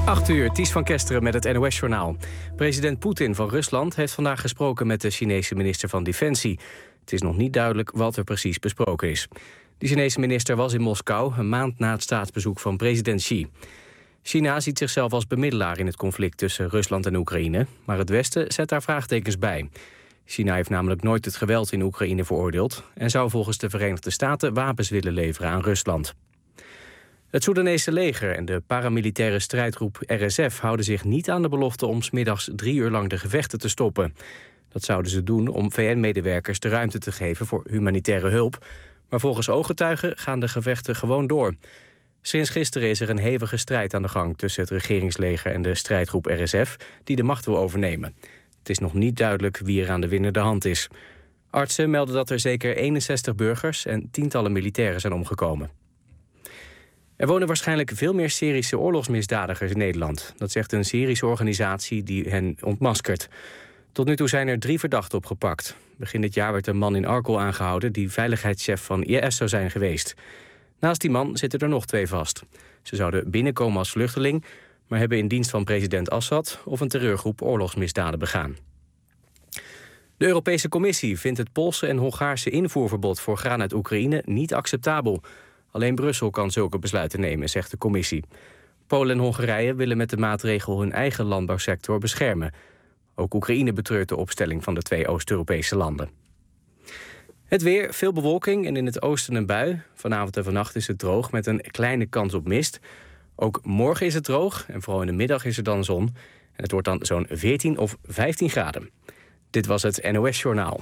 8:00, Ties van Kesteren met het NOS-journaal. President Poetin van Rusland heeft vandaag gesproken met de Chinese minister van Defensie. Het is nog niet duidelijk wat er precies besproken is. De Chinese minister was in Moskou een maand na het staatsbezoek van president Xi. China ziet zichzelf als bemiddelaar in het conflict tussen Rusland en Oekraïne, maar het Westen zet daar vraagtekens bij. China heeft namelijk nooit het geweld in Oekraïne veroordeeld en zou volgens de Verenigde Staten wapens willen leveren aan Rusland. Het Soedanese leger en de paramilitaire strijdgroep RSF houden zich niet aan de belofte om 's middags 3 uur lang de gevechten te stoppen. Dat zouden ze doen om VN-medewerkers de ruimte te geven voor humanitaire hulp. Maar volgens ooggetuigen gaan de gevechten gewoon door. Sinds gisteren is er een hevige strijd aan de gang tussen het regeringsleger en de strijdgroep RSF die de macht wil overnemen. Het is nog niet duidelijk wie er aan de winnende hand is. Artsen melden dat er zeker 61 burgers en tientallen militairen zijn omgekomen. Er wonen waarschijnlijk veel meer Syrische oorlogsmisdadigers in Nederland. Dat zegt een Syrische organisatie die hen ontmaskert. Tot nu toe zijn er 3 verdachten opgepakt. Begin dit jaar werd een man in Arkel aangehouden die veiligheidschef van IS zou zijn geweest. Naast die man zitten er nog 2 vast. Ze zouden binnenkomen als vluchteling, maar hebben in dienst van president Assad of een terreurgroep oorlogsmisdaden begaan. De Europese Commissie vindt het Poolse en Hongaarse invoerverbod voor graan uit Oekraïne niet acceptabel. Alleen Brussel kan zulke besluiten nemen, zegt de commissie. Polen en Hongarije willen met de maatregel hun eigen landbouwsector beschermen. Ook Oekraïne betreurt de opstelling van de 2 Oost-Europese landen. Het weer, veel bewolking en in het oosten een bui. Vanavond en vannacht is het droog met een kleine kans op mist. Ook morgen is het droog en vooral in de middag is er dan zon. En het wordt dan zo'n 14 of 15 graden. Dit was het NOS-journaal.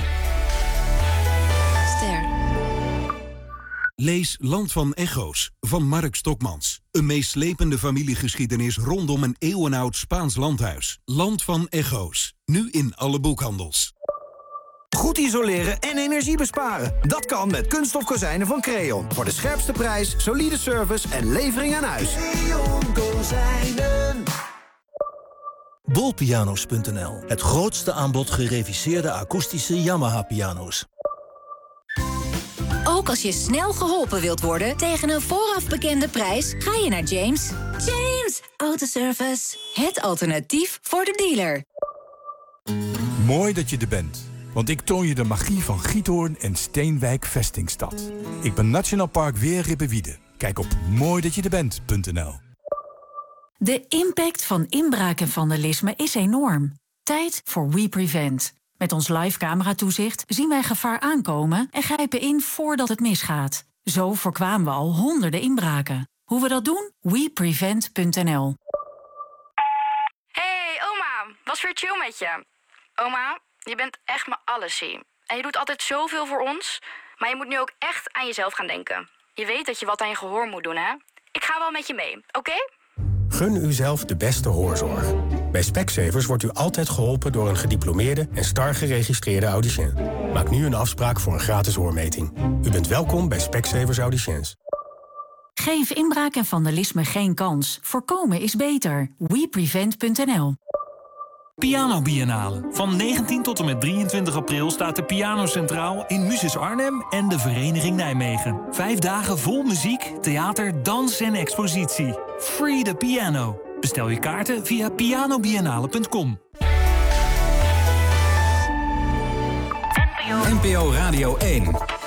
Lees Land van Echo's van Mark Stokmans. Een meeslepende familiegeschiedenis rondom een eeuwenoud Spaans landhuis. Land van Echo's. Nu in alle boekhandels. Goed isoleren en energie besparen. Dat kan met kunststof kozijnen van Creon. Voor de scherpste prijs, solide service en levering aan huis. Creon Kozijnen. Bolpianos.nl. Het grootste aanbod gereviseerde akoestische Yamaha-piano's. Ook als je snel geholpen wilt worden tegen een vooraf bekende prijs, ga je naar James. James Autoservice. Het alternatief voor de dealer. Mooi dat je er bent. Want ik toon je de magie van Giethoorn en Steenwijk Vestingstad. Ik ben Nationaal Park Weerribbewiede. Kijk op mooidatjeerbent.nl. De impact van inbraak en vandalisme is enorm. Tijd voor WePrevent. Met ons live cameratoezicht zien wij gevaar aankomen en grijpen in voordat het misgaat. Zo voorkwamen we al honderden inbraken. Hoe we dat doen? WePrevent.nl. Hey oma, was weer chill met je. Oma, je bent echt mijn allesie. En je doet altijd zoveel voor ons. Maar je moet nu ook echt aan jezelf gaan denken. Je weet dat je wat aan je gehoor moet doen, hè? Ik ga wel met je mee, oké? Gun uzelf de beste hoorzorg. Bij Specsavers wordt u altijd geholpen door een gediplomeerde en STAR geregistreerde audiciën. Maak nu een afspraak voor een gratis hoormeting. U bent welkom bij Specsavers Audiciëns. Geef inbraak en vandalisme geen kans. Voorkomen is beter. WePrevent.nl. Piano Biennale. Van 19 tot en met 23 april staat de piano centraal in Muses Arnhem en de Vereniging Nijmegen. 5 dagen vol muziek, theater, dans en expositie. Free the piano. Bestel je kaarten via pianobiennale.com. NPO Radio 1.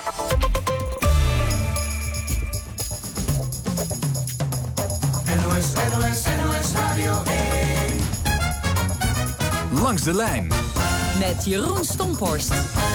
NOS Radio 1. Langs de lijn. Met Jeroen Stomphorst.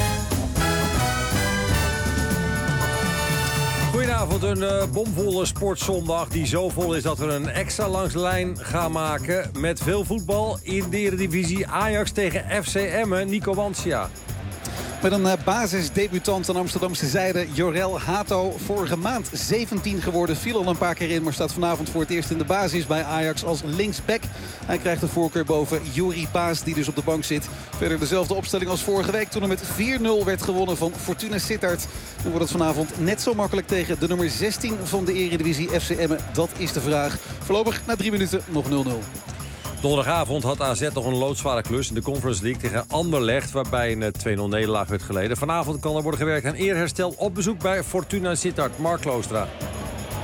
Goedenavond, een bomvolle sportzondag die zo vol is dat we een extra langs de lijn gaan maken met veel voetbal in de Eredivisie. Ajax tegen FC Emmen, Nico Wansia. Met een basisdebutant aan Amsterdamse zijde, Jorel Hato. Vorige maand 17 geworden, viel al een paar keer in, maar staat vanavond voor het eerst in de basis bij Ajax als linksback. Hij krijgt de voorkeur boven Juri Paas, die dus op de bank zit. Verder dezelfde opstelling als vorige week, toen er met 4-0 werd gewonnen van Fortuna Sittard. Dan wordt het vanavond net zo makkelijk tegen de nummer 16 van de Eredivisie, FC Emmen. Dat is de vraag. Voorlopig na 3 minuten nog 0-0. Donderdagavond had AZ nog een loodzware klus in de Conference League tegen Anderlecht, waarbij een 2-0 nederlaag werd geleden. Vanavond kan er worden gewerkt aan eerherstel op bezoek bij Fortuna Sittard. Mark Kloostra.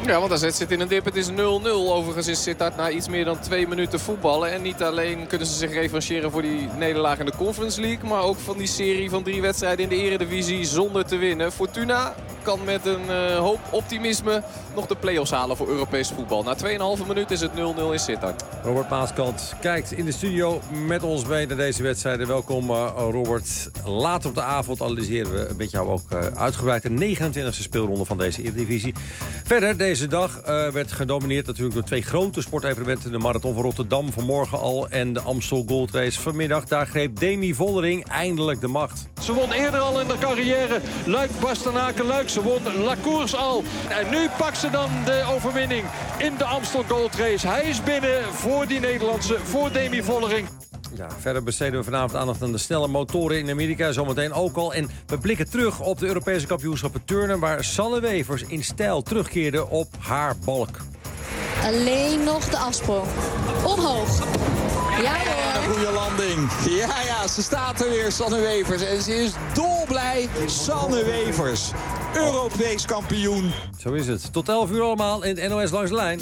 Ja, want AZ zit in een dip. Het is 0-0. Overigens is Sittard na iets meer dan 2 minuten voetballen. En niet alleen kunnen ze zich revancheren voor die nederlaag in de Conference League. Maar ook van die serie van 3 wedstrijden in de Eredivisie zonder te winnen. Fortuna kan met een hoop optimisme nog de play-offs halen voor Europees voetbal. Na 2,5 minuten is het 0-0 in Sittard. Robert Maaskant kijkt in de studio met ons mee naar deze wedstrijden. Welkom Robert. Later op de avond analyseren we met jou ook uitgebreid de 29e speelronde van deze Eredivisie. Verder, deze dag werd gedomineerd natuurlijk door 2 grote sportevenementen. De Marathon van Rotterdam vanmorgen al en de Amstel Gold Race vanmiddag. Daar greep Demi Vollering eindelijk de macht. Ze won eerder al in de carrière Luik-Bastenaken-Luik. Ze won La Course al. En nu pakt ze dan de overwinning in de Amstel Gold Race. Hij is binnen voor die Nederlandse, voor Demi Vollering. Ja, verder besteden we vanavond aandacht aan de snelle motoren in Amerika. Zometeen ook al. En we blikken terug op de Europese kampioenschappen turnen, waar Sanne Wevers in stijl terugkeerde op haar balk. Alleen nog de afsprong. Omhoog. Ja hoor. Een goede landing. Ja, ze staat er weer, Sanne Wevers. En ze is dolblij. Sanne Wevers, Europees kampioen. Zo is het. Tot 11 uur allemaal in het NOS Langs de Lijn.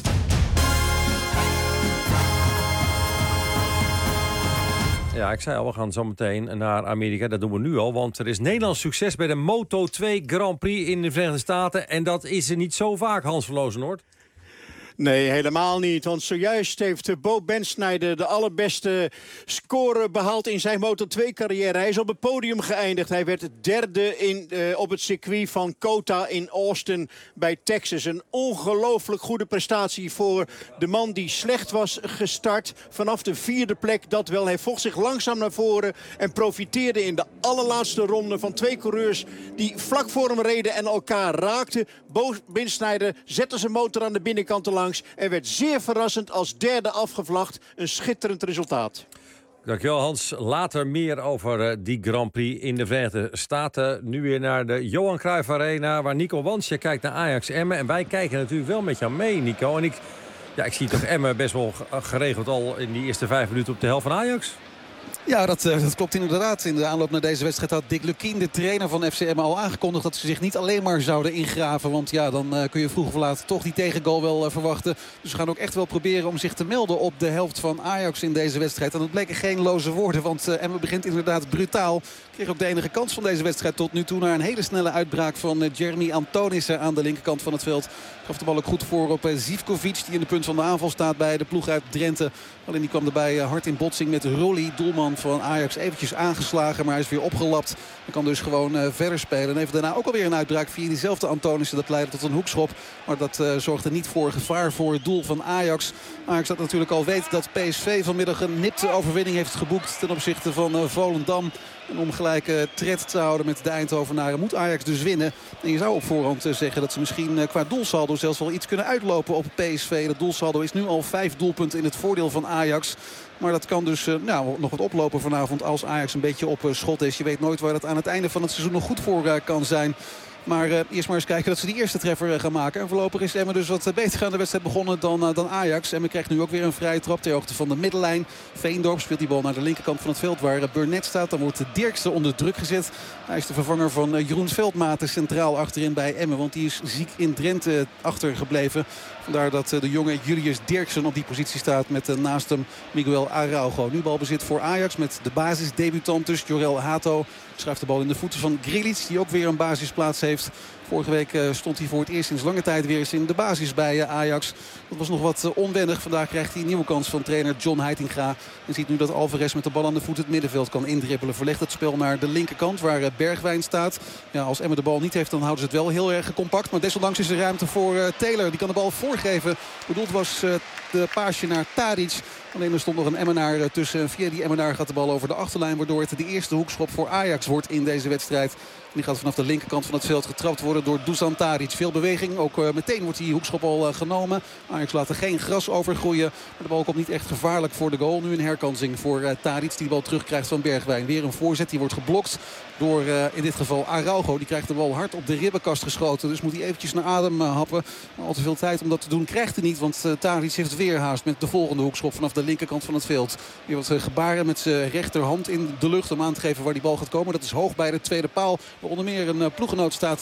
Ja, ik zei al, we gaan zo meteen naar Amerika. Dat doen we nu al, want er is Nederlands succes bij de Moto2 Grand Prix in de Verenigde Staten. En dat is er niet zo vaak, Hans van Lozenoord. Nee, helemaal niet. Want zojuist heeft Bo Bendsnijder de allerbeste score behaald in zijn Moto2-carrière. Hij is op het podium geëindigd. Hij werd derde op het circuit van COTA in Austin bij Texas. Een ongelooflijk goede prestatie voor de man die slecht was gestart. Vanaf de 4e plek, dat wel. Hij vocht zich langzaam naar voren en profiteerde in de allerlaatste ronde van 2 coureurs die vlak voor hem reden en elkaar raakten. Bo Bendsnijder zette zijn motor aan de binnenkant te lang en werd zeer verrassend als derde afgevlacht. Een schitterend resultaat. Dankjewel Hans. Later meer over die Grand Prix in de Verenigde Staten. Nu weer naar de Johan Cruijff Arena, waar Nico Wansje kijkt naar Ajax Emmen. En wij kijken natuurlijk wel met jou mee, Nico. En ik zie toch Emmen best wel geregeld al in die eerste 5 minuten op de helft van Ajax. Ja, dat klopt inderdaad. In de aanloop naar deze wedstrijd had Dick Lukien, de trainer van FCM, al aangekondigd dat ze zich niet alleen maar zouden ingraven. Want ja, dan kun je vroeg of laat toch die tegengoal wel verwachten. Dus ze gaan ook echt wel proberen om zich te melden op de helft van Ajax in deze wedstrijd. En dat bleken geen loze woorden, want Emmen begint inderdaad brutaal. Kreeg ook de enige kans van deze wedstrijd tot nu toe naar een hele snelle uitbraak van Jeremy Antonissen aan de linkerkant van het veld. Gaf de bal ook goed voor op Zivkovic, die in de punt van de aanval staat bij de ploeg uit Drenthe. Alleen die kwam erbij hard in botsing met Rolly, doelman van Ajax, eventjes aangeslagen, maar hij is weer opgelapt. Hij kan dus gewoon verder spelen. En heeft daarna ook alweer een uitbraak via diezelfde Antonissen. Dat leidde tot een hoekschop, maar dat zorgde niet voor gevaar voor het doel van Ajax. Ajax dat natuurlijk al weet dat PSV vanmiddag een nipte overwinning heeft geboekt ten opzichte van Volendam. En om gelijke tred te houden met de Eindhovenaren moet Ajax dus winnen. En je zou op voorhand zeggen dat ze misschien qua doelsaldo zelfs wel iets kunnen uitlopen op PSV. Dat doelsaldo is nu al 5 doelpunten in het voordeel van Ajax. Maar dat kan dus nog wat oplopen vanavond als Ajax een beetje op schot is. Je weet nooit waar dat aan het einde van het seizoen nog goed voor kan zijn. Maar eerst maar eens kijken dat ze die eerste treffer gaan maken. En voorlopig is Emmen dus wat beter aan de wedstrijd begonnen dan Ajax. Emmen krijgt nu ook weer een vrije trap ter hoogte van de middenlijn. Veendorp speelt die bal naar de linkerkant van het veld waar Burnett staat. Dan wordt Dirksen onder druk gezet. Hij is de vervanger van Jeroen Veldmaten centraal achterin bij Emmen. Want die is ziek in Drenthe achtergebleven. Vandaar dat de jonge Julius Dirksen op die positie staat met naast hem Miguel Araujo. Nu balbezit voor Ajax met de basisdebutant dus Jorel Hato. Schuift de bal in de voeten van Grilic, die ook weer een basisplaats heeft. Vorige week stond hij voor het eerst sinds lange tijd weer eens in de basis bij Ajax. Dat was nog wat onwennig. Vandaag krijgt hij een nieuwe kans van trainer John Heitinga. En ziet nu dat Alvarez met de bal aan de voet het middenveld kan indribbelen. Verlegt het spel naar de linkerkant waar Bergwijn staat. Ja, als Emmen de bal niet heeft dan houden ze het wel heel erg compact. Maar desondanks is er ruimte voor Taylor. Die kan de bal voorgeven. Bedoeld was de paasje naar Tadic. Alleen er stond nog een Emmenaar tussen. En via die Emmenaar gaat de bal over de achterlijn. Waardoor het de eerste hoekschop voor Ajax wordt in deze wedstrijd. Die gaat vanaf de linkerkant van het veld getrapt worden door Dusan Tadic. Veel beweging. Ook meteen wordt die hoekschop al genomen. Ajax laat er geen gras over groeien. Maar de bal komt niet echt gevaarlijk voor de goal. Nu een herkansing voor Tadic die de bal terugkrijgt van Bergwijn. Weer een voorzet. Die wordt geblokt door in dit geval Araujo. Die krijgt de bal hard op de ribbenkast geschoten. Dus moet hij eventjes naar adem happen. Maar al te veel tijd om dat te doen krijgt hij niet. Want Tadic heeft weer haast met de volgende hoekschop vanaf de linkerkant van het veld. Weer wat gebaren met zijn rechterhand in de lucht om aan te geven waar die bal gaat komen. Dat is hoog bij de tweede paal. Waar onder meer een ploeggenoot staat die zou kunnen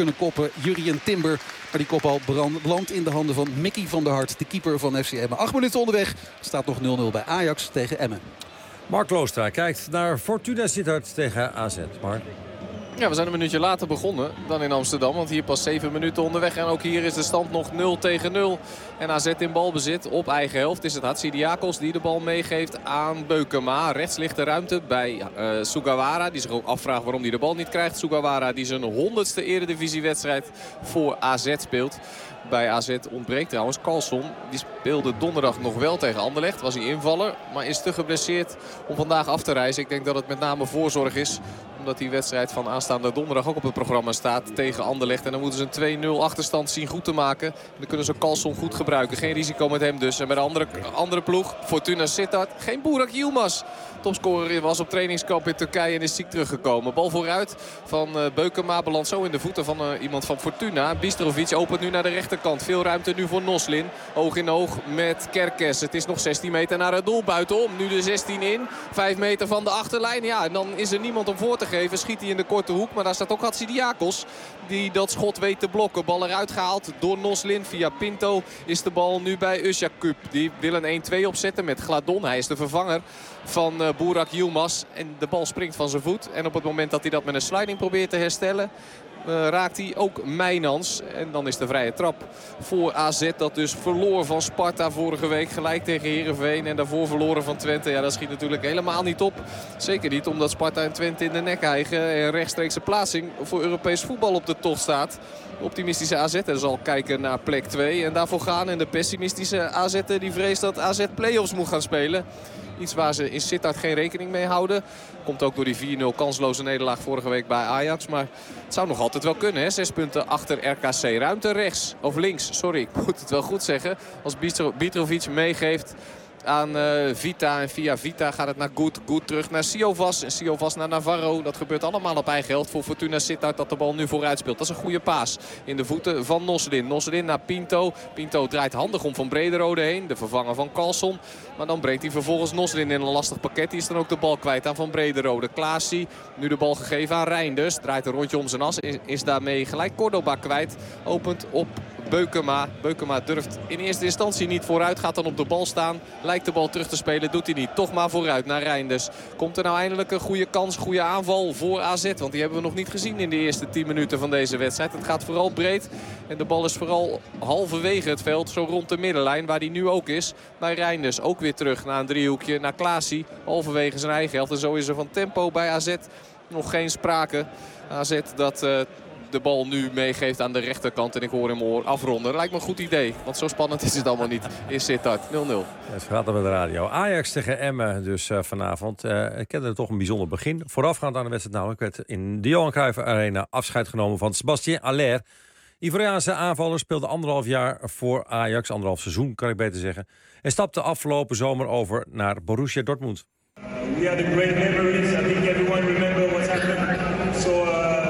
kunnen koppen. Jurrien Timber. Maar die kopbal belandt in de handen van Mickey van der Hart. De keeper van FC Emmen. 8 minuten onderweg. Staat nog 0-0 bij Ajax tegen Emmen. Mark Loostra kijkt naar Fortuna Sittard tegen AZ. Mark. Ja, we zijn een minuutje later begonnen dan in Amsterdam. Want hier pas 7 minuten onderweg. En ook hier is de stand nog 0-0. En AZ in balbezit op eigen helft. Is het Hatsidiakos die de bal meegeeft aan Beukema. Rechts ligt de ruimte bij Sugawara. Die zich ook afvraagt waarom hij de bal niet krijgt. Sugawara die zijn 100ste eredivisiewedstrijd voor AZ speelt. Bij AZ ontbreekt trouwens Karlsson. Die speelde donderdag nog wel tegen Anderlecht. Was hij invaller, maar is te geblesseerd om vandaag af te reizen. Ik denk dat het met name voorzorg is. Omdat die wedstrijd van aanstaande donderdag ook op het programma staat tegen Anderlecht. En dan moeten ze een 2-0 achterstand zien goed te maken. En dan kunnen ze Karlsson goed gebruiken. Geen risico met hem dus. En bij de andere ploeg, Fortuna Sittard, geen Burak Yilmaz. Topscorer was op trainingskamp in Turkije en is ziek teruggekomen. Bal vooruit van Beukema belandt zo in de voeten van iemand van Fortuna. Bistrovic opent nu naar de rechterkant. Veel ruimte nu voor Noslin. Oog in oog met Kerkes. Het is nog 16 meter naar het doel. Buitenom. Nu de 16 in. 5 meter van de achterlijn. Ja, en dan is er niemand om voor te geven. Schiet hij in de korte hoek. Maar daar staat ook Hatsidiakos. Die dat schot weet te blokken. Bal eruit gehaald door Noslin. Via Pinto is de bal nu bij Özyakup. Die wil een 1-2 opzetten met Gladon. Hij is de vervanger van Burak Yilmaz. En de bal springt van zijn voet. En op het moment dat hij dat met een sliding probeert te herstellen, raakt hij ook Mijnans. En dan is de vrije trap voor AZ. Dat dus verloor van Sparta vorige week. Gelijk tegen Heerenveen. En daarvoor verloren van Twente. Ja, dat schiet natuurlijk helemaal niet op. Zeker niet omdat Sparta en Twente in de nek hijgen. En rechtstreekse plaatsing voor Europees voetbal op de tocht staat. De optimistische AZ'er zal kijken naar plek 2. En daarvoor gaan. En de pessimistische AZ'er die vreest dat AZ play-offs moet gaan spelen. Iets waar ze in Sittard geen rekening mee houden. Komt ook door die 4-0 kansloze nederlaag vorige week bij Ajax. Maar het zou nog altijd wel kunnen. Hè? 6 punten achter RKC. Ruimte rechts. Of links. Sorry, ik moet het wel goed zeggen. Als Bitrovic meegeeft aan Vita. En via Vita gaat het naar Goed. Goed terug naar Siovas. En Siovas naar Navarro. Dat gebeurt allemaal op eigen helft voor Fortuna Sittard. Dat de bal nu vooruit speelt. Dat is een goede paas in de voeten van Noslin. Noslin naar Pinto. Pinto draait handig om Van Brederode heen. De vervanger van Karlsson. Maar dan brengt hij vervolgens Noslin in een lastig pakket. Die is dan ook de bal kwijt aan Van Brederode. Klaasie. Nu de bal gegeven aan Reinders. Draait een rondje om zijn as. Is daarmee gelijk Cordoba kwijt. Opent op Beukema. Beukema durft in eerste instantie niet vooruit. Gaat dan op de bal staan. Lijkt de bal terug te spelen. Doet hij niet. Toch maar vooruit naar Reinders. Komt er nou eindelijk een goede kans. Goede aanval voor AZ. Want die hebben we nog niet gezien in de eerste 10 minuten van deze wedstrijd. Het gaat vooral breed. En de bal is vooral halverwege het veld. Zo rond de middenlijn. Waar die nu ook is. Bij Reinders. Ook weer terug naar een driehoekje. Naar Klaasie. Halverwege zijn eigen helft. En zo is er van tempo bij AZ nog geen sprake. AZ dat de bal nu meegeeft aan de rechterkant. En ik hoor hem afronden. Lijkt me een goed idee. Want zo spannend is het allemaal niet in Sittard. 0-0. Het gaat dan met de radio. Ajax tegen Emmen dus vanavond. Ik kende toch een bijzonder begin. Voorafgaand aan de wedstrijd namelijk werd in de Johan Cruijff Arena afscheid genomen van Sébastien Haller. Ivoriaanse aanvaller speelde 1,5 jaar voor Ajax. 1,5 seizoen kan ik beter zeggen. En stapte afgelopen zomer over naar Borussia Dortmund. We had a great memories. I think everyone remember what's happened. So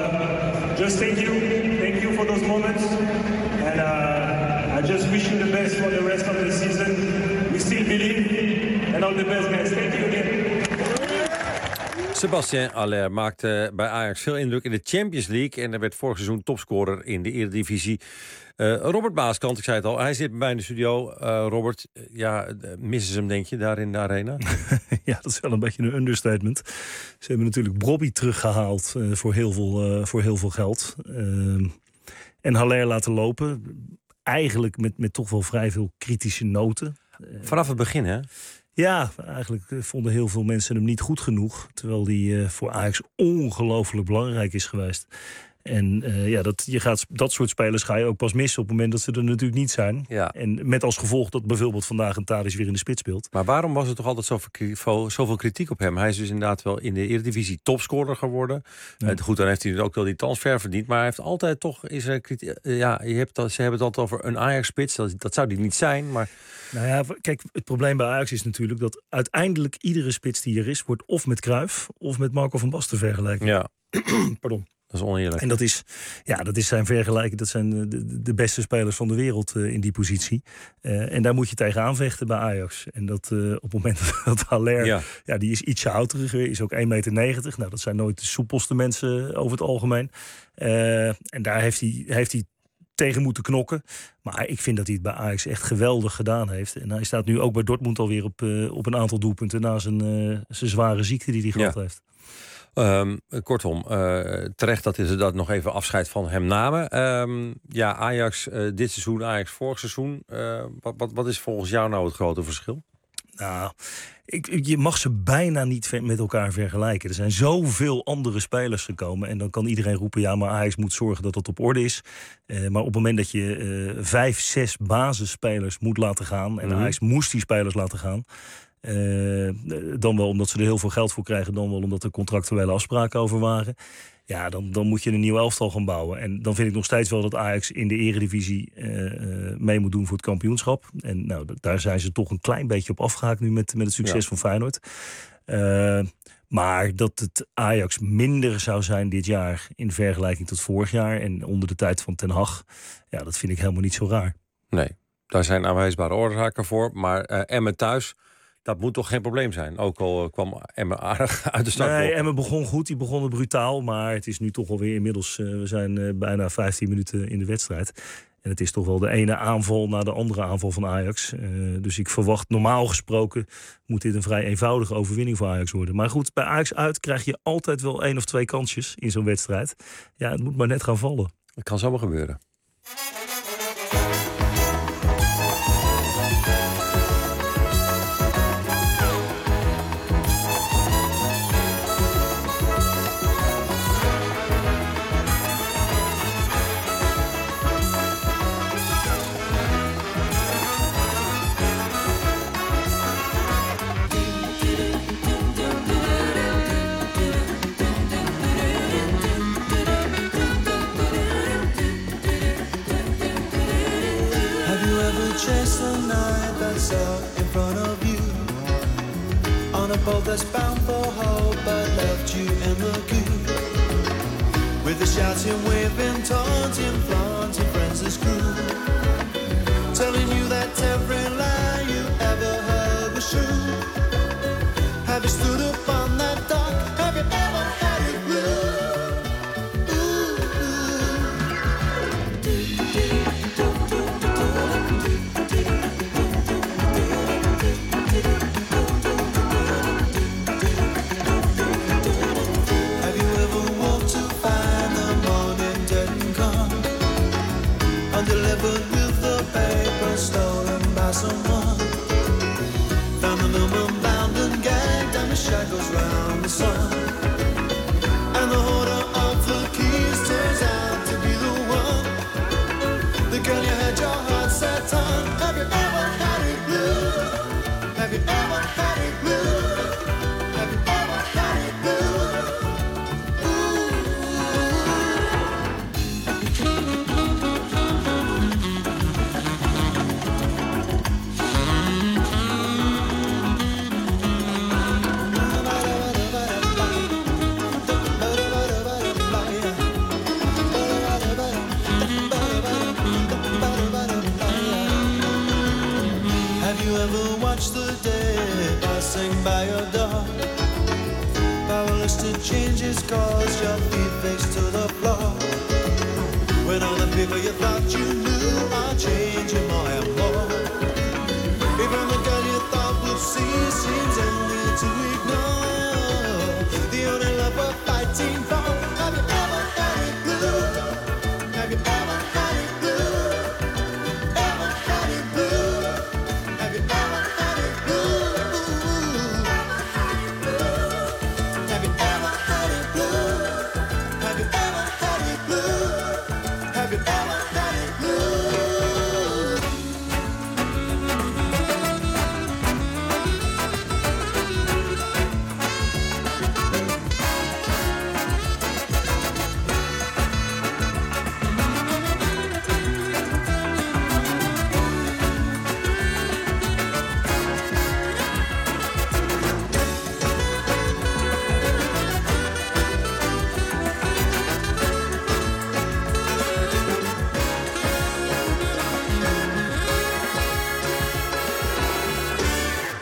just thank you for those moments. And I just wish you the best for the rest of the season. We still believe. And all the best, guys. Thank you again. Sébastien Haller maakte bij Ajax veel indruk in de Champions League. En hij werd vorig seizoen topscorer in de Eredivisie. Robert Maaskant, ik zei het al, hij zit bij mij in de studio. Robert, missen ze hem denk je daar in de arena? Ja, dat is wel een beetje een understatement. Ze hebben natuurlijk Brobbey teruggehaald voor heel veel geld. En Haller laten lopen. Eigenlijk met toch wel vrij veel kritische noten. Vanaf het begin, hè? Ja, eigenlijk vonden heel veel mensen hem niet goed genoeg. Terwijl hij voor Ajax ongelooflijk belangrijk is geweest. En dat soort spelers ga je ook pas missen op het moment dat ze er natuurlijk niet zijn. Ja. En met als gevolg dat bijvoorbeeld vandaag een Tadić weer in de spits speelt. Maar waarom was er toch altijd zoveel kritiek op hem? Hij is dus inderdaad wel in de Eredivisie topscorer geworden. Ja. Goed, dan heeft hij ook wel die transfer verdiend. Maar hij heeft altijd toch... ze hebben het altijd over een Ajax-spits. Dat zou die niet zijn, maar... Nou ja, kijk, het probleem bij Ajax is natuurlijk dat uiteindelijk iedere spits die er is, wordt of met Cruijff of met Marco van Basten vergeleken. Ja. Pardon. Dat is oneerlijk. En dat zijn vergelijken. Dat zijn de beste spelers van de wereld in die positie. En daar moet je tegen aanvechten bij Ajax. En dat op het moment dat Haller... Ja, die is ietsje houteriger, is ook 1,90 meter. Nou, dat zijn nooit de soepelste mensen over het algemeen. En daar heeft hij tegen moeten knokken. Maar ik vind dat hij het bij Ajax echt geweldig gedaan heeft. En hij staat nu ook bij Dortmund alweer op een aantal doelpunten... na zijn zware ziekte die hij gehad heeft. Kortom, terecht dat ze dat nog even afscheid van hem namen. Ajax dit seizoen, Ajax vorig seizoen. Wat is volgens jou nou het grote verschil? Nou, je mag ze bijna niet met elkaar vergelijken. Er zijn zoveel andere spelers gekomen. En dan kan iedereen roepen, ja, maar Ajax moet zorgen dat dat op orde is. Maar op het moment dat je 5, 6 basisspelers moet laten gaan... en Ajax moest die spelers laten gaan... dan wel omdat ze er heel veel geld voor krijgen... dan wel omdat er contractuele afspraken over waren... ja, dan moet je een nieuw elftal gaan bouwen. En dan vind ik nog steeds wel dat Ajax in de eredivisie mee moet doen voor het kampioenschap. En nou, daar zijn ze toch een klein beetje op afgehaakt nu met het succes van Feyenoord. Maar dat het Ajax minder zou zijn dit jaar in vergelijking tot vorig jaar... en onder de tijd van Ten Hag, ja, dat vind ik helemaal niet zo raar. Nee, daar zijn aanwijsbare oorzaken voor. Maar Emmen thuis... dat moet toch geen probleem zijn? Ook al kwam Emmen aardig uit de start. Nee, Emmen begon goed. Die begonnen brutaal. Maar het is nu toch alweer inmiddels... we zijn bijna 15 minuten in de wedstrijd. En het is toch wel de ene aanval na de andere aanval van Ajax. Dus ik verwacht, normaal gesproken... moet dit een vrij eenvoudige overwinning voor Ajax worden. Maar goed, bij Ajax uit krijg je altijd wel 1 of 2 kansjes in zo'n wedstrijd. Ja, het moet maar net gaan vallen. Het kan zomaar gebeuren. Chase the night that's out in front of you on a boat that's bound for hope but left you in the queue with the shouting, waving, taunting, flaunting friends as crew telling you that every lie you ever heard was true. Have you stood up on that dock? Have you ever had it blue? Delivered with the paper stolen by someone. Found the woman bound and gagged and the shackles round the sun. And the holder of the keys turns out to be the one. The girl you had your heart set on. Have you ever had it blue? Have you ever had it blue? Have you ever had it blue? By your door, powerless to change his cause, your feet face to the floor. When all the people you thought you knew are changing more and more. Even the girl you thought would see seems only to ignore. The only love we're fighting for. Have you ever had it blue? Have you ever had it blue? Ever had it blue? Have you ever had it blue?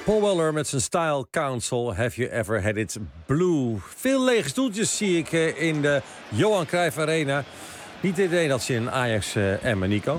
Paul Weller met zijn Style Council. Have you ever had it blue? Veel lege stoeltjes zie ik in de Johan Cruijff Arena. Niet iedereen dat ze in Ajax Emmen, Nico.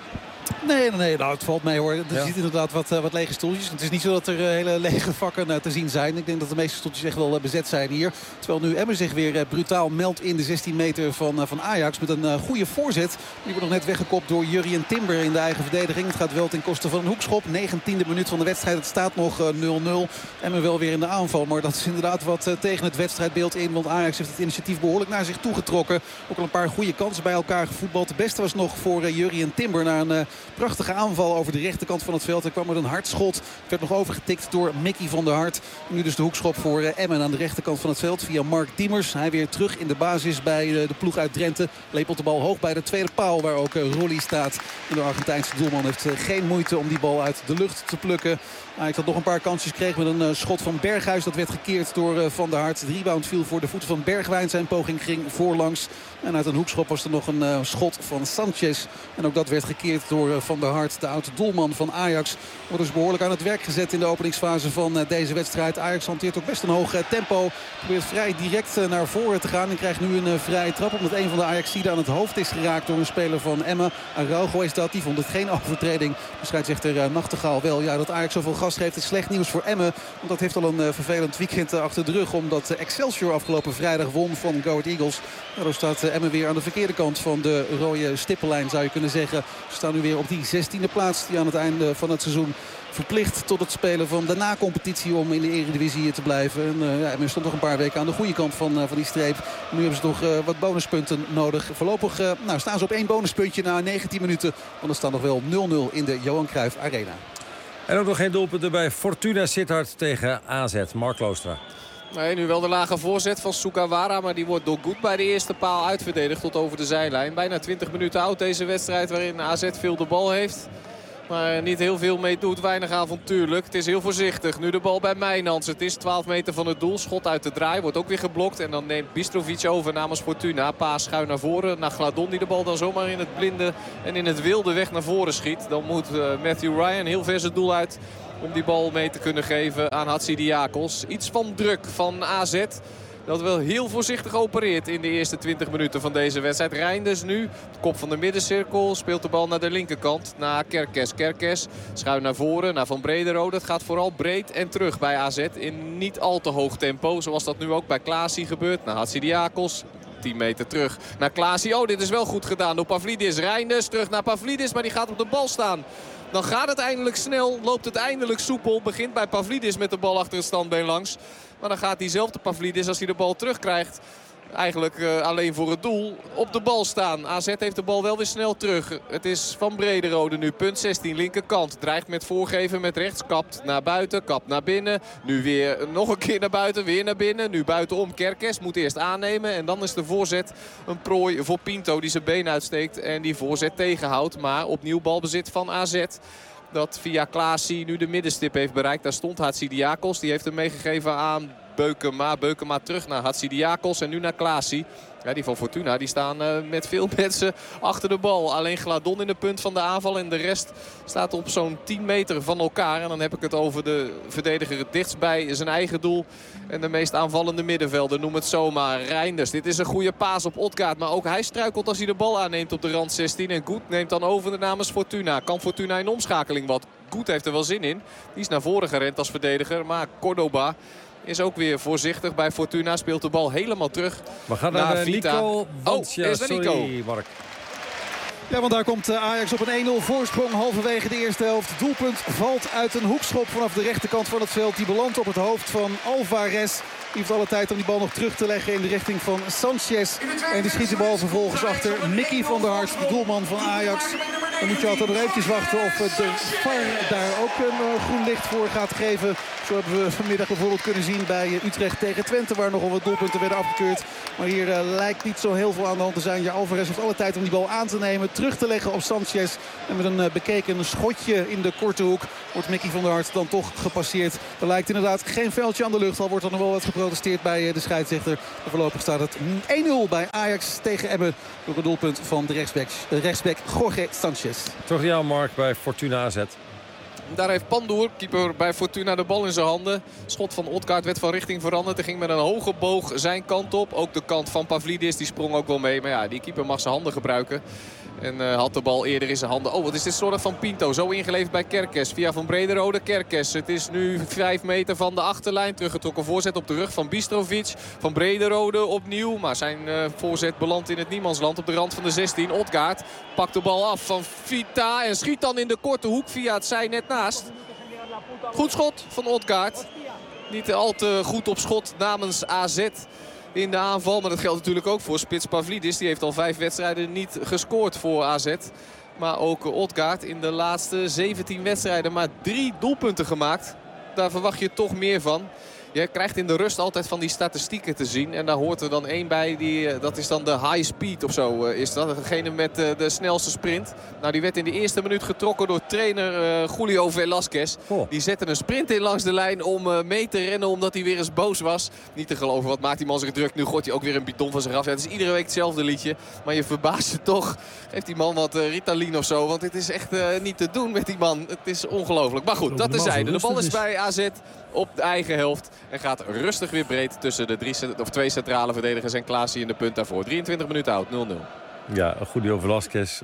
Nee, nou, het valt mee hoor. Je ziet inderdaad wat lege stoeltjes. Het is niet zo dat er hele lege vakken te zien zijn. Ik denk dat de meeste stoeltjes echt wel bezet zijn hier. Terwijl nu Emmen zich weer brutaal meldt in de 16 meter van Ajax. Met een goede voorzet. Die wordt nog net weggekopt door Jurrien Timber in de eigen verdediging. Het gaat wel ten koste van een hoekschop. 19e minuut van de wedstrijd. Het staat nog 0-0. Emmen wel weer in de aanval. Maar dat is inderdaad wat tegen het wedstrijdbeeld in. Want Ajax heeft het initiatief behoorlijk naar zich toegetrokken. Ook al een paar goede kansen bij elkaar gevoetbald. De beste was nog voor Jurrien Timber na een prachtige aanval over de rechterkant van het veld. Er kwam met een hard schot. Het werd nog overgetikt door Mickey van der Hart. Nu dus de hoekschop voor Emmen aan de rechterkant van het veld via Mark Diemers. Hij weer terug in de basis bij de ploeg uit Drenthe. Lepelt de bal hoog bij de tweede paal waar ook Rolly staat. En de Argentijnse doelman heeft geen moeite om die bal uit de lucht te plukken. Ik had nog een paar kansjes kreeg met een schot van Berghuis. Dat werd gekeerd door Van der Hart. De rebound viel voor de voeten van Bergwijn. Zijn poging ging voorlangs. En uit een hoekschop was er nog een schot van Sanchez. En ook dat werd gekeerd door Van der Hart. De oude doelman van Ajax wordt dus behoorlijk aan het werk gezet in de openingsfase van deze wedstrijd. Ajax hanteert ook best een hoog tempo. Probeert vrij direct naar voren te gaan. En krijgt nu een vrije trap. Omdat een van de Ajaxiden aan het hoofd is geraakt door een speler van Emmen. Araujo is dat. Die vond het geen overtreding. De scheidsrechter Nachtegaal wel. Ja, dat Ajax zoveel gas geeft is slecht nieuws voor Emmen. Want dat heeft al een vervelend weekend achter de rug. Omdat Excelsior afgelopen vrijdag won van Go Ahead Eagles. Daardoor staat Emmen weer aan de verkeerde kant van de rode stippenlijn, zou je kunnen zeggen. Ze staan nu weer op die 16e plaats die aan het einde van het seizoen verplicht tot het spelen van de na-competitie om in de Eredivisie te blijven. En Emmen stond nog een paar weken aan de goede kant van die streep. Nu hebben ze nog wat bonuspunten nodig. Voorlopig staan ze op 1 bonuspuntje na 19 minuten. Want er staat nog wel 0-0 in de Johan Cruijff Arena. En ook nog geen doelpunten bij Fortuna Sittard tegen AZ. Mark Loostra. Nee, nu wel de lage voorzet van Sugawara. Maar die wordt door Goed bij de eerste paal uitverdedigd tot over de zijlijn. Bijna 20 minuten oud deze wedstrijd waarin AZ veel de bal heeft. Maar niet heel veel mee doet. Weinig avontuurlijk. Het is heel voorzichtig. Nu de bal bij Mijnans. Het is 12 meter van het doel. Schot uit de draai. Wordt ook weer geblokt. En dan neemt Bistrovic over namens Fortuna. Paas schuin naar voren. Naar Gladon die de bal dan zomaar in het blinde en in het wilde weg naar voren schiet. Dan moet Matthew Ryan heel ver zijn doel uit om die bal mee te kunnen geven aan Hatzidiakos. Iets van druk van AZ. Dat wel heel voorzichtig opereert in de eerste 20 minuten van deze wedstrijd. Reinders nu, kop van de middencirkel, speelt de bal naar de linkerkant. Naar Kerkes. Kerkes schuin naar voren, naar Van Brederode. Het gaat vooral breed en terug bij AZ in niet al te hoog tempo. Zoals dat nu ook bij Klaasie gebeurt. Naar Hatzidiakos. 10 meter terug naar Klaasie. Oh, dit is wel goed gedaan door Pavlidis. Reinders terug naar Pavlidis, maar die gaat op de bal staan. Dan gaat het eindelijk snel, loopt het eindelijk soepel. Begint bij Pavlidis met de bal achter het standbeen langs. Maar dan gaat diezelfde Pavlidis, als hij de bal terugkrijgt, eigenlijk alleen voor het doel, op de bal staan. AZ heeft de bal wel weer snel terug. Het is Van Brederode nu, punt 16, linkerkant. Dreigt met voorgeven met rechts, kapt naar buiten, kapt naar binnen. Nu weer nog een keer naar buiten, weer naar binnen. Nu buitenom Kerkes, moet eerst aannemen. En dan is de voorzet een prooi voor Pinto die zijn been uitsteekt en die voorzet tegenhoudt. Maar opnieuw balbezit van AZ. Dat via Klaasie nu de middenstip heeft bereikt. Daar stond Hatzidiakos. Die heeft hem meegegeven aan Beukema. Beukema terug naar Hatzidiakos en nu naar Klaasie. Ja, die van Fortuna die staan met veel mensen achter de bal. Alleen Gladon in de punt van de aanval. En de rest staat op zo'n 10 meter van elkaar. En dan heb ik het over de verdediger het dichtst bij zijn eigen doel. En de meest aanvallende middenvelder, noem het zomaar. Reinders, dit is een goede paas op Odgaard. Maar ook hij struikelt als hij de bal aanneemt op de rand 16. En Goed neemt dan over de namens Fortuna. Kan Fortuna in omschakeling wat? Goed heeft er wel zin in. Die is naar voren gerend als verdediger. Maar Cordoba is ook weer voorzichtig bij Fortuna. Speelt de bal helemaal terug. We gaan naar Vita. Nico. Is er Nico? Sorry, Mark. Ja, want daar komt Ajax op een 1-0 voorsprong halverwege de eerste helft. Het doelpunt valt uit een hoekschop vanaf de rechterkant van het veld. Die belandt op het hoofd van Alvarez. Die heeft alle tijd om die bal nog terug te leggen in de richting van Sanchez. En die schiet de bal vervolgens achter Mickey van der Hart, de doelman van Ajax. Dan moet je altijd nog eventjes wachten of de VAR daar ook een groen licht voor gaat geven. Zo hebben we vanmiddag bijvoorbeeld kunnen zien bij Utrecht tegen Twente, waar nogal wat doelpunten werden afgekeurd. Maar hier lijkt niet zo heel veel aan de hand te zijn. Ja, Alvarez heeft alle tijd om die bal aan te nemen, terug te leggen op Sanchez. En met een bekeken schotje in de korte hoek wordt Mickey van der Hart dan toch gepasseerd. Er lijkt inderdaad geen veldje aan de lucht, al wordt er nog wel wat geprotesteerd bij de scheidsrechter. Maar voorlopig staat het 1-0 bij Ajax tegen Emmen door een doelpunt van de rechtsback Jorge Sanchez. Terug naar jou, Mark, bij Fortuna AZ. Daar heeft Pandoer, keeper bij Fortuna, de bal in zijn handen. Schot van Odgaard werd van richting veranderd. Hij ging met een hoge boog zijn kant op. Ook de kant van Pavlidis, die sprong ook wel mee. Maar ja, die keeper mag zijn handen gebruiken. En had de bal eerder in zijn handen. Oh, wat is dit slordig van Pinto. Zo ingeleverd bij Kerkes. Via Van Brederode, Kerkes. Het is nu 5 meter van de achterlijn. Teruggetrokken voorzet op de rug van Bistrovic. Van Brederode opnieuw. Maar zijn voorzet belandt in het niemandsland op de rand van de 16. Odgaard pakt de bal af van Vita. En schiet dan in de korte hoek via het zij net naast. Goed schot van Odgaard. Niet al te goed op schot namens AZ in de aanval. Maar dat geldt natuurlijk ook voor spits Pavlidis. Die heeft al 5 wedstrijden niet gescoord voor AZ. Maar ook Odgaard in de laatste 17 wedstrijden maar 3 doelpunten gemaakt. Daar verwacht je toch meer van. Je krijgt in de rust altijd van die statistieken te zien. En daar hoort er dan één bij. Dat is dan de high speed of zo. Is dat degene met de snelste sprint. Nou, die werd in de eerste minuut getrokken door trainer Julio Velasquez. Die zette een sprint in langs de lijn om mee te rennen. Omdat hij weer eens boos was. Niet te geloven, wat maakt die man zich druk. Nu gooit hij ook weer een bidon van zich af. Ja, het is iedere week hetzelfde liedje. Maar je verbaast je toch. Geeft die man wat Ritalin of zo. Want het is echt niet te doen met die man. Het is ongelooflijk. Maar goed, dat terzijde. De bal is bij AZ op de eigen helft. En gaat rustig weer breed tussen de 2 centrale verdedigers en Klaasie in de punt daarvoor. 23 minuten oud, 0-0. Ja, Julio Velasquez,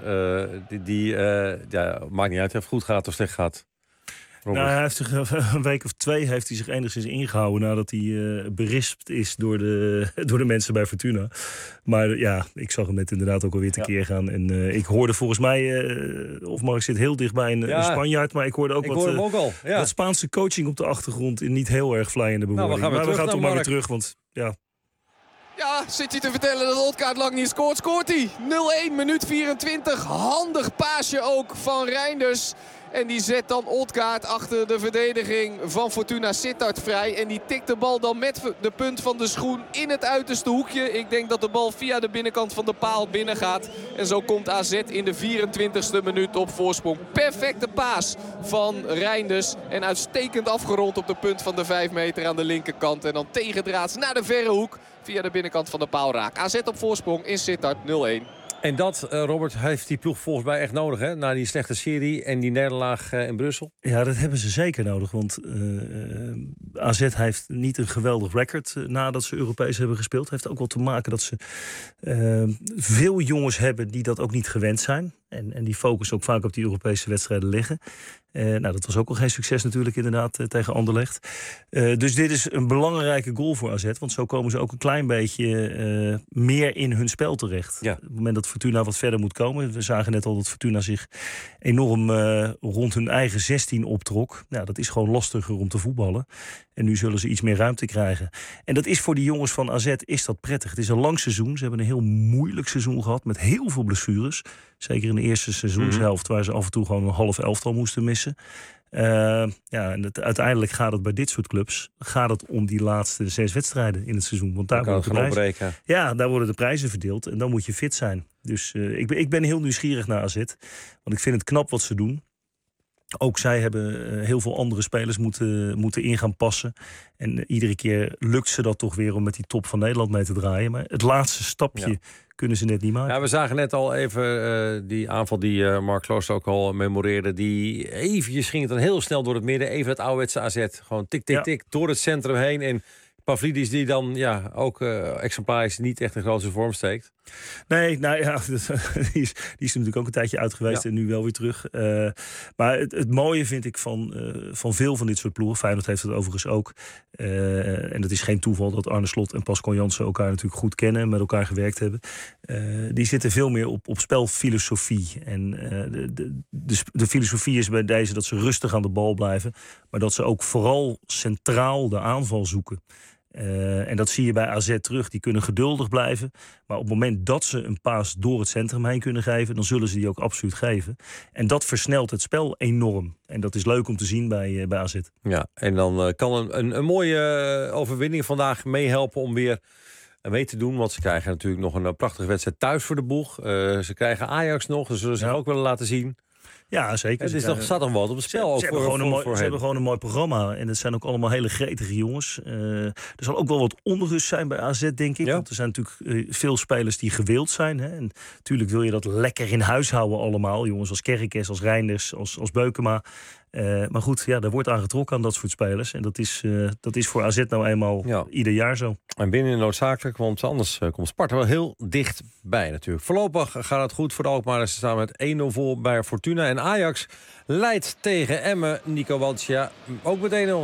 maakt niet uit of het goed gaat of slecht gaat. Nou, hij heeft zich een week of 2 heeft hij zich enigszins ingehouden nadat hij berispt is door de mensen bij Fortuna. Maar ja, ik zag hem net inderdaad ook alweer tekeer gaan. En ik hoorde volgens mij, of Mark zit heel dichtbij een Spanjaard, maar ik hoorde ook wat Spaanse coaching op de achtergrond in niet heel erg vlijende bewoording. Nou, we gaan toch maar weer terug, want ja. Ja, zit je te vertellen dat Odgaard lang niet scoort? Scoort hij. 0-1, minuut 24. Handig paasje ook van Reinders. En die zet dan Odgaard achter de verdediging van Fortuna Sittard vrij. En die tikt de bal dan met de punt van de schoen in het uiterste hoekje. Ik denk dat de bal via de binnenkant van de paal binnen gaat. En zo komt AZ in de 24e minuut op voorsprong. Perfecte paas van Reinders. En uitstekend afgerond op de punt van de 5 meter aan de linkerkant. En dan tegendraads naar de verre hoek via de binnenkant van de paal raak. AZ op voorsprong in Sittard 0-1. En dat, Robert, heeft die ploeg volgens mij echt nodig, hè? Na die slechte serie en die nederlaag in Brussel. Ja, dat hebben ze zeker nodig. Want AZ heeft niet een geweldig record nadat ze Europees hebben gespeeld. Het heeft ook wel te maken dat ze veel jongens hebben die dat ook niet gewend zijn. En die focussen ook vaak op die Europese wedstrijden liggen. Nou, dat was ook al geen succes natuurlijk inderdaad tegen Anderlecht. Dus dit is een belangrijke goal voor AZ. Want zo komen ze ook een klein beetje meer in hun spel terecht. Ja. Op het moment dat Fortuna wat verder moet komen. We zagen net al dat Fortuna zich enorm rond hun eigen 16 optrok. Nou, dat is gewoon lastiger om te voetballen. En nu zullen ze iets meer ruimte krijgen. En dat is voor die jongens van AZ is dat prettig. Het is een lang seizoen. Ze hebben een heel moeilijk seizoen gehad met heel veel blessures. Zeker in de eerste seizoenshelft waar ze af en toe gewoon een half elftal moesten missen. En uiteindelijk gaat het bij dit soort clubs om die laatste 6 wedstrijden in het seizoen. Want daar worden de prijzen verdeeld en dan moet je fit zijn. Dus ik ben heel nieuwsgierig naar AZ. Want ik vind het knap wat ze doen. Ook zij hebben heel veel andere spelers moeten in gaan passen. En iedere keer lukt ze dat toch weer om met die top van Nederland mee te draaien. Maar het laatste stapje kunnen ze net niet maken. Ja, we zagen net al even die aanval die Mark Klooster ook al memoreerde. Die eventjes ging het dan heel snel door het midden. Even het ouderwetse AZ. Gewoon tik, tik, tik door het centrum heen. En Pavlidis die dan ook exemplarisch niet echt een grote vorm steekt. Nee, nou ja, die is natuurlijk ook een tijdje uit geweest en nu wel weer terug. Maar het mooie vind ik van veel van dit soort ploegen. Feyenoord heeft het overigens ook. En het is geen toeval dat Arne Slot en Pascal Jansen elkaar natuurlijk goed kennen en met elkaar gewerkt hebben. Die zitten veel meer op spelfilosofie. En de filosofie is bij deze dat ze rustig aan de bal blijven. Maar dat ze ook vooral centraal de aanval zoeken. En dat zie je bij AZ terug. Die kunnen geduldig blijven. Maar op het moment dat ze een paas door het centrum heen kunnen geven, dan zullen ze die ook absoluut geven. En dat versnelt het spel enorm. En dat is leuk om te zien bij AZ. Ja, en dan kan een mooie overwinning vandaag meehelpen om weer mee te doen. Want ze krijgen natuurlijk nog een prachtige wedstrijd thuis voor de boeg. Ze krijgen Ajax nog. Dus zullen ze ook willen laten zien. Ja, zeker. Het staat nog wat op het spel. Ze hebben gewoon een mooi programma. En het zijn ook allemaal hele gretige jongens. Er zal ook wel wat onrust zijn bij AZ, denk ik. Ja. Want er zijn natuurlijk veel spelers die gewild zijn. Hè. En natuurlijk wil je dat lekker in huis houden allemaal. Jongens als Kerkes, als Reinders, als Beukema. Maar goed, ja, daar wordt aan getrokken aan dat soort spelers. En dat is voor AZ nou eenmaal ieder jaar zo. En binnen noodzakelijk, want anders komt Sparta wel heel dichtbij natuurlijk. Voorlopig gaat het goed voor de Alkmaarders. Ze staan met 1-0 voor bij Fortuna. En Ajax leidt tegen Emmen. Nico Wantia ook met 1-0.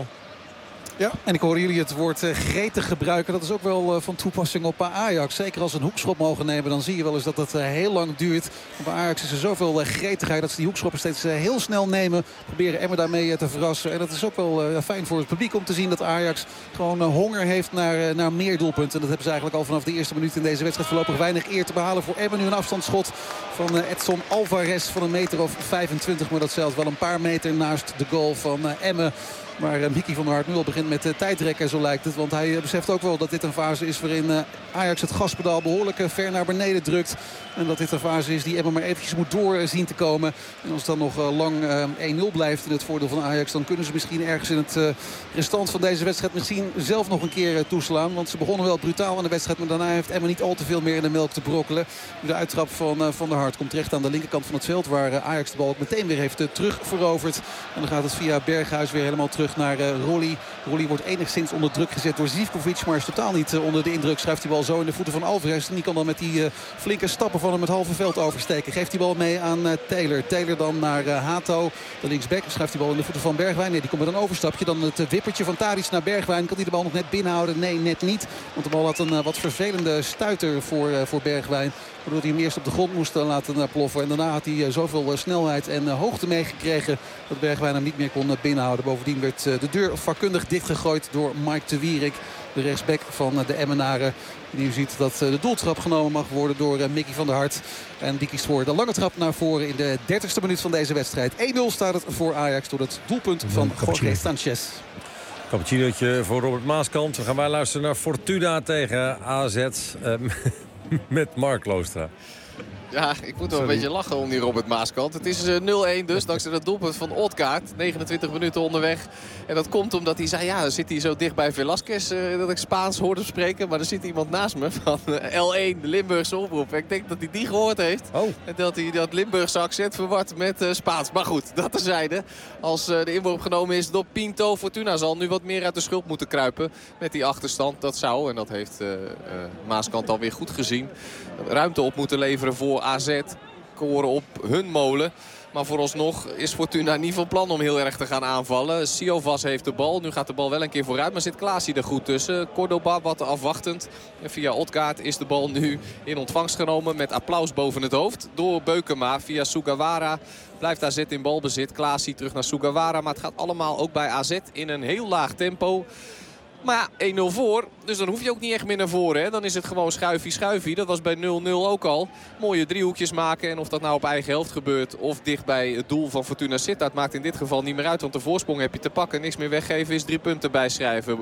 Ja, en ik hoor jullie het woord gretig gebruiken. Dat is ook wel van toepassing op Ajax. Zeker als ze een hoekschop mogen nemen, dan zie je wel eens dat het heel lang duurt. Bij Ajax is er zoveel gretigheid dat ze die hoekschoppen steeds heel snel nemen. Proberen Emmen daarmee te verrassen. En dat is ook wel fijn voor het publiek om te zien dat Ajax gewoon honger heeft naar meer doelpunten. En dat hebben ze eigenlijk al vanaf de eerste minuut in deze wedstrijd. Voorlopig weinig eer te behalen voor Emmen. Nu een afstandsschot van Edson Alvarez van 1,25 meter. Maar dat zelfs wel een paar meter naast de goal van Emmen. Maar Mickey van der Hart nu al begint met tijdrekken, zo lijkt het. Want hij beseft ook wel dat dit een fase is waarin Ajax het gaspedaal behoorlijk ver naar beneden drukt. En dat dit een fase is die Emmen maar eventjes moet doorzien te komen. En als het dan nog lang 1-0 blijft in het voordeel van Ajax, dan kunnen ze misschien ergens in het restant van deze wedstrijd misschien zelf nog een keer toeslaan. Want ze begonnen wel brutaal aan de wedstrijd, maar daarna heeft Emmen niet al te veel meer in de melk te brokkelen. De uittrap van Van der Hart komt terecht aan de linkerkant van het veld, waar Ajax de bal ook meteen weer heeft terugveroverd. En dan gaat het via Berghuis weer helemaal terug naar Rolly. Rolly wordt enigszins onder druk gezet door Zivkovic, maar is totaal niet onder de indruk. Schuift die bal zo in de voeten van Alvarez. En die kan dan met die flinke stappen van hem het halve veld oversteken. Geeft die bal mee aan Taylor. Taylor dan naar Hato, de linksback. Schuift die bal in de voeten van Bergwijn. Nee, die komt met een overstapje. Dan het wippertje van Tadic naar Bergwijn. Kan hij de bal nog net binnenhouden? Nee, net niet. Want de bal had een wat vervelende stuiter voor Bergwijn. Waardoor hij hem eerst op de grond moest laten ploffen. En daarna had hij zoveel snelheid en hoogte meegekregen dat Bergwijn hem niet meer kon binnenhouden. Bovendien werd de deur vakkundig dichtgegooid door Mike de Wierik, de rechtsback van de Emmenaren. Die u ziet dat de doeltrap genomen mag worden door Mickey van der Hart. En die kiest voor de lange trap naar voren in de 30ste minuut van deze wedstrijd. 1-0 staat het voor Ajax door het doelpunt van Jorge Sanchez. Cappuccinootje voor Robert Maaskant. We gaan wij luisteren naar Fortuna tegen AZ met Mark Loostra. Ja, ik moet wel een beetje lachen om die Robert Maaskant. Het is 0-1 dus, dankzij dat doelpunt van Odgaard. 29 minuten onderweg. En dat komt omdat hij zei, ja, dan zit hij zo dicht bij Velasquez dat ik Spaans hoorde spreken. Maar er zit iemand naast me van L1, de Limburgse omroep. Ik denk dat hij die gehoord heeft. Oh. En dat hij dat Limburgse accent verward met Spaans. Maar goed, dat terzijde. Als de inworp genomen is door Pinto, Fortuna zal nu wat meer uit de schulp moeten kruipen met die achterstand. Dat zou, en dat heeft Maaskant alweer goed gezien, ruimte op moeten leveren voor AZ. Koren op hun molen. Maar vooralsnog is Fortuna niet van plan om heel erg te gaan aanvallen. Siovas heeft de bal. Nu gaat de bal wel een keer vooruit. Maar zit Klaasie er goed tussen. Cordoba wat afwachtend. En via Odgaard is de bal nu in ontvangst genomen. Met applaus boven het hoofd. Door Beukema via Sugawara. Blijft AZ in balbezit. Klaasie terug naar Sugawara. Maar het gaat allemaal ook bij AZ in een heel laag tempo. Maar ja, 1-0 voor. Dus dan hoef je ook niet echt meer naar voren. Hè? Dan is het gewoon schuifie. Dat was bij 0-0 ook al. Mooie driehoekjes maken. En of dat nou op eigen helft gebeurt of dicht bij het doel van Fortuna Sittard, maakt in dit geval niet meer uit. Want de voorsprong heb je te pakken. Niks meer weggeven is 3 punten bijschrijven.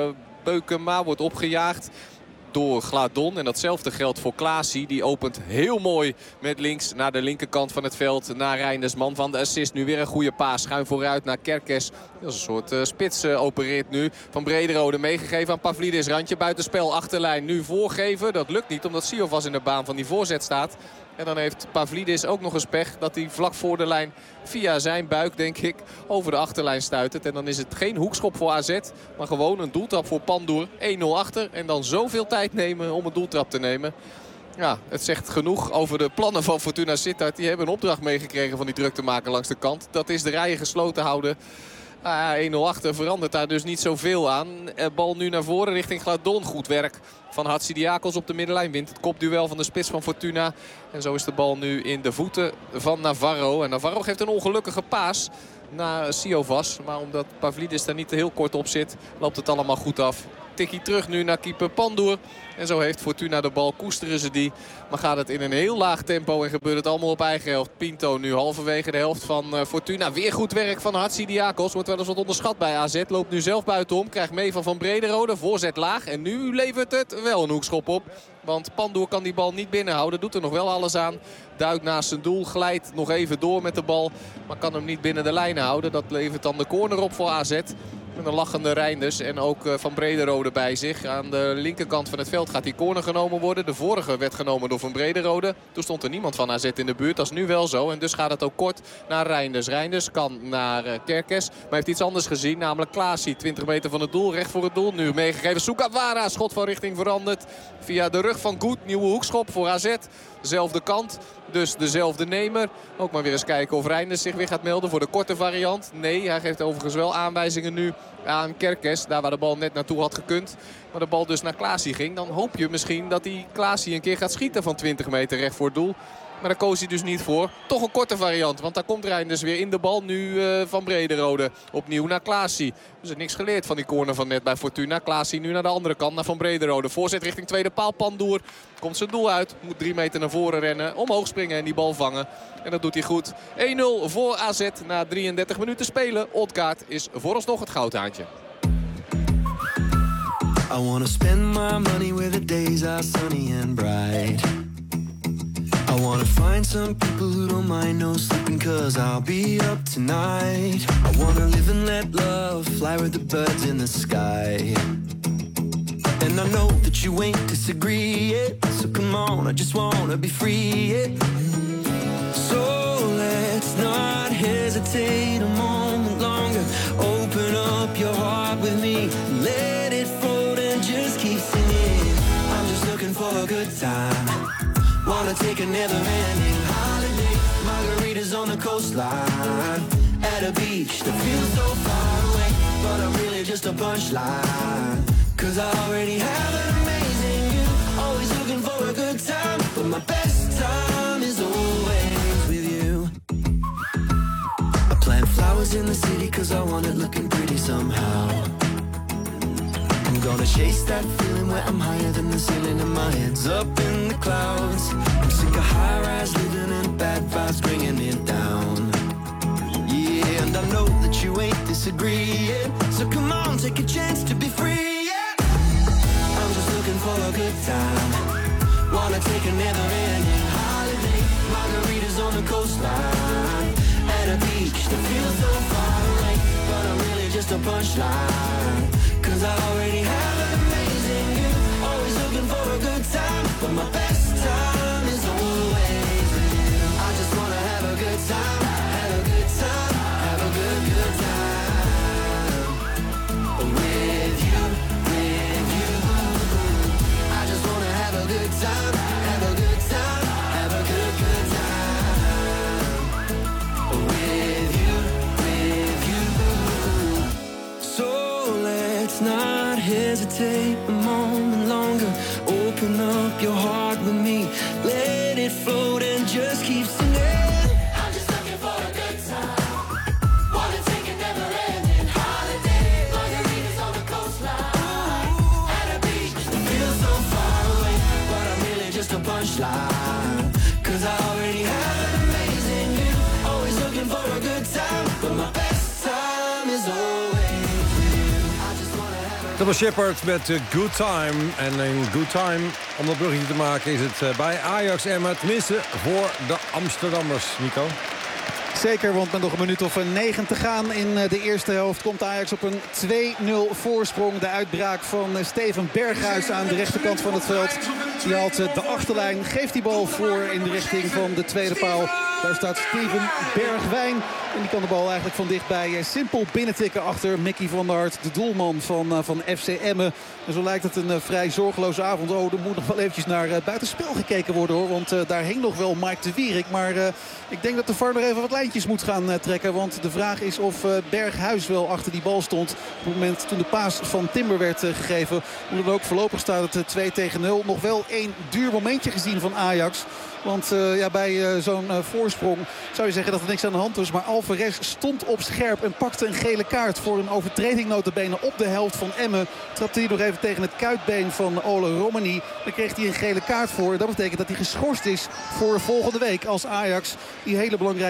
Beukema wordt opgejaagd door Gladon. En datzelfde geldt voor Klaasie. Die opent heel mooi met links naar de linkerkant van het veld. Naar Reinders, man van de assist. Nu weer een goede paas. Schuin vooruit naar Kerkes. Dat is een soort spits opereert nu. Van Brederode meegegeven aan Pavlidis. Randje buitenspel, achterlijn. Nu voorgeven. Dat lukt niet omdat Siovas in de baan van die voorzet staat. En dan heeft Pavlidis ook nog eens pech dat hij vlak voor de lijn via zijn buik, denk ik, over de achterlijn stuitert. En dan is het geen hoekschop voor AZ, maar gewoon een doeltrap voor Pandoer. 1-0 achter en dan zoveel tijd nemen om een doeltrap te nemen. Ja, het zegt genoeg over de plannen van Fortuna Sittard. Die hebben een opdracht meegekregen van die druk te maken langs de kant. Dat is de rijen gesloten houden. 1-0 achter verandert daar dus niet zoveel aan. Bal nu naar voren richting Gladon. Goed werk van Hatsidiakos op de middenlijn. Wint het kopduel van de spits van Fortuna. En zo is de bal nu in de voeten van Navarro. En Navarro geeft een ongelukkige paas naar Siovas. Maar omdat Pavlidis daar niet te heel kort op zit, loopt het allemaal goed af. Tikkie terug nu naar keeper Pandoer. En zo heeft Fortuna de bal, koesteren ze die. Maar gaat het in een heel laag tempo en gebeurt het allemaal op eigen helft. Pinto nu halverwege de helft van Fortuna. Weer goed werk van Hatsidiakos. Wordt wel eens wat onderschat bij AZ. Loopt nu zelf buitenom. Krijgt mee van Brederode. Voorzet laag. En nu levert het wel een hoekschop op. Want Pandoer kan die bal niet binnenhouden. Doet er nog wel alles aan. Duikt naast zijn doel. Glijdt nog even door met de bal. Maar kan hem niet binnen de lijnen houden. Dat levert dan de corner op voor AZ. Met een lachende Reinders en ook Van Brederode bij zich. Aan de linkerkant van het veld gaat die corner genomen worden. De vorige werd genomen door Van Brederode. Toen stond er niemand van AZ in de buurt. Dat is nu wel zo. En dus gaat het ook kort naar Reinders. Reinders kan naar Kerkes. Maar heeft iets anders gezien. Namelijk Klaasie. 20 meter van het doel. Recht voor het doel. Nu meegegeven. Sukawara. Schot van richting veranderd. Via de rug van Goed. Nieuwe hoekschop voor AZ. Dezelfde kant. Dus dezelfde nemer. Ook maar weer eens kijken of Reinders zich weer gaat melden voor de korte variant. Nee, hij geeft overigens wel aanwijzingen nu aan Kerkes. Daar waar de bal net naartoe had gekund. Maar de bal dus naar Klaasie ging. Dan hoop je misschien dat die Klaasie een keer gaat schieten van 20 meter recht voor het doel. Maar daar koos hij dus niet voor. Toch een korte variant. Want daar komt Reinders weer in de bal. Nu Van Brederode. Opnieuw naar Klaasie. Dus er niks geleerd van die corner van net bij Fortuna. Klaasie nu naar de andere kant. Naar Van Brederode. Voorzet richting tweede paal. Pandoer komt zijn doel uit. Moet 3 meter naar voren rennen. Omhoog springen en die bal vangen. En dat doet hij goed. 1-0 voor AZ na 33 minuten spelen. Odgaard is vooralsnog het goudhaantje. I wanna spend my money where the days are sunny and bright. I wanna find some people who don't mind no sleeping, 'cause I'll be up tonight. I wanna live and let love fly with the birds in the sky. And I know that you ain't disagree, yeah. So come on, I just wanna be free, yeah. So let's not hesitate a moment longer. Open up your heart with me, let it float and just keep singing. I'm just looking for a good time. Wanna take a never-ending holiday. Margaritas on the coastline. At a beach that feels so far away. But I'm really just a punchline. 'Cause I already have an amazing view. Always looking for a good time. But my best time is always with you. I plant flowers in the city 'cause I want it looking pretty somehow. I'm gonna chase that feeling where I'm higher than the ceiling and my head's up in the clouds. I'm sick of high-rise living and bad vibes bringing it down. Yeah, and I know that you ain't disagreeing. So come on, take a chance to be free, yeah. I'm just looking for a good time. Wanna take a never-ending holiday. Margaritas on the coastline. At a beach that feels so far away. But I'm really just a punchline. 'Cause I already have an amazing view. Always looking for a good time. But my best time is always with you. I just wanna have a good time. Have a good time. Have a good time. With you, with you. I just wanna have a good time. Have a good time. Have a good time. With you, with you. So let's not hesitate a moment longer. Open up your heart with me. Let it float and just keep singing. I'm just looking for a good time. Wanna take a never-ending holiday. Margaritas on the coastline. At a beach that feels so far away. But I'm really just a punchline. 'Cause I already have an amazing view. Always looking for a good time. But my best time is always. Dat was Shepard met Good Time. En een Good Time, om dat bruggetje te maken, is het bij Ajax Emma. Tenminste voor de Amsterdammers, Nico. Zeker, want met nog een minuut of 9 te gaan in de eerste helft komt Ajax op een 2-0 voorsprong. De uitbraak van Steven Berghuis aan de rechterkant van het veld. Die haalt de achterlijn, geeft die bal voor in de richting van de tweede paal. Daar staat Steven Bergwijn. En die kan de bal eigenlijk van dichtbij simpel binnentikken achter Mickey van der Hart, de doelman van FC Emmen. En zo lijkt het een vrij zorgeloze avond. Oh, er moet nog wel eventjes naar buitenspel gekeken worden, hoor. Want daar hing nog wel Mike de Wierik. Maar ik denk dat de VAR nog even wat lijntjes moet gaan trekken. Want de vraag is of Berghuis wel achter die bal stond op het moment toen de paas van Timber werd gegeven. Hoe dan ook, voorlopig staat het 2-0. Nog wel één duur momentje gezien van Ajax. Want bij zo'n voorsprong zou je zeggen dat er niks aan de hand was. Maar Alvarez stond op scherp en pakte een gele kaart voor een overtreding nota bene op de helft van Emmen. Trapte hij nog even tegen het kuitbeen van Ole Romani. Daar kreeg hij een gele kaart voor. Dat betekent dat hij geschorst is voor volgende week als Ajax die hele belangrijke topper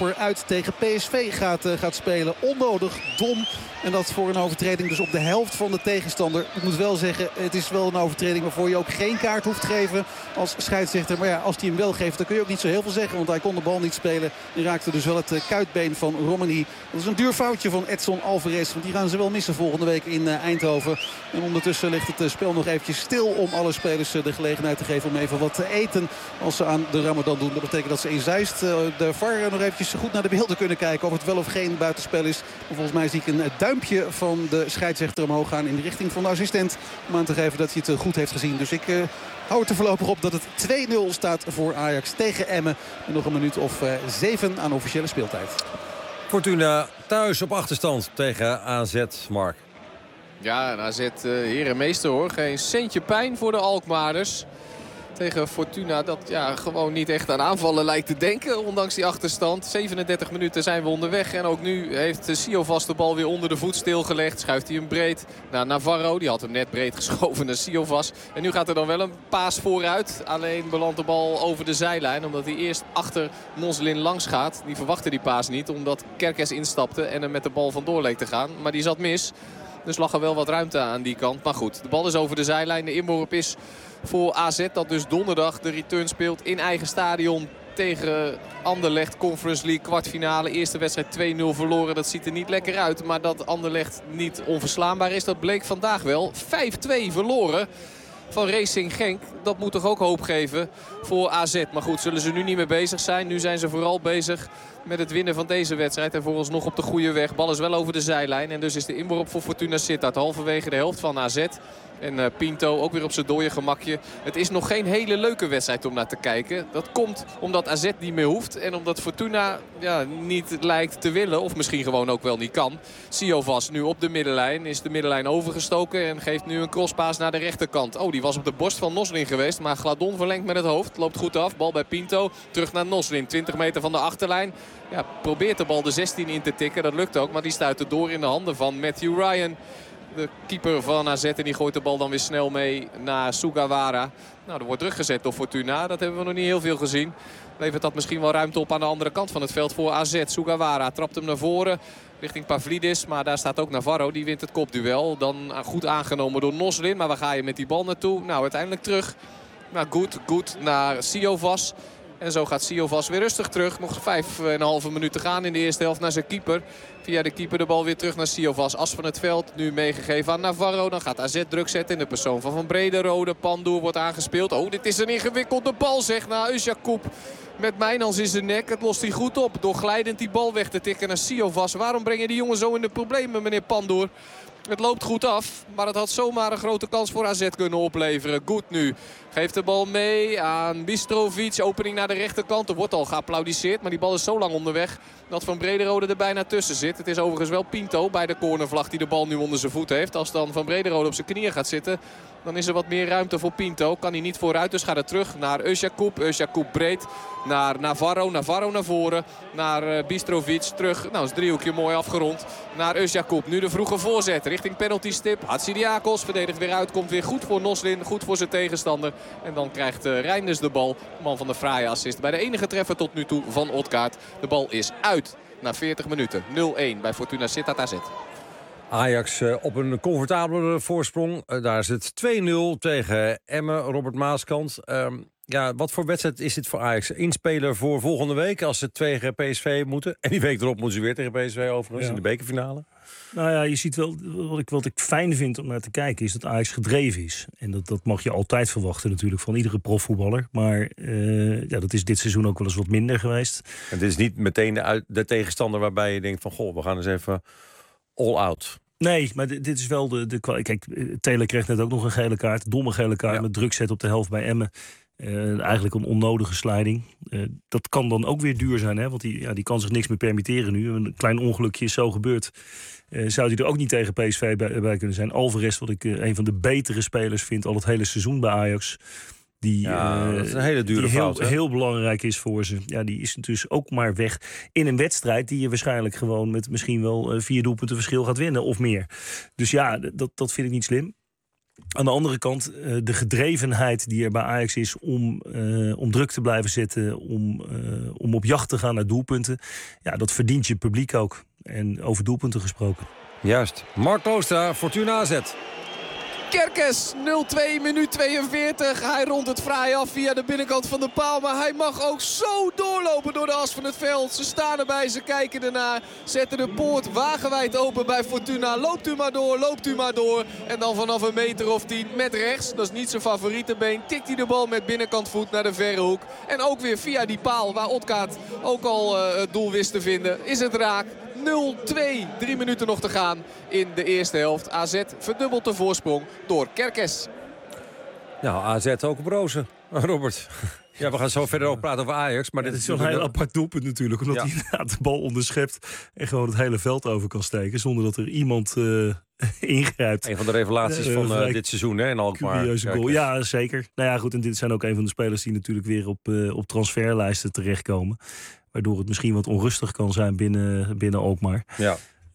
Silver uit tegen PSV gaat spelen. Onnodig, dom. En dat voor een overtreding dus op de helft van de tegenstander. Ik moet wel zeggen, het is wel een overtreding waarvoor je ook geen kaart hoeft te geven als scheidsrechter. Maar ja, als hij hem wel geeft, dan kun je ook niet zo heel veel zeggen. Want hij kon de bal niet spelen. En raakte dus wel het kuitbeen van Romani. Dat is een duur foutje van Edson Alvarez. Want die gaan ze wel missen volgende week in Eindhoven. En ondertussen ligt het spel nog eventjes stil om alle spelers de gelegenheid te geven om even wat te eten als ze aan de Ramadan doen. Dat betekent dat ze in Zeist de VAR nog eventjes goed naar de beelden kunnen kijken of het wel of geen buitenspel is. Maar volgens mij zie ik een duimpje van de scheidsrechter omhoog gaan in de richting van de assistent. Om aan te geven dat hij het goed heeft gezien. Dus ik hou het er voorlopig op dat het 2-0 staat voor Ajax tegen Emmen. En nog een minuut of 7 aan officiële speeltijd. Fortuna thuis op achterstand tegen AZ, Mark. Ja, en AZ herenmeester hoor. Geen centje pijn voor de Alkmaarders. Tegen Fortuna dat gewoon niet echt aan aanvallen lijkt te denken. Ondanks die achterstand. 37 minuten zijn we onderweg. En ook nu heeft Siovas de bal weer onder de voet stilgelegd. Schuift hij hem breed naar Navarro. Die had hem net breed geschoven naar Siovas. En nu gaat er dan wel een paas vooruit. Alleen belandt de bal over de zijlijn. Omdat hij eerst achter Noslin langs gaat. Die verwachtte die paas niet. Omdat Kerkes instapte en er met de bal vandoor leek te gaan. Maar die zat mis. Dus lag er wel wat ruimte aan die kant. Maar goed, de bal is over de zijlijn. De inworp is voor AZ dat dus donderdag de return speelt in eigen stadion tegen Anderlecht. Conference League kwartfinale. Eerste wedstrijd 2-0 verloren. Dat ziet er niet lekker uit. Maar dat Anderlecht niet onverslaanbaar is, dat bleek vandaag wel. 5-2 verloren van Racing Genk. Dat moet toch ook hoop geven voor AZ. Maar goed, zullen ze nu niet mee bezig zijn. Nu zijn ze vooral bezig met het winnen van deze wedstrijd. En vooralsnog op de goede weg. Bal is wel over de zijlijn. En dus is de inworp voor Fortuna Sittard halverwege de helft van AZ. En Pinto ook weer op zijn dode gemakje. Het is nog geen hele leuke wedstrijd om naar te kijken. Dat komt omdat AZ niet meer hoeft. En omdat Fortuna niet lijkt te willen. Of misschien gewoon ook wel niet kan. Siovas nu op de middenlijn. Is de middenlijn overgestoken. En geeft nu een crosspaas naar de rechterkant. Oh, die was op de borst van Noslin geweest. Maar Gladon verlengt met het hoofd. Loopt goed af. Bal bij Pinto. Terug naar Noslin. 20 meter van de achterlijn. Ja, probeert de bal de 16 in te tikken. Dat lukt ook. Maar die stuit er door in de handen van Matthew Ryan. De keeper van AZ en die gooit de bal dan weer snel mee naar Sugawara. Nou, er wordt teruggezet door Fortuna. Dat hebben we nog niet heel veel gezien. Levert dat misschien wel ruimte op aan de andere kant van het veld voor AZ. Sugawara trapt hem naar voren richting Pavlidis. Maar daar staat ook Navarro. Die wint het kopduel. Dan goed aangenomen door Noslin. Maar waar ga je met die bal naartoe? Nou, uiteindelijk terug naar Goed naar Siovas. En zo gaat Siovas weer rustig terug. Nog 5,5 minuten te gaan in de eerste helft naar zijn keeper. Via de keeper de bal weer terug naar Siovas. As van het veld, nu meegegeven aan Navarro. Dan gaat AZ druk zetten in de persoon van Brederode. Pandoer wordt aangespeeld. Oh, dit is een ingewikkelde bal, zeg, naar Özjakup. Met Mijnans in zijn nek. Het lost hij goed op. Door glijdend die bal weg te tikken naar Siovas. Waarom brengen die jongen zo in de problemen, meneer Pandoer? Het loopt goed af, maar het had zomaar een grote kans voor AZ kunnen opleveren. Goed nu. Geeft de bal mee aan Bistrovic. Opening naar de rechterkant. Er wordt al geapplaudisseerd, maar die bal is zo lang onderweg dat Van Brederode er bijna tussen zit. Het is overigens wel Pinto bij de cornervlag die de bal nu onder zijn voet heeft. Als dan Van Brederode op zijn knieën gaat zitten, dan is er wat meer ruimte voor Pinto. Kan hij niet vooruit, dus gaat het terug naar Özjakup. Özjakup breed naar Navarro. Navarro naar voren. Naar Bistrovic. Terug. Nou, is het driehoekje mooi afgerond. Naar Özjakup. Nu de vroege voorzet richting penaltystip. Hatsidiakos verdedigt weer uit. Komt weer goed voor Noslin. Goed voor zijn tegenstander. En dan krijgt Reinders de bal. Man van de fraaie assist bij de enige treffer tot nu toe van Odgaard. De bal is uit na 40 minuten. 0-1 bij Fortuna Sittard AZ. Ajax op een comfortabele voorsprong. Daar is het 2-0 tegen Emmen, Robert Maaskant. Wat voor wedstrijd is dit voor Ajax? Inspeler voor volgende week als ze tegen PSV moeten. En die week erop moeten ze weer tegen PSV overigens in de bekerfinale. Nou ja, je ziet wel, wat ik fijn vind om naar te kijken is dat Ajax gedreven is. En dat mag je altijd verwachten natuurlijk van iedere profvoetballer. Maar dat is dit seizoen ook wel eens wat minder geweest. En dit is niet meteen de tegenstander waarbij je denkt van goh, we gaan eens even all out. Nee, maar dit is wel de kijk, Taylor kreeg net ook nog een gele kaart. Domme gele kaart met druk zet op de helft bij Emmen. Eigenlijk een onnodige sliding. Dat kan dan ook weer duur zijn, hè? Want die kan zich niks meer permitteren nu. Een klein ongelukje is zo gebeurd. Zou hij er ook niet tegen PSV bij kunnen zijn. Alvarez, wat ik een van de betere spelers vind al het hele seizoen bij Ajax. Dat is een hele dure fout. Heel belangrijk is voor ze. Ja, die is dus ook maar weg in een wedstrijd die je waarschijnlijk gewoon met misschien wel 4 doelpunten verschil gaat winnen of meer. Dus ja, dat vind ik niet slim. Aan de andere kant, de gedrevenheid die er bij Ajax is om druk te blijven zetten, om op jacht te gaan naar doelpunten. Ja, dat verdient je publiek ook. En over doelpunten gesproken. Juist. Mark Toostra, Fortuna AZ. Kerkes, 0-2, minuut 42. Hij rondt het fraai af via de binnenkant van de paal. Maar hij mag ook zo doorlopen door de as van het veld. Ze staan erbij, ze kijken ernaar. Zetten de poort wagenwijd open bij Fortuna. Loopt u maar door, loopt u maar door. En dan vanaf een meter of 10 met rechts. Dat is niet zijn favoriete been. Tikt hij de bal met binnenkant voet naar de verre hoek. En ook weer via die paal waar Odgaard ook al het doel wist te vinden. Is het raak. 0-2, 3 minuten nog te gaan in de eerste helft. AZ verdubbelt de voorsprong door Kerkes. Nou, AZ ook op rozen, Robert. Ja, we gaan zo verder ook praten over Ajax. Maar dit is zo'n heel apart doelpunt natuurlijk. Omdat hij inderdaad de bal onderschept en gewoon het hele veld over kan steken. Zonder dat er iemand ingrijpt. Een van de revelaties van dit seizoen, hè? En curieuze goal. Ja, zeker. Nou ja, goed. En dit zijn ook een van de spelers die natuurlijk weer op transferlijsten terechtkomen. Waardoor het misschien wat onrustig kan zijn binnen Alkmaar. Ja.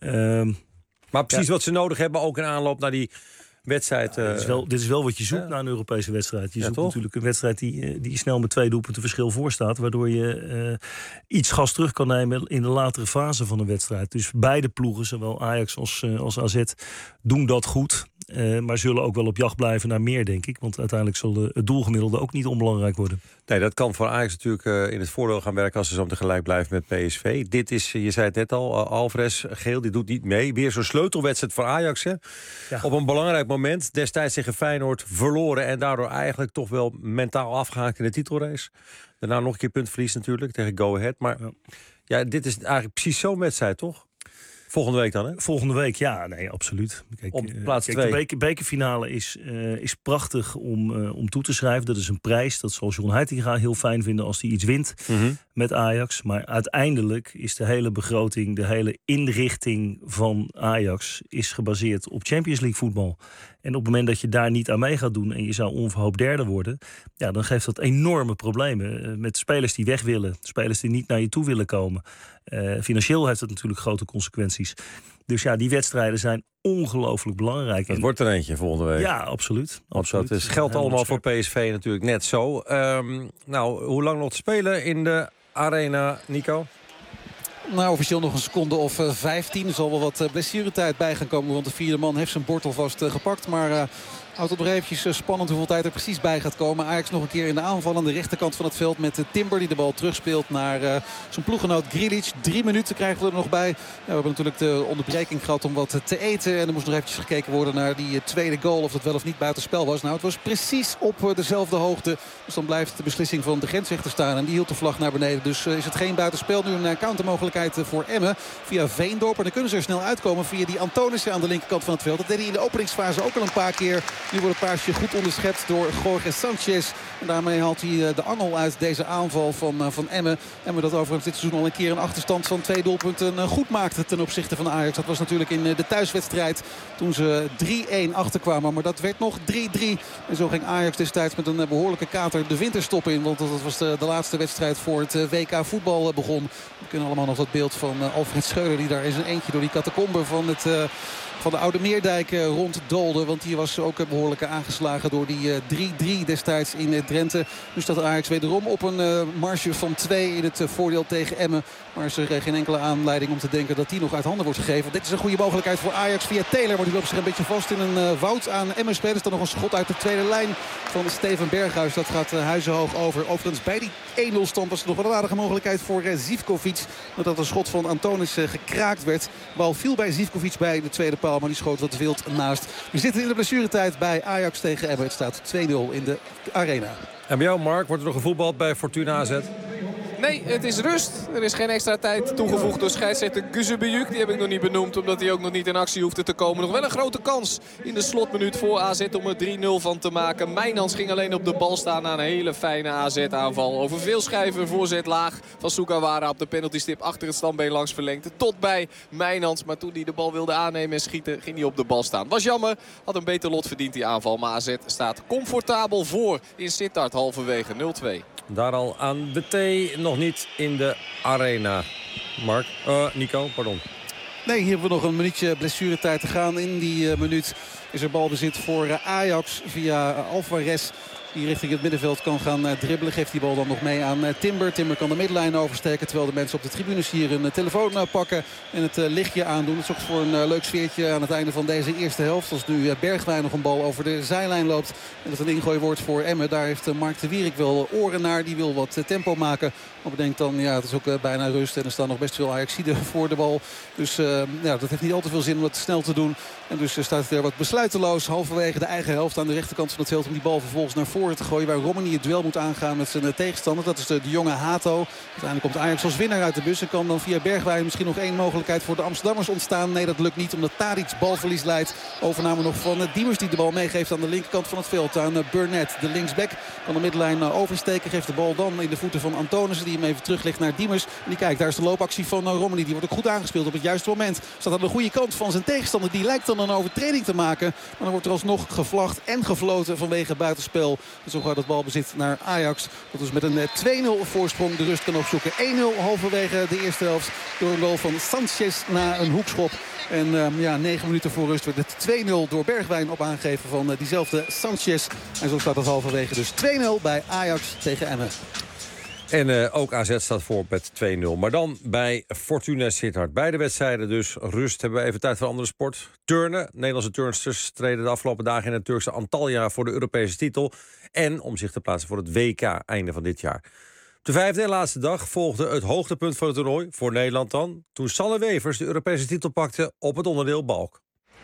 Maar precies wat ze nodig hebben, ook in aanloop naar die wedstrijd. Dit is wel wat je zoekt naar een Europese wedstrijd. Je zoekt natuurlijk een wedstrijd die snel met 2 doelpunten verschil voor staat. Waardoor je iets gas terug kan nemen in de latere fase van een wedstrijd. Dus beide ploegen, zowel Ajax als AZ, doen dat goed. Maar zullen ook wel op jacht blijven naar meer, denk ik. Want uiteindelijk zal het doelgemiddelde ook niet onbelangrijk worden. Nee, dat kan voor Ajax natuurlijk in het voordeel gaan werken als ze zo tegelijk blijven met PSV. Dit is, je zei het net al, Alvarez, geel, die doet niet mee. Weer zo'n sleutelwedstrijd voor Ajax, hè? Ja. Op een belangrijk moment, destijds tegen Feyenoord verloren en daardoor eigenlijk toch wel mentaal afgehaakt in de titelrace. Daarna nog een keer puntverlies natuurlijk tegen Go Ahead. Maar ja, dit is eigenlijk precies zo'n wedstrijd, toch? Volgende week dan, hè? Volgende week, ja, nee, absoluut. Kijk, op plaats 2. De bekerfinale is prachtig om toe te schrijven. Dat is een prijs. Dat zal John Heitinga heel fijn vinden als hij iets wint met Ajax. Maar uiteindelijk is de hele begroting, de hele inrichting van Ajax is gebaseerd op Champions League voetbal. En op het moment dat je daar niet aan mee gaat doen en je zou onverhoopt derde worden, ja, dan geeft dat enorme problemen. Met spelers die weg willen, spelers die niet naar je toe willen komen. Financieel heeft dat natuurlijk grote consequenties. Dus ja, die wedstrijden zijn ongelooflijk belangrijk. Het wordt er eentje volgende week. Ja, absoluut. Dat is geldt allemaal voor PSV natuurlijk net zo. Nou, hoe lang nog te spelen in de arena, Nico? Nou, officieel nog een seconde of 15. Er zal wel wat blessuretijd bij gaan komen. Want de vierde man heeft zijn bord alvast gepakt. Maar houdt het nog eventjes spannend hoeveel tijd er precies bij gaat komen. Ajax nog een keer in de aanval aan de rechterkant van het veld. Met Timber die de bal terugspeelt naar zijn ploeggenoot Grilic. 3 minuten krijgen we er nog bij. Ja, we hebben natuurlijk de onderbreking gehad om wat te eten. En er moest nog eventjes gekeken worden naar die tweede goal. Of dat wel of niet buitenspel was. Nou, het was precies op dezelfde hoogte. Dus dan blijft de beslissing van de grensrechter staan. En die hield de vlag naar beneden. Dus is het geen buitenspel. Nu een countermogelijkheid voor Emmen. Via Veendorp. En dan kunnen ze er snel uitkomen via die Antonissen aan de linkerkant van het veld. Dat deed hij in de openingsfase ook al een paar keer. Nu wordt het paasje goed onderschept door Jorge Sanchez. En daarmee haalt hij de angel uit deze aanval van Emmen. Emmen dat overigens dit seizoen al een keer een achterstand van 2 doelpunten goed maakte ten opzichte van Ajax. Dat was natuurlijk in de thuiswedstrijd toen ze 3-1 achterkwamen. Maar dat werd nog 3-3. En zo ging Ajax destijds met een behoorlijke kater de winterstop in. Want dat was de laatste wedstrijd voor het WK voetbal begon. We kunnen allemaal nog dat beeld van Alfred Schreuder die daar in zijn eentje door die catacombe van de Oude Meerdijk ronddoolde. Want die was ook behoorlijk aangeslagen door die 3-3 destijds in Drenthe. Nu staat Ajax wederom op een marge van 2 in het voordeel tegen Emmen. Maar is er geen enkele aanleiding om te denken dat die nog uit handen wordt gegeven. Dit is een goede mogelijkheid voor Ajax via Taylor. Maar die loopt zich een beetje vast in een woud aan Emmen-spelers. Dan nog een schot uit de tweede lijn van Steven Berghuis. Dat gaat huizenhoog over. Overigens bij die 1-0 stand was er nog wel een aardige mogelijkheid voor Zivkovic. Nadat een schot van Antonis gekraakt werd. Bal viel bij Zivkovic bij de tweede paal. Maar die schoot wat wild naast. We zitten in de blessuretijd bij Ajax tegen Emmen. Het staat 2-0 in de arena. En bij jou, Mark, wordt er nog gevoetbald bij Fortuna AZ? Nee, het is rust. Er is geen extra tijd toegevoegd door scheidsrechter Guzebeyuk. Die heb ik nog niet benoemd, omdat hij ook nog niet in actie hoefde te komen. Nog wel een grote kans in de slotminuut voor AZ om er 3-0 van te maken. Mijnans ging alleen op de bal staan na een hele fijne AZ-aanval. Over veel schijven, voorzet laag van Sugawara op de penaltystip achter het standbeen langs verlengde. Tot bij Mijnans, maar toen hij de bal wilde aannemen en schieten, ging hij op de bal staan. Was jammer, had een beter lot verdiend die aanval. Maar AZ staat comfortabel voor in Sittard halverwege 0-2. Daar al aan de thee, nog niet in de arena. Nico, pardon. Nee, hier hebben we nog een minuutje blessuretijd te gaan. In die minuut is er balbezit voor Ajax via Alvarez. Die richting het middenveld kan gaan dribbelen. Geeft die bal dan nog mee aan Timber. Timber kan de middenlijn oversteken. Terwijl de mensen op de tribunes hier een telefoon pakken. En het lichtje aandoen. Het zorgt voor een leuk sfeertje aan het einde van deze eerste helft. Als nu Bergwijn nog een bal over de zijlijn loopt. En dat een ingooi wordt voor Emmen. Daar heeft Mark de Wierik wel oren naar. Die wil wat tempo maken. Maar bedenkt dan, ja, het is ook bijna rust. En er staan nog best veel Ajaxiden voor de bal. Dus ja, dat heeft niet al te veel zin om het snel te doen. En dus staat het er wat besluiteloos. Halverwege de eigen helft aan de rechterkant van het veld. Om die bal vervolgens naar voren te gooien. Waar Romani het duel moet aangaan met zijn tegenstander. Dat is de jonge Hato. Uiteindelijk komt Ajax als winnaar uit de bus. En kan dan via Bergwijn misschien nog één mogelijkheid voor de Amsterdammers ontstaan. Nee, dat lukt niet omdat Tadic balverlies leidt. Overname nog van Diemers die de bal meegeeft aan de linkerkant van het veld. Aan Burnett, de linksback. Kan de middenlijn oversteken. Geeft de bal dan in de voeten van Antonissen. Die hem even teruglegt naar Diemers. En die kijkt, daar is de loopactie van Romani. Die wordt ook goed aangespeeld op het juiste moment. Staat aan de goede kant van zijn tegenstander. Die lijkt dan een overtreding te maken. Maar dan wordt er alsnog gevlacht en gefloten vanwege buitenspel. Dus zo gaat het balbezit naar Ajax. Dat is met een 2-0 voorsprong de rust kan opzoeken. 1-0 halverwege de eerste helft door een goal van Sanchez na een hoekschop. En 9 minuten voor rust werd het 2-0 door Bergwijn op aangeven van diezelfde Sanchez. En zo staat het halverwege dus 2-0 bij Ajax tegen Emmen. En ook AZ staat voor met 2-0. Maar dan bij Fortuna Sittard. Beide wedstrijden dus rust. Hebben we even tijd voor andere sport. Turnen. Nederlandse turnsters treden de afgelopen dagen in het Turkse Antalya voor de Europese titel. En om zich te plaatsen voor het WK einde van dit jaar. Op de vijfde en laatste dag volgde het hoogtepunt van het toernooi. Voor Nederland dan. Toen Sanne Wevers de Europese titel pakte op het onderdeel balk.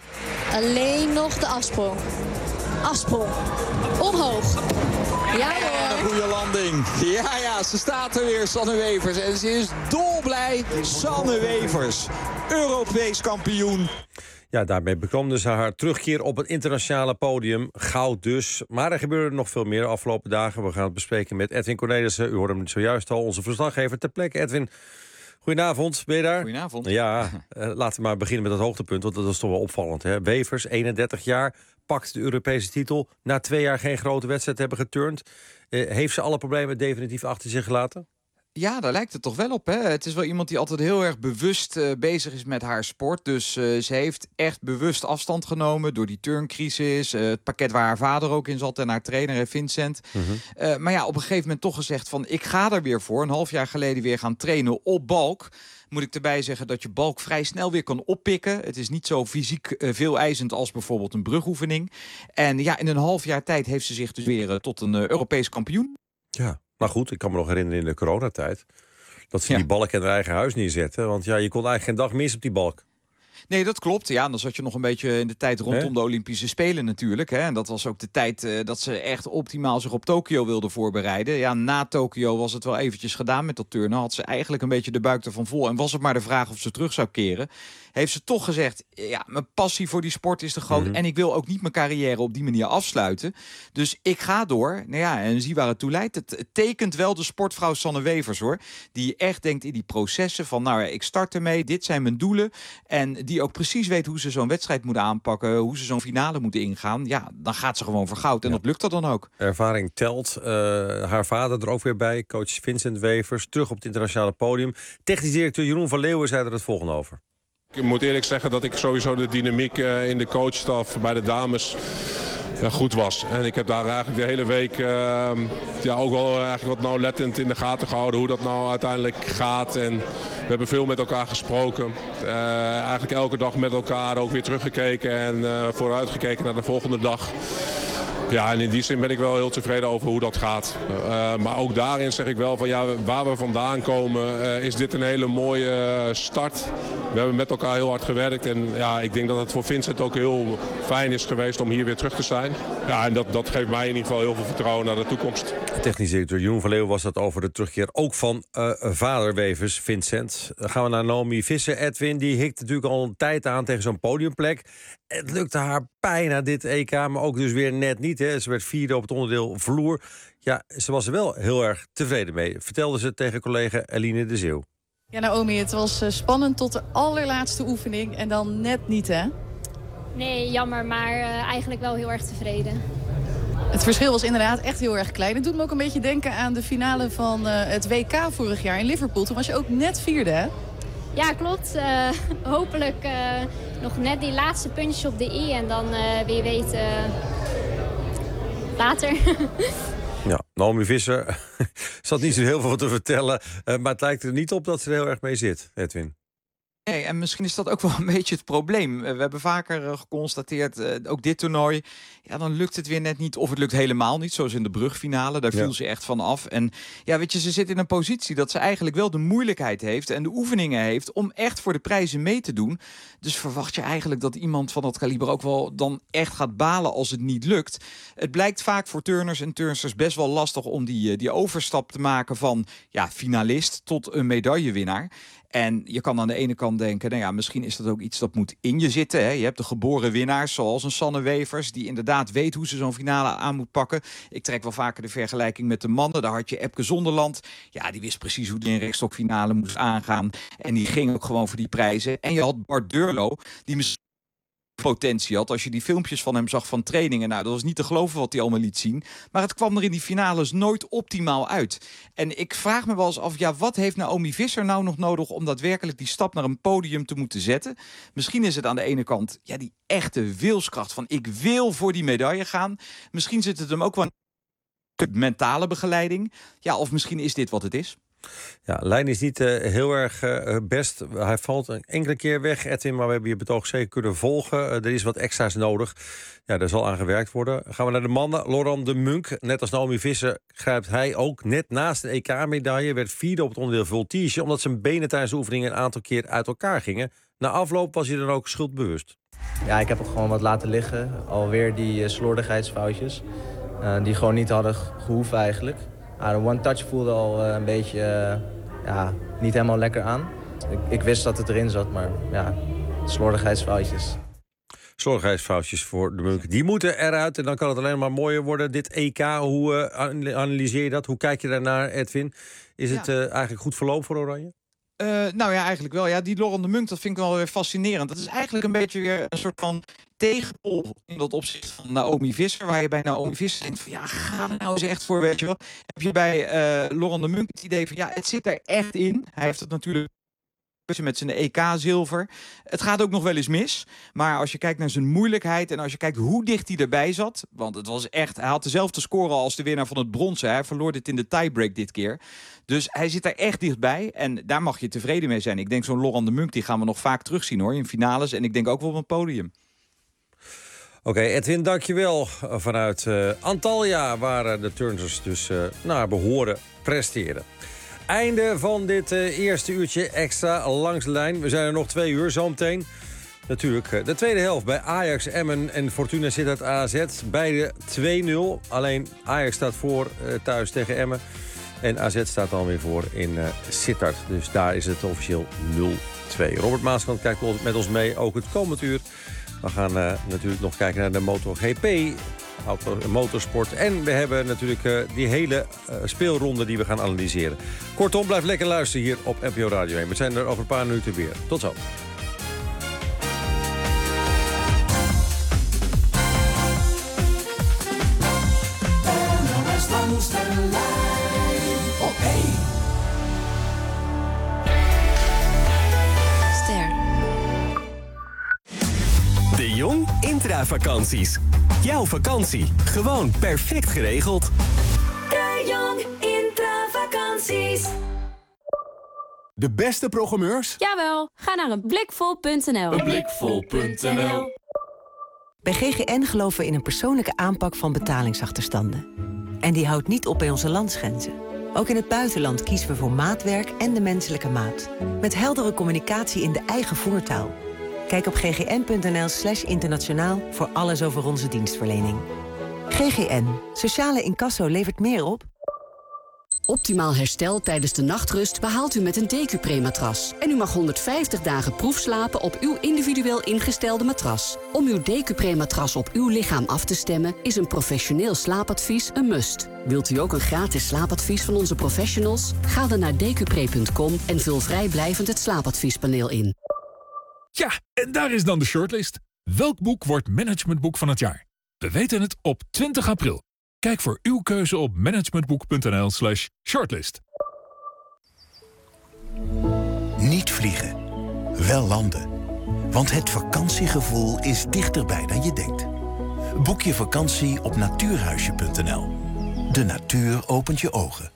Alleen nog de afsprong. Afsprong. Omhoog. Ja hoor. Een goede landing. Ja, ze staat er weer, Sanne Wevers. En ze is dolblij. Sanne Wevers, Europees kampioen. Ja, daarmee bekwam ze haar terugkeer op het internationale podium. Goud dus. Maar er gebeurde nog veel meer de afgelopen dagen. We gaan het bespreken met Edwin Cornelissen. U hoorde hem zojuist al, onze verslaggever ter plekke. Edwin, goedenavond. Ben je daar? Goedenavond. Ja, laten we maar beginnen met het hoogtepunt. Want dat is toch wel opvallend. Hè? Wevers, 31 jaar, pakt de Europese titel. Na 2 jaar geen grote wedstrijd hebben geturnd. Heeft ze alle problemen definitief achter zich gelaten? Ja, daar lijkt het toch wel op. Hè? Het is wel iemand die altijd heel erg bewust bezig is met haar sport. Dus ze heeft echt bewust afstand genomen door die turncrisis. Het pakket waar haar vader ook in zat en haar trainer Vincent. Maar ja, op een gegeven moment toch gezegd van ik ga er weer voor. Een half jaar geleden weer gaan trainen op balk. Moet ik erbij zeggen dat je balk vrij snel weer kan oppikken. Het is niet zo fysiek veel eisend als bijvoorbeeld een brugoefening. En ja, in een half jaar tijd heeft ze zich dus weer tot een Europees kampioen. Ja. Maar goed, ik kan me nog herinneren in de coronatijd dat ze die balk in haar eigen huis neerzetten. Want ja, je kon eigenlijk geen dag mis op die balk. Nee, dat klopt. Ja, dan zat je nog een beetje in de tijd rondom de Olympische Spelen natuurlijk. Hè? En dat was ook de tijd dat ze echt optimaal zich op Tokio wilde voorbereiden. Ja, na Tokio was het wel eventjes gedaan met dat turnen. Had ze eigenlijk een beetje de buik ervan vol. En was het maar de vraag of ze terug zou keren. Heeft ze toch gezegd, ja, mijn passie voor die sport is te groot. En ik wil ook niet mijn carrière op die manier afsluiten. Dus ik ga door. Nou ja, en zie waar het toe leidt. Het tekent wel de sportvrouw Sanne Wevers, hoor. Die echt denkt in die processen van, nou, ik start ermee. Dit zijn mijn doelen. En die ook precies weet hoe ze zo'n wedstrijd moet aanpakken. Hoe ze zo'n finale moet ingaan. Ja, dan gaat ze gewoon voor goud. En dat lukt er dan ook. Ervaring telt. Haar vader er ook weer bij. Coach Vincent Wevers. Terug op het internationale podium. Technisch directeur Jeroen van Leeuwen zei er het volgende over. Ik moet eerlijk zeggen dat ik sowieso de dynamiek in de coachstaf bij de dames goed was. En ik heb daar eigenlijk de hele week ook wel eigenlijk wat nauwlettend in de gaten gehouden hoe dat nou uiteindelijk gaat. En we hebben veel met elkaar gesproken. Eigenlijk elke dag met elkaar ook weer teruggekeken en vooruitgekeken naar de volgende dag. Ja, en in die zin ben ik wel heel tevreden over hoe dat gaat. Maar ook daarin zeg ik wel van ja, waar we vandaan komen is dit een hele mooie start. We hebben met elkaar heel hard gewerkt. En ja, ik denk dat het voor Vincent ook heel fijn is geweest om hier weer terug te zijn. Ja, en dat geeft mij in ieder geval heel veel vertrouwen naar de toekomst. Technisch directeur Jeroen van Leeuwen was dat over de terugkeer ook van vader Wevers, Vincent. Dan gaan we naar Naomi Visser. Edwin, die hikt natuurlijk al een tijd aan tegen zo'n podiumplek. Het lukte haar bijna dit EK, maar ook dus weer net niet. Hè. Ze werd 4e op het onderdeel vloer. Ja, ze was er wel heel erg tevreden mee, vertelde ze tegen collega Eline de Zeeuw. Ja, Naomi, het was spannend tot de allerlaatste oefening en dan net niet, hè? Nee, jammer, maar eigenlijk wel heel erg tevreden. Het verschil was inderdaad echt heel erg klein. Het doet me ook een beetje denken aan de finale van het WK vorig jaar in Liverpool. Toen was je ook net 4e, hè? Ja, klopt. Hopelijk nog net die laatste puntjes op de i en dan wie weet later. Ja, Naomi Visser zat niet zo heel veel te vertellen. Maar het lijkt er niet op dat ze er heel erg mee zit, Edwin. Nee, en misschien is dat ook wel een beetje het probleem. We hebben vaker geconstateerd, ook dit toernooi, ja, dan lukt het weer net niet. Of het lukt helemaal niet, zoals in de brugfinale. Daar viel ze echt van af. En ja, weet je, ze zit in een positie dat ze eigenlijk wel de moeilijkheid heeft en de oefeningen heeft om echt voor de prijzen mee te doen. Dus verwacht je eigenlijk dat iemand van dat kaliber ook wel dan echt gaat balen als het niet lukt. Het blijkt vaak voor turners en turnsters best wel lastig om die overstap te maken van finalist tot een medaillewinnaar. En je kan aan de ene kant denken, nou ja, misschien is dat ook iets dat moet in je zitten. Hè? Je hebt de geboren winnaars, zoals een Sanne Wevers, die inderdaad weet hoe ze zo'n finale aan moet pakken. Ik trek wel vaker de vergelijking met de mannen. Daar had je Epke Zonderland. Ja, die wist precies hoe die een rekstokfinale moest aangaan. En die ging ook gewoon voor die prijzen. En je had Bart Durlo, die misschien potentie had. Als je die filmpjes van hem zag van trainingen, nou, dat was niet te geloven wat hij allemaal liet zien. Maar het kwam er in die finales nooit optimaal uit. En ik vraag me wel eens af, wat heeft Naomi Visser nou nog nodig om daadwerkelijk die stap naar een podium te moeten zetten? Misschien is het aan de ene kant die echte wilskracht van ik wil voor die medaille gaan. Misschien zit het hem ook wel in mentale begeleiding. Ja, of misschien is dit wat het is. Ja, lijn is niet heel erg best. Hij valt een enkele keer weg, Edwin, maar we hebben je betoog zeker kunnen volgen. Er is wat extra's nodig. Ja, daar zal aan gewerkt worden. Gaan we naar de mannen. Laurent de Munk, net als Naomi Visser, grijpt hij ook net naast de EK-medaille. Werd vierde op het onderdeel voltige, omdat zijn benen tijdens de oefeningen een aantal keer uit elkaar gingen. Na afloop was hij dan ook schuldbewust. Ja, ik heb het gewoon wat laten liggen. Alweer die slordigheidsfoutjes. Die gewoon niet hadden gehoeven eigenlijk. De one-touch voelde al een beetje niet helemaal lekker aan. Ik wist dat het erin zat, maar slordigheidsfoutjes. Slordigheidsfoutjes voor de Munk. Die moeten eruit en dan kan het alleen maar mooier worden. Dit EK, hoe analyseer je dat? Hoe kijk je daarnaar, Edwin? Is het eigenlijk goed verloop voor Oranje? Nou ja, eigenlijk wel. Ja, die Laurent de Munk, dat vind ik wel weer fascinerend. Dat is eigenlijk een beetje weer een soort van tegenpol in dat opzicht van Naomi Visser. Waar je bij Naomi Visser denkt van ga er nou eens echt voor, weet je wel. Heb je bij Laurent de Munk het idee van het zit er echt in. Hij heeft het natuurlijk met zijn EK-zilver. Het gaat ook nog wel eens mis. Maar als je kijkt naar zijn moeilijkheid en als je kijkt hoe dicht hij erbij zat. Want het was echt, hij had dezelfde score als de winnaar van het bronzen. Hij verloor dit in de tiebreak dit keer. Dus hij zit er echt dichtbij. En daar mag je tevreden mee zijn. Ik denk zo'n Laurent de Munk, die gaan we nog vaak terugzien hoor. In finales. En ik denk ook wel op een podium. Oké, Edwin, dankjewel. Vanuit Antalya, waar de turners dus naar behoren presteren. Einde van dit eerste uurtje extra langs de lijn. We zijn er nog 2 uur, zometeen. Natuurlijk de tweede helft bij Ajax, Emmen en Fortuna Sittard AZ. Beide 2-0. Alleen Ajax staat voor thuis tegen Emmen. En AZ staat dan weer voor in Sittard. Dus daar is het officieel 0-2. Robert Maaskant kijkt met ons mee, ook het komend uur. We gaan natuurlijk nog kijken naar de MotoGP, motorsport. En we hebben natuurlijk die hele speelronde die we gaan analyseren. Kortom, blijf lekker luisteren hier op NPO Radio 1. We zijn er over een paar minuten weer. Tot zo. De Jong Intravakanties. Jouw vakantie, gewoon perfect geregeld. De Jong Intravakanties. De beste programmeurs? Jawel, ga naar eenblikvol.nl. Eenblikvol.nl. Bij GGN geloven we in een persoonlijke aanpak van betalingsachterstanden. En die houdt niet op bij onze landsgrenzen. Ook in het buitenland kiezen we voor maatwerk en de menselijke maat. Met heldere communicatie in de eigen voertaal. Kijk op ggn.nl/internationaal voor alles over onze dienstverlening. GGN. Sociale incasso levert meer op. Optimaal herstel tijdens de nachtrust behaalt u met een Decupre-matras. En u mag 150 dagen proefslapen op uw individueel ingestelde matras. Om uw Decupre-matras op uw lichaam af te stemmen is een professioneel slaapadvies een must. Wilt u ook een gratis slaapadvies van onze professionals? Ga dan naar decupre.com en vul vrijblijvend het slaapadviespaneel in. Ja, en daar is dan de shortlist. Welk boek wordt managementboek van het jaar? We weten het op 20 april. Kijk voor uw keuze op managementboek.nl/shortlist. Niet vliegen. wel landen. Want het vakantiegevoel is dichterbij dan je denkt. Boek je vakantie op natuurhuisje.nl. De natuur opent je ogen.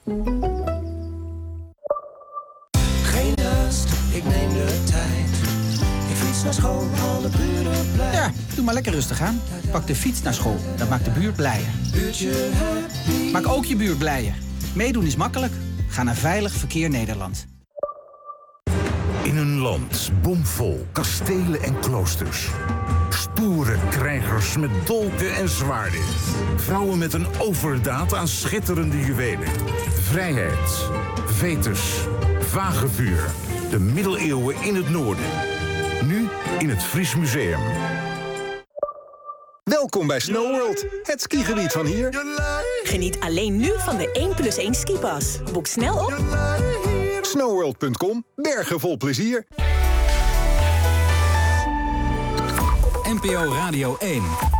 Geen haast, ik neem de tijd. Ik fiets naar school, alle buren blij. Ja, doe maar lekker rustig aan. Pak de fiets naar school, dat maakt de buurt blijer. Buurtje happy. Maak ook je buurt blijer. Meedoen is makkelijk. Ga naar Veilig Verkeer Nederland. In een land bomvol kastelen en kloosters. Stoere krijgers met dolken en zwaarden. Vrouwen met een overdaad aan schitterende juwelen. Vrijheid, veters, vagevuur. De middeleeuwen in het noorden. Nu in het Fries Museum. Welkom bij SnowWorld, het skigebied van hier. Geniet alleen nu van de 1+1 skipas. Boek snel op snowworld.com. Bergen vol plezier. NPO Radio 1.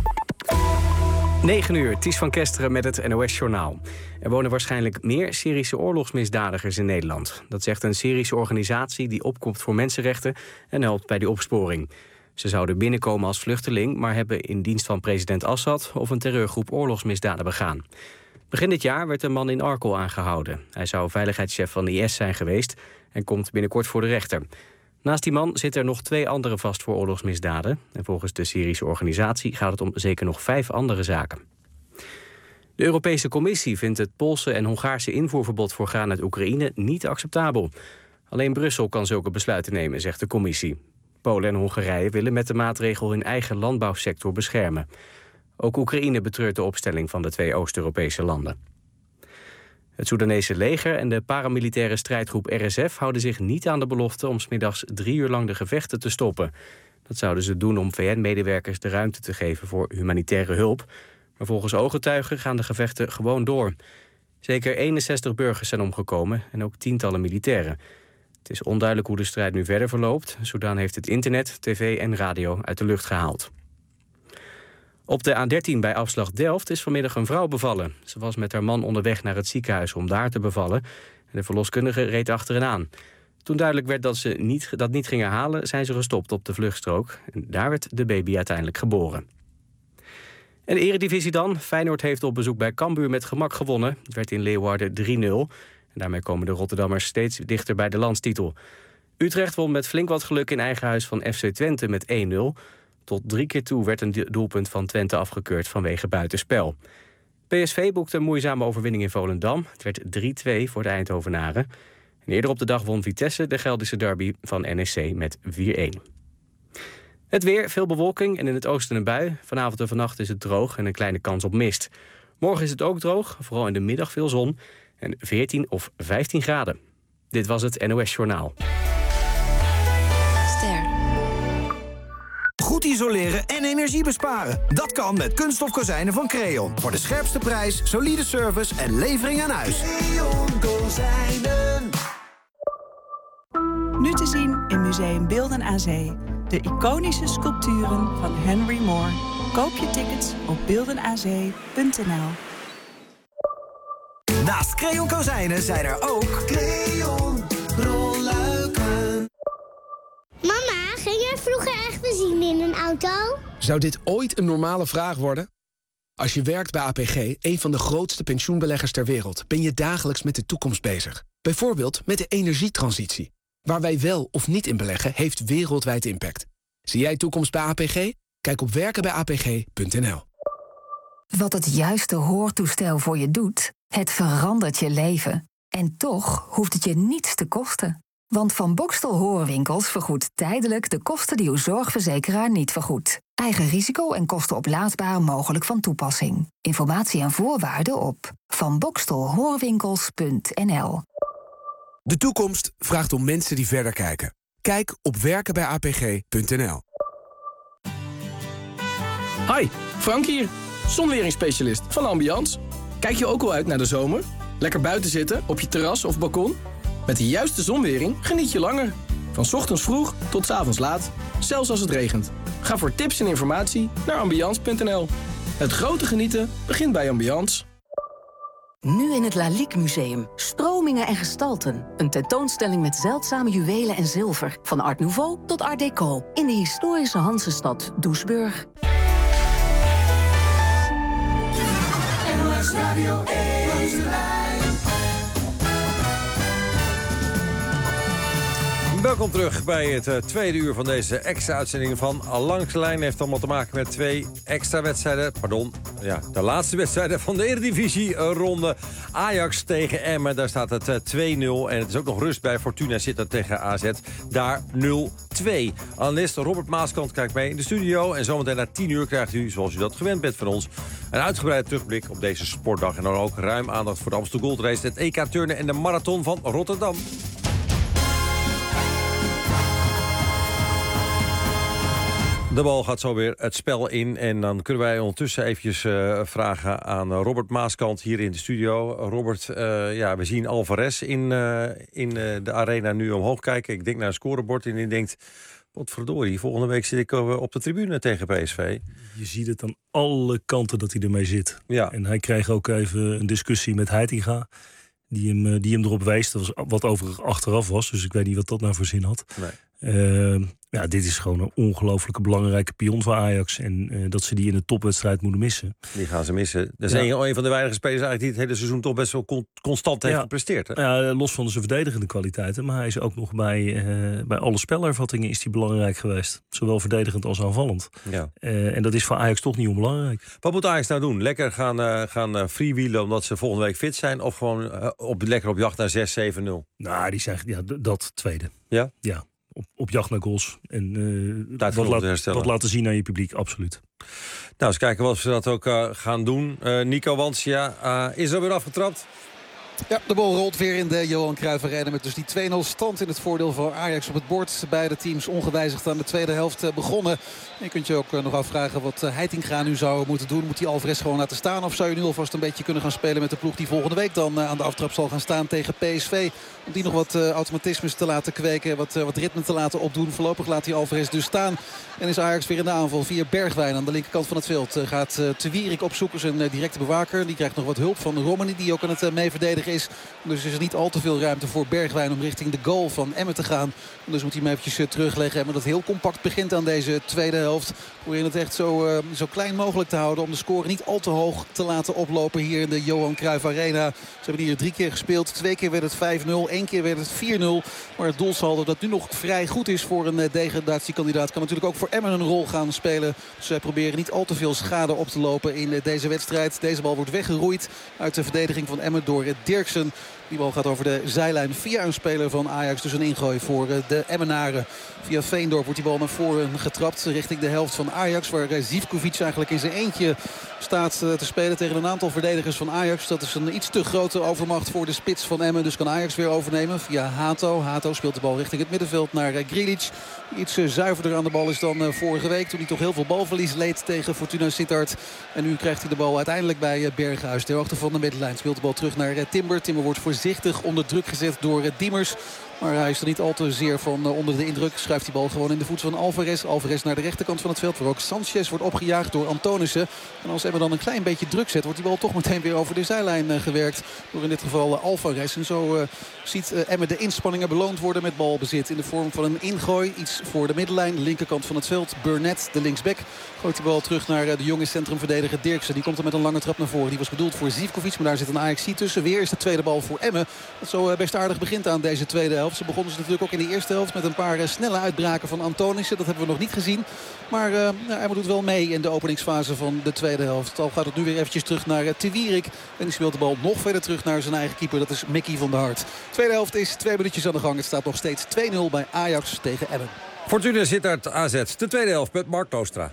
9 uur, Ties van Kesteren met het NOS-journaal. Er wonen waarschijnlijk meer Syrische oorlogsmisdadigers in Nederland. Dat zegt een Syrische organisatie die opkomt voor mensenrechten en helpt bij die opsporing. Ze zouden binnenkomen als vluchteling, maar hebben in dienst van president Assad of een terreurgroep oorlogsmisdaden begaan. Begin dit jaar werd een man in Arkel aangehouden. Hij zou veiligheidschef van IS zijn geweest en komt binnenkort voor de rechter. Naast die man zitten er nog 2 anderen vast voor oorlogsmisdaden. En volgens de Syrische organisatie gaat het om zeker nog 5 andere zaken. De Europese Commissie vindt het Poolse en Hongaarse invoerverbod voor graan uit Oekraïne niet acceptabel. Alleen Brussel kan zulke besluiten nemen, zegt de Commissie. Polen en Hongarije willen met de maatregel hun eigen landbouwsector beschermen. Ook Oekraïne betreurt de opstelling van de 2 Oost-Europese landen. Het Soedanese leger en de paramilitaire strijdgroep RSF houden zich niet aan de belofte om 's middags 3 uur lang de gevechten te stoppen. Dat zouden ze doen om VN-medewerkers de ruimte te geven voor humanitaire hulp. Maar volgens ooggetuigen gaan de gevechten gewoon door. Zeker 61 burgers zijn omgekomen en ook tientallen militairen. Het is onduidelijk hoe de strijd nu verder verloopt. Soedan heeft het internet, tv en radio uit de lucht gehaald. Op de A13 bij afslag Delft is vanmiddag een vrouw bevallen. Ze was met haar man onderweg naar het ziekenhuis om daar te bevallen. En de verloskundige reed achter hen aan. Toen duidelijk werd dat ze dat niet gingen halen, zijn ze gestopt op de vluchtstrook. En daar werd de baby uiteindelijk geboren. En de eredivisie dan. Feyenoord heeft op bezoek bij Cambuur met gemak gewonnen. Het werd in Leeuwarden 3-0. En daarmee komen de Rotterdammers steeds dichter bij de landstitel. Utrecht won met flink wat geluk in eigen huis van FC Twente met 1-0. Tot 3 keer toe werd een doelpunt van Twente afgekeurd vanwege buitenspel. PSV boekte een moeizame overwinning in Volendam. Het werd 3-2 voor de Eindhovenaren. En eerder op de dag won Vitesse de Gelderse derby van NEC met 4-1. Het weer, veel bewolking en in het oosten een bui. Vanavond en vannacht is het droog en een kleine kans op mist. Morgen is het ook droog, vooral in de middag veel zon. En 14 of 15 graden. Dit was het NOS Journaal. Goed isoleren en energie besparen. Dat kan met kunststof kozijnen van Creon. Voor de scherpste prijs, solide service en levering aan huis. Creon Kozijnen. Nu te zien in Museum Beelden aan Zee. De iconische sculpturen van Henry Moore. Koop je tickets op beeldenaanzee.nl. Naast Creon Kozijnen zijn er ook Creon rolluiken. Mama, ging jij vroeger echt benzine in een auto? Zou dit ooit een normale vraag worden? Als je werkt bij APG, een van de grootste pensioenbeleggers ter wereld, ben je dagelijks met de toekomst bezig. Bijvoorbeeld met de energietransitie. Waar wij wel of niet in beleggen, heeft wereldwijd impact. Zie jij toekomst bij APG? Kijk op werkenbijapg.nl. Wat het juiste hoortoestel voor je doet, het verandert je leven. En toch hoeft het je niets te kosten. Want Van Bokstel Hoorwinkels vergoedt tijdelijk de kosten die uw zorgverzekeraar niet vergoedt. Eigen risico en kosten oplaadbaar mogelijk van toepassing. Informatie en voorwaarden op vanbokstelhoorwinkels.nl. De toekomst vraagt om mensen die verder kijken. Kijk op werkenbijapg.nl. Hi, Frank hier, zonweringsspecialist van Ambiance. Kijk je ook al uit naar de zomer? Lekker buiten zitten, op je terras of balkon? Met de juiste zonwering geniet je langer. Van 's ochtends vroeg tot 's avonds laat, zelfs als het regent. Ga voor tips en informatie naar ambiance.nl. Het grote genieten begint bij Ambiance. Nu in het Lalique Museum. Stromingen en gestalten. Een tentoonstelling met zeldzame juwelen en zilver. Van Art Nouveau tot Art Deco. In de historische Hansestad Doesburg. NOS Radio 1 langs de lijn. Welkom terug bij het tweede uur van deze extra uitzending van Langs de Lijn. Heeft allemaal te maken met 2 extra wedstrijden. De laatste wedstrijden van de Eredivisie-ronde. Ajax tegen Emmen, daar staat het 2-0. En het is ook nog rust bij Fortuna Sittard tegen AZ. Daar 0-2. Analist Robert Maaskant kijkt mee in de studio. En zometeen na 10 uur krijgt u, zoals u dat gewend bent van ons, een uitgebreide terugblik op deze sportdag. En dan ook ruim aandacht voor de Amstel Gold Race, het EK Turnen en de Marathon van Rotterdam. De bal gaat zo weer het spel in. En dan kunnen wij ondertussen eventjes vragen aan Robert Maaskant hier in de studio. Robert, we zien Alvarez in de arena nu omhoog kijken. Ik denk naar een scorebord en ik denkt, wat verdorie, volgende week zit ik op de tribune tegen PSV. Je ziet het aan alle kanten dat hij ermee zit. Ja. En hij kreeg ook even een discussie met Heitinga. Die hem erop wees, dat was wat overigens achteraf was. Dus ik weet niet wat dat nou voor zin had. Nee. Dit is gewoon een ongelooflijke belangrijke pion voor Ajax. En dat ze die in de topwedstrijd moeten missen. Die gaan ze missen. Dat is een van de weinige spelers eigenlijk die het hele seizoen toch best wel constant heeft gepresteerd. Hè? Ja, los van zijn verdedigende kwaliteiten. Maar hij is ook nog bij alle spelervattingen is hij belangrijk geweest. Zowel verdedigend als aanvallend. Ja. En dat is voor Ajax toch niet onbelangrijk. Wat moet Ajax nou doen? Lekker gaan freewheelen omdat ze volgende week fit zijn? Of gewoon lekker op jacht naar 6-7-0? Nou, die zijn dat tweede. Ja? Ja. Op jacht naar goals. En wat laten zien aan je publiek, absoluut. Nou, eens kijken wat ze dat ook gaan doen. Nico Wansia is er weer afgetrapt. Ja, de bal rolt weer in de Johan Cruijff Arena met dus die 2-0 stand in het voordeel van Ajax op het bord. Beide teams ongewijzigd aan de tweede helft begonnen. Je kunt je ook nog afvragen wat Heitinga nu zou moeten doen. Moet hij Alvarez gewoon laten staan? Of zou je nu alvast een beetje kunnen gaan spelen met de ploeg die volgende week dan aan de aftrap zal gaan staan tegen PSV? Om die nog wat automatismes te laten kweken, wat ritme te laten opdoen. Voorlopig laat hij Alvarez dus staan. En is Ajax weer in de aanval via Bergwijn aan de linkerkant van het veld. Gaat Te Wierik opzoeken, zijn directe bewaker. Die krijgt nog wat hulp van Romani die ook aan het mee verdedigen is. Dus is er niet al te veel ruimte voor Bergwijn om richting de goal van Emmen te gaan. Dus moet hij hem eventjes terugleggen. Emmen dat heel compact begint aan deze tweede helft. Proberen het echt zo klein mogelijk te houden om de score niet al te hoog te laten oplopen hier in de Johan Cruijff Arena. Ze hebben hier 3 keer gespeeld. 2 keer werd het 5-0. 1 keer werd het 4-0. Maar het doelsaldo dat nu nog vrij goed is voor een degradatiekandidaat kan natuurlijk ook voor Emmen een rol gaan spelen. Dus zij proberen niet al te veel schade op te lopen in deze wedstrijd. Deze bal wordt weggeroeid uit de verdediging van Emmen door Dirksen. Die bal gaat over de zijlijn via een speler van Ajax. Dus een ingooi voor de Emmenaren. Via Veendorp wordt die bal naar voren getrapt richting de helft van Ajax. Waar Zivkovic eigenlijk in zijn eentje staat te spelen tegen een aantal verdedigers van Ajax. Dat is een iets te grote overmacht voor de spits van Emmen. Dus kan Ajax weer overnemen via Hato. Hato speelt de bal richting het middenveld naar Grilic. Iets zuiverder aan de bal is dan vorige week. Toen hij toch heel veel balverlies leed tegen Fortuna Sittard. En nu krijgt hij de bal uiteindelijk bij Berghuis. Ter hoogte van de middenlijn speelt de bal terug naar Timber. Timber wordt voorzichtig onder druk gezet door Diemers. Maar hij is er niet al te zeer van onder de indruk. Schuift die bal gewoon in de voet van Alvarez. Alvarez naar de rechterkant van het veld. Waar ook Sanchez wordt opgejaagd door Antonissen. En als Emmen dan een klein beetje druk zet, wordt die bal toch meteen weer over de zijlijn gewerkt. Door in dit geval Alvarez. En zo ziet Emmen de inspanningen beloond worden met balbezit. In de vorm van een ingooi. Iets voor de middenlijn. Linkerkant van het veld. Burnett, de linksback. Gooit die bal terug naar de jonge centrumverdediger Dirksen. Die komt er met een lange trap naar voren. Die was bedoeld voor Zivkovic. Maar daar zit een Ajax tussen. Weer is de tweede bal voor Emmen. Dat zo best aardig begint aan deze tweede helft. Ze begonnen ze natuurlijk ook in de eerste helft met een paar snelle uitbraken van Antonissen. Dat hebben we nog niet gezien. Maar Emmen doet wel mee in de openingsfase van de tweede helft. Al gaat het nu weer eventjes terug naar Te Wierik. En die speelt de bal nog verder terug naar zijn eigen keeper. Dat is Mickey van der Hart. Tweede helft is 2 minuutjes aan de gang. Het staat nog steeds 2-0 bij Ajax tegen Emmen. Fortuna Sittard AZ. De tweede helft met Mark Toostra.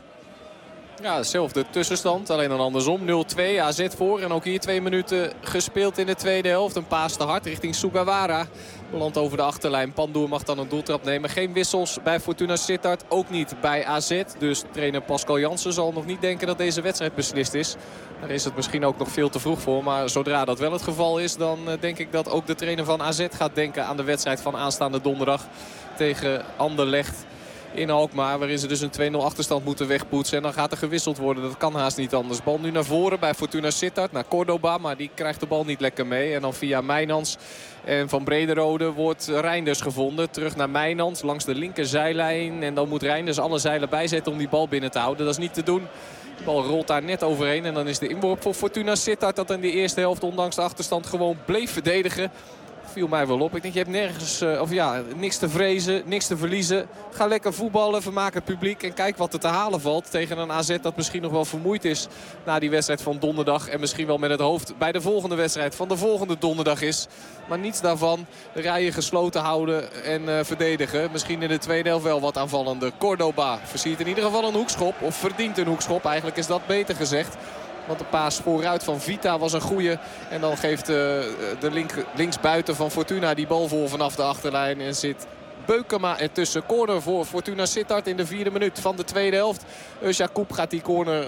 Ja, dezelfde tussenstand. Alleen dan andersom. 0-2. AZ voor. En ook hier 2 minuten gespeeld in de tweede helft. Een paas te hard richting Sugawara. Land over de achterlijn. Pandoer mag dan een doeltrap nemen. Geen wissels bij Fortuna Sittard. Ook niet bij AZ. Dus trainer Pascal Jansen zal nog niet denken dat deze wedstrijd beslist is. Daar is het misschien ook nog veel te vroeg voor. Maar zodra dat wel het geval is, dan denk ik dat ook de trainer van AZ gaat denken aan de wedstrijd van aanstaande donderdag tegen Anderlecht. in Alkmaar. Waarin ze dus een 2-0 achterstand moeten wegpoetsen. En dan gaat er gewisseld worden. Dat kan haast niet anders. Bal nu naar voren bij Fortuna Sittard. Naar Cordoba. Maar die krijgt de bal niet lekker mee. En dan via Mijnans en Van Brederode wordt Reinders gevonden. Terug naar Mijnans langs de linkerzijlijn. En dan moet Reinders alle zeilen bijzetten om die bal binnen te houden. Dat is niet te doen. De bal rolt daar net overheen. En dan is de inworp voor Fortuna Sittard dat in de eerste helft ondanks de achterstand gewoon bleef verdedigen. Viel mij wel op. Ik denk, je hebt nergens niks te vrezen, niks te verliezen. Ga lekker voetballen, vermaak het publiek. En kijk wat er te halen valt tegen een AZ dat misschien nog wel vermoeid is na die wedstrijd van donderdag. En misschien wel met het hoofd bij de volgende wedstrijd van de volgende donderdag is. Maar niets daarvan. De rijen gesloten houden en verdedigen. Misschien in de tweede helft wel wat aanvallende. Cordoba versiert in ieder geval een hoekschop. Of verdient een hoekschop. Eigenlijk is dat beter gezegd. Want de paas vooruit van Vita was een goeie. En dan geeft de linksbuiten van Fortuna die bal voor vanaf de achterlijn. En zit Beukema ertussen. Corner voor Fortuna Sittard in de 4e minuut van de tweede helft. Jacob gaat die corner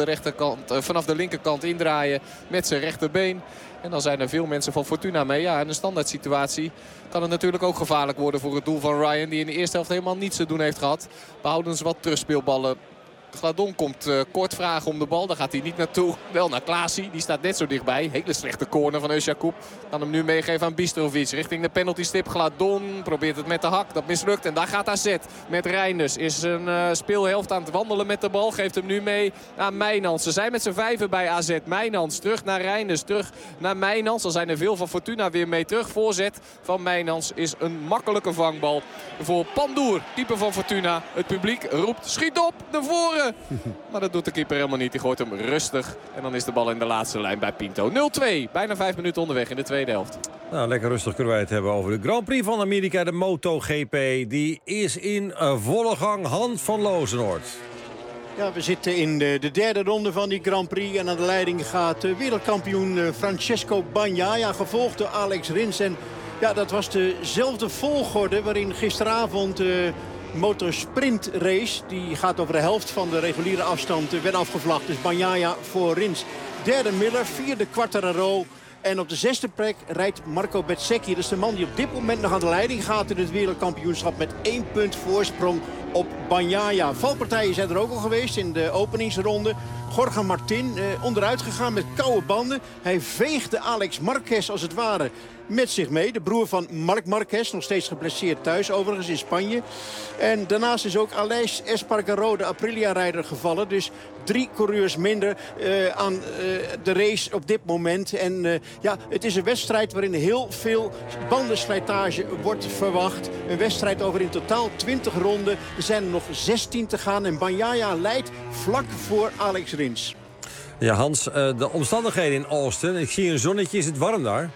vanaf de linkerkant indraaien met zijn rechterbeen. En dan zijn er veel mensen van Fortuna mee. Ja, in een standaard situatie kan het natuurlijk ook gevaarlijk worden voor het doel van Ryan. Die in de eerste helft helemaal niets te doen heeft gehad. Behoudens wat terugspeelballen. Gladon komt kort vragen om de bal. Daar gaat hij niet naartoe. Wel naar Klaasie. Die staat net zo dichtbij. Hele slechte corner van Eusjakoub. Kan hem nu meegeven aan Bistrovic. Richting de penaltystip. Gladon probeert het met de hak. Dat mislukt. En daar gaat AZ met Reinders. Is een speelhelft aan het wandelen met de bal. Geeft hem nu mee aan Mijnans. Ze zijn met z'n vijven bij AZ. Mijnans terug naar Reinders. Terug naar Mijnans. Dan zijn er veel van Fortuna weer mee terug. Voorzet van Mijnans is een makkelijke vangbal voor Pandoer. Keeper van Fortuna. Het publiek roept schiet op naar voren. Maar dat doet de keeper helemaal niet. Die gooit hem rustig. En dan is de bal in de laatste lijn bij Pinto. 0-2. Bijna 5 minuten onderweg in de tweede helft. Nou, lekker rustig kunnen wij het hebben over de Grand Prix van Amerika. De MotoGP. Die is in volle gang. Hans van Lozenoord. Ja, we zitten in de derde ronde van die Grand Prix. En aan de leiding gaat wereldkampioen Francesco Bagnaia. Gevolgd door Alex Rins. En ja, dat was dezelfde volgorde waarin gisteravond motorsprint race. Die gaat over de helft van de reguliere afstand. Werd afgevlakt. Dus Bagnaia voor Rins. Derde Miller, vierde Quartararo. En op de 6e plek rijdt Marco Bezzecchi. Dat is de man die op dit moment nog aan de leiding gaat in het wereldkampioenschap. Met 1 punt voorsprong op Bagnaia. Valpartijen zijn er ook al geweest in de openingsronde. Jorge Martin onderuit gegaan met koude banden. Hij veegde Alex Marquez als het ware met zich mee. De broer van Marc Marquez, nog steeds geblesseerd thuis overigens in Spanje. En daarnaast is ook Aleix Espargaro, de Aprilia-rijder, gevallen. Dus 3 coureurs minder aan de race op dit moment. En het is een wedstrijd waarin heel veel bandenslijtage wordt verwacht. Een wedstrijd over in totaal 20 ronden. Er zijn er nog 16 te gaan. En Bagnaia leidt vlak voor Alex Rins. Ja, Hans, de omstandigheden in Austin. Ik zie een zonnetje. Is het warm daar?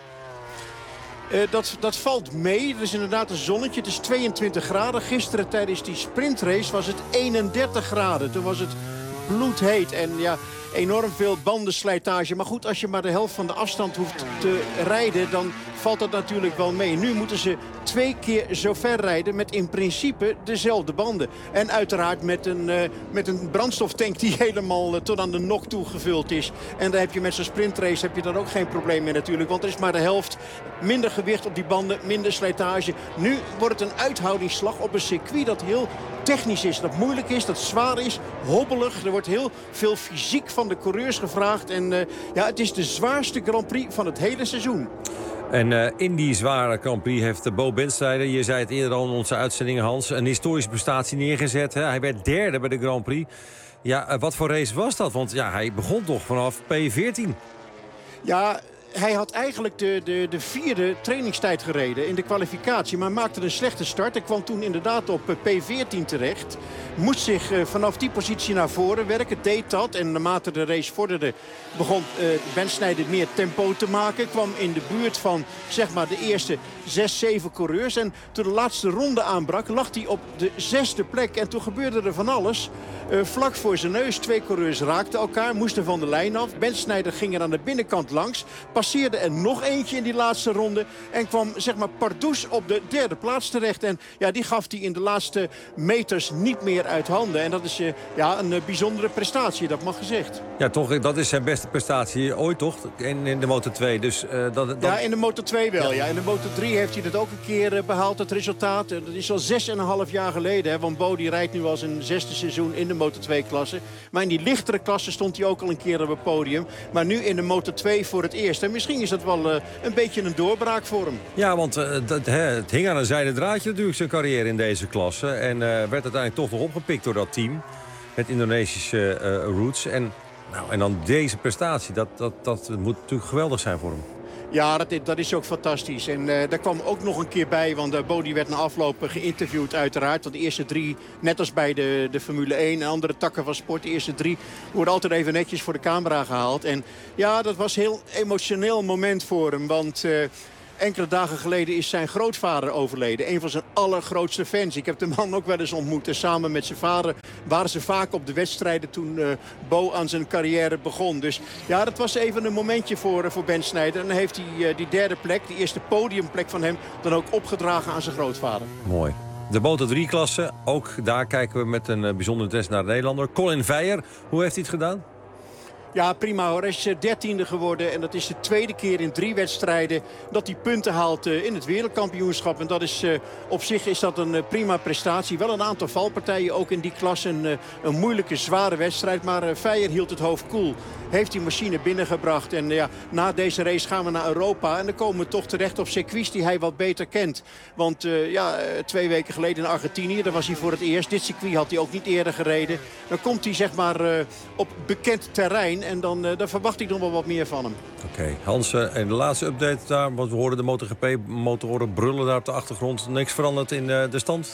Dat valt mee. Er is inderdaad een zonnetje. Het is 22 graden. Gisteren tijdens die sprintrace was het 31 graden. Toen was het bloedheet. En ja, enorm veel bandenslijtage. Maar goed, als je maar de helft van de afstand hoeft te rijden, dan valt dat natuurlijk wel mee. Nu moeten ze 2 keer zo ver rijden met in principe dezelfde banden. En uiteraard met een brandstoftank die helemaal tot aan de nok toe gevuld is. En daar heb je met zo'n sprintrace heb je dan ook geen probleem mee natuurlijk. Want er is maar de helft. Minder gewicht op die banden, minder slijtage. Nu wordt het een uithoudingsslag op een circuit dat heel technisch is. Dat moeilijk is, dat zwaar is, hobbelig. Er wordt heel veel fysiek van de coureurs gevraagd. En het is de zwaarste Grand Prix van het hele seizoen. En in die zware Grand Prix heeft Bo Bendsleider, je zei het eerder al in onze uitzendingen, Hans, een historische prestatie neergezet. Hè? Hij werd derde bij de Grand Prix. Ja, wat voor race was dat? Want ja, hij begon toch vanaf P14. Ja, hij had eigenlijk de 4e trainingstijd gereden in de kwalificatie. Maar maakte een slechte start. Hij kwam toen inderdaad op P14 terecht. Moest zich vanaf die positie naar voren werken. Deed dat. En naarmate de race vorderde begon Bendsleider meer tempo te maken. Kwam in de buurt van zeg maar de eerste 6, 7 coureurs. En toen de laatste ronde aanbrak lag hij op de 6e plek. En toen gebeurde er van alles. Vlak voor zijn neus. 2 coureurs raakten elkaar. Moesten van de lijn af. Bendsleider ging er aan de binnenkant langs. passeerde er nog eentje in die laatste ronde. En kwam zeg maar pardoes op de derde plaats terecht. En ja, die gaf hij in de laatste meters niet meer uit handen. En dat is een bijzondere prestatie, dat mag gezegd. Ja, toch, dat is zijn beste prestatie ooit, toch? In de Moto2. Dus, Ja, in de Moto2 wel. Ja. In de Moto3 heeft hij dat ook een keer behaald, het resultaat. Dat is al 6,5 jaar geleden. Hè, want Bo die rijdt nu al zijn 6e seizoen in de Moto2-klasse. Maar in die lichtere klasse stond hij ook al een keer op het podium. Maar nu in de Moto2 voor het eerst. En misschien is dat wel een beetje een doorbraak voor hem. Ja, want het hing aan een zijden draadje natuurlijk zijn carrière in deze klasse. En werd uiteindelijk toch nog opgepikt door dat team. Met Indonesische roots. En dan deze prestatie. Dat moet natuurlijk geweldig zijn voor hem. Ja, dat is ook fantastisch. En daar kwam ook nog een keer bij, want Bo werd na afloop geïnterviewd uiteraard. Want de eerste 3, net als bij de Formule 1 en andere takken van sport, de eerste 3 worden altijd even netjes voor de camera gehaald. En ja, dat was een heel emotioneel moment voor hem, want enkele dagen geleden is zijn grootvader overleden. Een van zijn allergrootste fans. Ik heb de man ook wel eens ontmoet. En samen met zijn vader waren ze vaak op de wedstrijden toen Bo aan zijn carrière begon. Dus ja, dat was even een momentje voor Ben Sneijder. En dan heeft hij die derde plek, die eerste podiumplek van hem, dan ook opgedragen aan zijn grootvader. Mooi. De Moto3-klasse, ook daar kijken we met een bijzonder interesse naar de Nederlander. Colin Veijer, hoe heeft hij het gedaan? Ja, prima hoor. Hij is 13e geworden. En dat is de tweede keer in 3 wedstrijden dat hij punten haalt in het wereldkampioenschap. En dat is, op zich is dat een prima prestatie. Wel een aantal valpartijen ook in die klasse. Een moeilijke, zware wedstrijd. Maar Veijer hield het hoofd koel. Heeft die machine binnengebracht. En ja, na deze race gaan we naar Europa. En dan komen we toch terecht op circuits die hij wat beter kent. Want 2 weken geleden in Argentinië, daar was hij voor het eerst. Dit circuit had hij ook niet eerder gereden. Dan komt hij zeg maar op bekend terrein. En dan verwacht ik nog wel wat meer van hem. Oké, Hans, en de laatste update daar. Want we hoorden de MotoGP-motoren brullen daar op de achtergrond. Niks veranderd in de stand?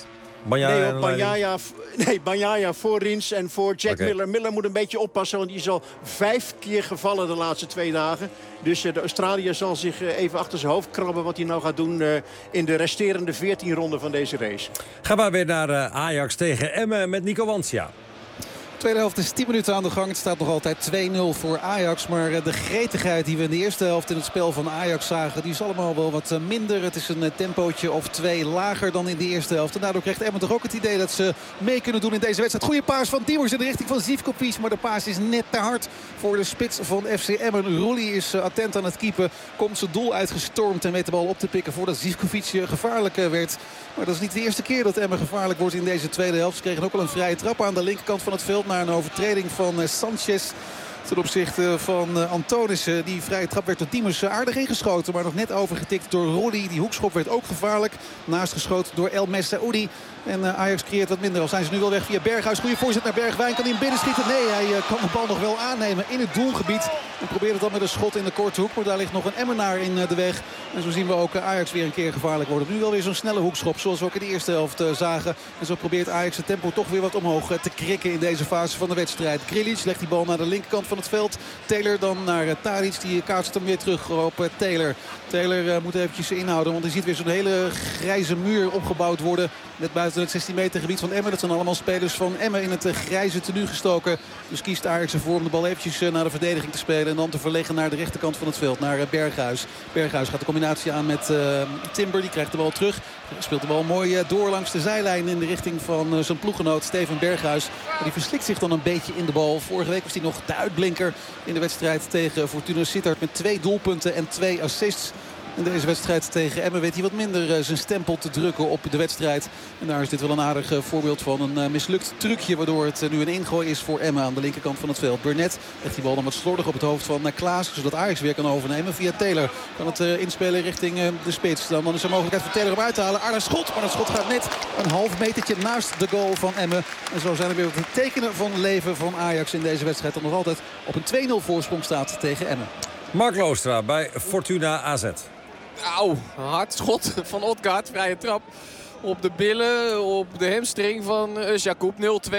Bagnaia voor Rins en voor Jack Miller. Miller moet een beetje oppassen, want die is al 5 keer gevallen de laatste 2 dagen. Dus de Australiër zal zich even achter zijn hoofd krabben wat hij nou gaat doen in de resterende 14 ronden van deze race. Gaan we weer naar Ajax tegen Emmen met Nico Wansia. Tweede helft is 10 minuten aan de gang. Het staat nog altijd 2-0 voor Ajax. Maar de gretigheid die we in de eerste helft in het spel van Ajax zagen, die is allemaal wel wat minder. Het is een tempootje of 2 lager dan in de eerste helft. En daardoor krijgt Emmen toch ook het idee dat ze mee kunnen doen in deze wedstrijd. Goeie paas van Diemers in de richting van Zivkovic. Maar de paas is net te hard voor de spits van FC Emmen. Roelie is attent aan het keepen. Komt zijn doel uitgestormd en weet de bal op te pikken voordat Zivkovic gevaarlijk werd. Maar dat is niet de eerste keer dat Emmen gevaarlijk wordt in deze tweede helft. Ze kregen ook al een vrije trap aan de linkerkant van het veld na een overtreding van Sanchez ten opzichte van Antonissen. Die vrije trap werd door Diemers aardig ingeschoten, maar nog net overgetikt door Roelie. Die hoekschop werd ook gevaarlijk. Naast geschoten door El Messaoudi. En Ajax creëert wat minder. Al zijn ze nu wel weg via Berghuis. Goede voorzet naar Bergwijn. Kan hij hem binnenschieten? Nee, hij kan de bal nog wel aannemen in het doelgebied. En probeert het dan met een schot in de korte hoek. Maar daar ligt nog een Emmenaar in de weg. En zo zien we ook Ajax weer een keer gevaarlijk worden. Nu wel weer zo'n snelle hoekschop, zoals we ook in de eerste helft zagen. En zo probeert Ajax het tempo toch weer wat omhoog te krikken in deze fase van de wedstrijd. Grilic legt die bal naar de linkerkant van het veld. Taylor dan naar Tadic. Die kaatst hem weer terug op Taylor. Taylor moet eventjes inhouden, want hij ziet weer zo'n hele grijze muur opgebouwd worden. Net buiten het 16 meter gebied van Emmen. Dat zijn allemaal spelers van Emmen in het grijze tenue gestoken. Dus kiest Ajax ervoor om de bal eventjes naar de verdediging te spelen. En dan te verleggen naar de rechterkant van het veld. Naar Berghuis. Berghuis gaat de combinatie aan met Timber. Die krijgt de bal terug. Speelt de bal mooi door langs de zijlijn in de richting van zijn ploeggenoot Steven Berghuis. Maar die verslikt zich dan een beetje in de bal. Vorige week was hij nog de uitblinker in de wedstrijd tegen Fortuna Sittard. Met 2 doelpunten en 2 assists. In deze wedstrijd tegen Emmen weet hij wat minder zijn stempel te drukken op de wedstrijd. En daar is dit wel een aardig voorbeeld van een mislukt trucje. Waardoor het nu een ingooi is voor Emmen aan de linkerkant van het veld. Burnett legt die bal dan wat slordig op het hoofd van Klaas. Zodat Ajax weer kan overnemen via Taylor. Kan het inspelen richting de spits. Dan is er mogelijkheid voor Taylor om uit te halen. Aardig schot, maar dat schot gaat net een half metertje naast de goal van Emmen. En zo zijn er weer wat tekenen van leven van Ajax in deze wedstrijd. Dat nog altijd op een 2-0 voorsprong staat tegen Emmen. Mark Loostra bij Fortuna AZ. Auw, hard schot van Odgaard. Vrije trap op de billen, op de hamstring van Jacob. 0-2,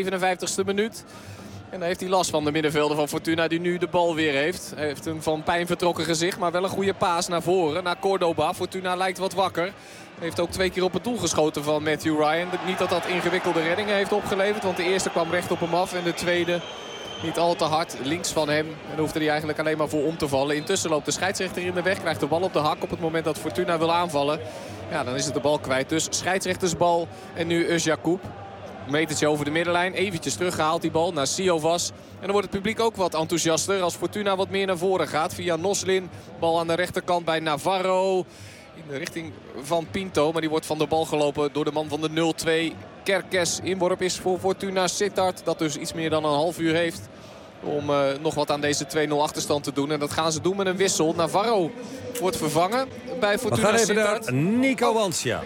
57e minuut. En dan heeft hij last van de middenvelder van Fortuna die nu de bal weer heeft. Hij heeft een van pijn vertrokken gezicht, maar wel een goede paas naar voren. Naar Cordoba. Fortuna lijkt wat wakker. Heeft ook 2 keer op het doel geschoten van Matthew Ryan. Niet dat dat ingewikkelde reddingen heeft opgeleverd, want de eerste kwam recht op hem af en de tweede Niet al te hard links van hem. En hoefde hij eigenlijk alleen maar voor om te vallen. Intussen loopt de scheidsrechter in de weg. Krijgt de bal op de hak op het moment dat Fortuna wil aanvallen. Ja, dan is het de bal kwijt. Dus scheidsrechtersbal. En nu Özyakup. Een metertje over de middenlijn. Eventjes teruggehaald die bal naar Siovas. En dan wordt het publiek ook wat enthousiaster als Fortuna wat meer naar voren gaat. Via Noslin. Bal aan de rechterkant bij Navarro. In de richting van Pinto. Maar die wordt van de bal gelopen door de man van de 0-2. Kerkes. Inworp is voor Fortuna Sittard. Dat dus iets meer dan een half uur heeft om nog wat aan deze 2-0 achterstand te doen. En dat gaan ze doen met een wissel. Navarro wordt vervangen bij Fortuna Sittard. We gaan even naar Nico Wansja.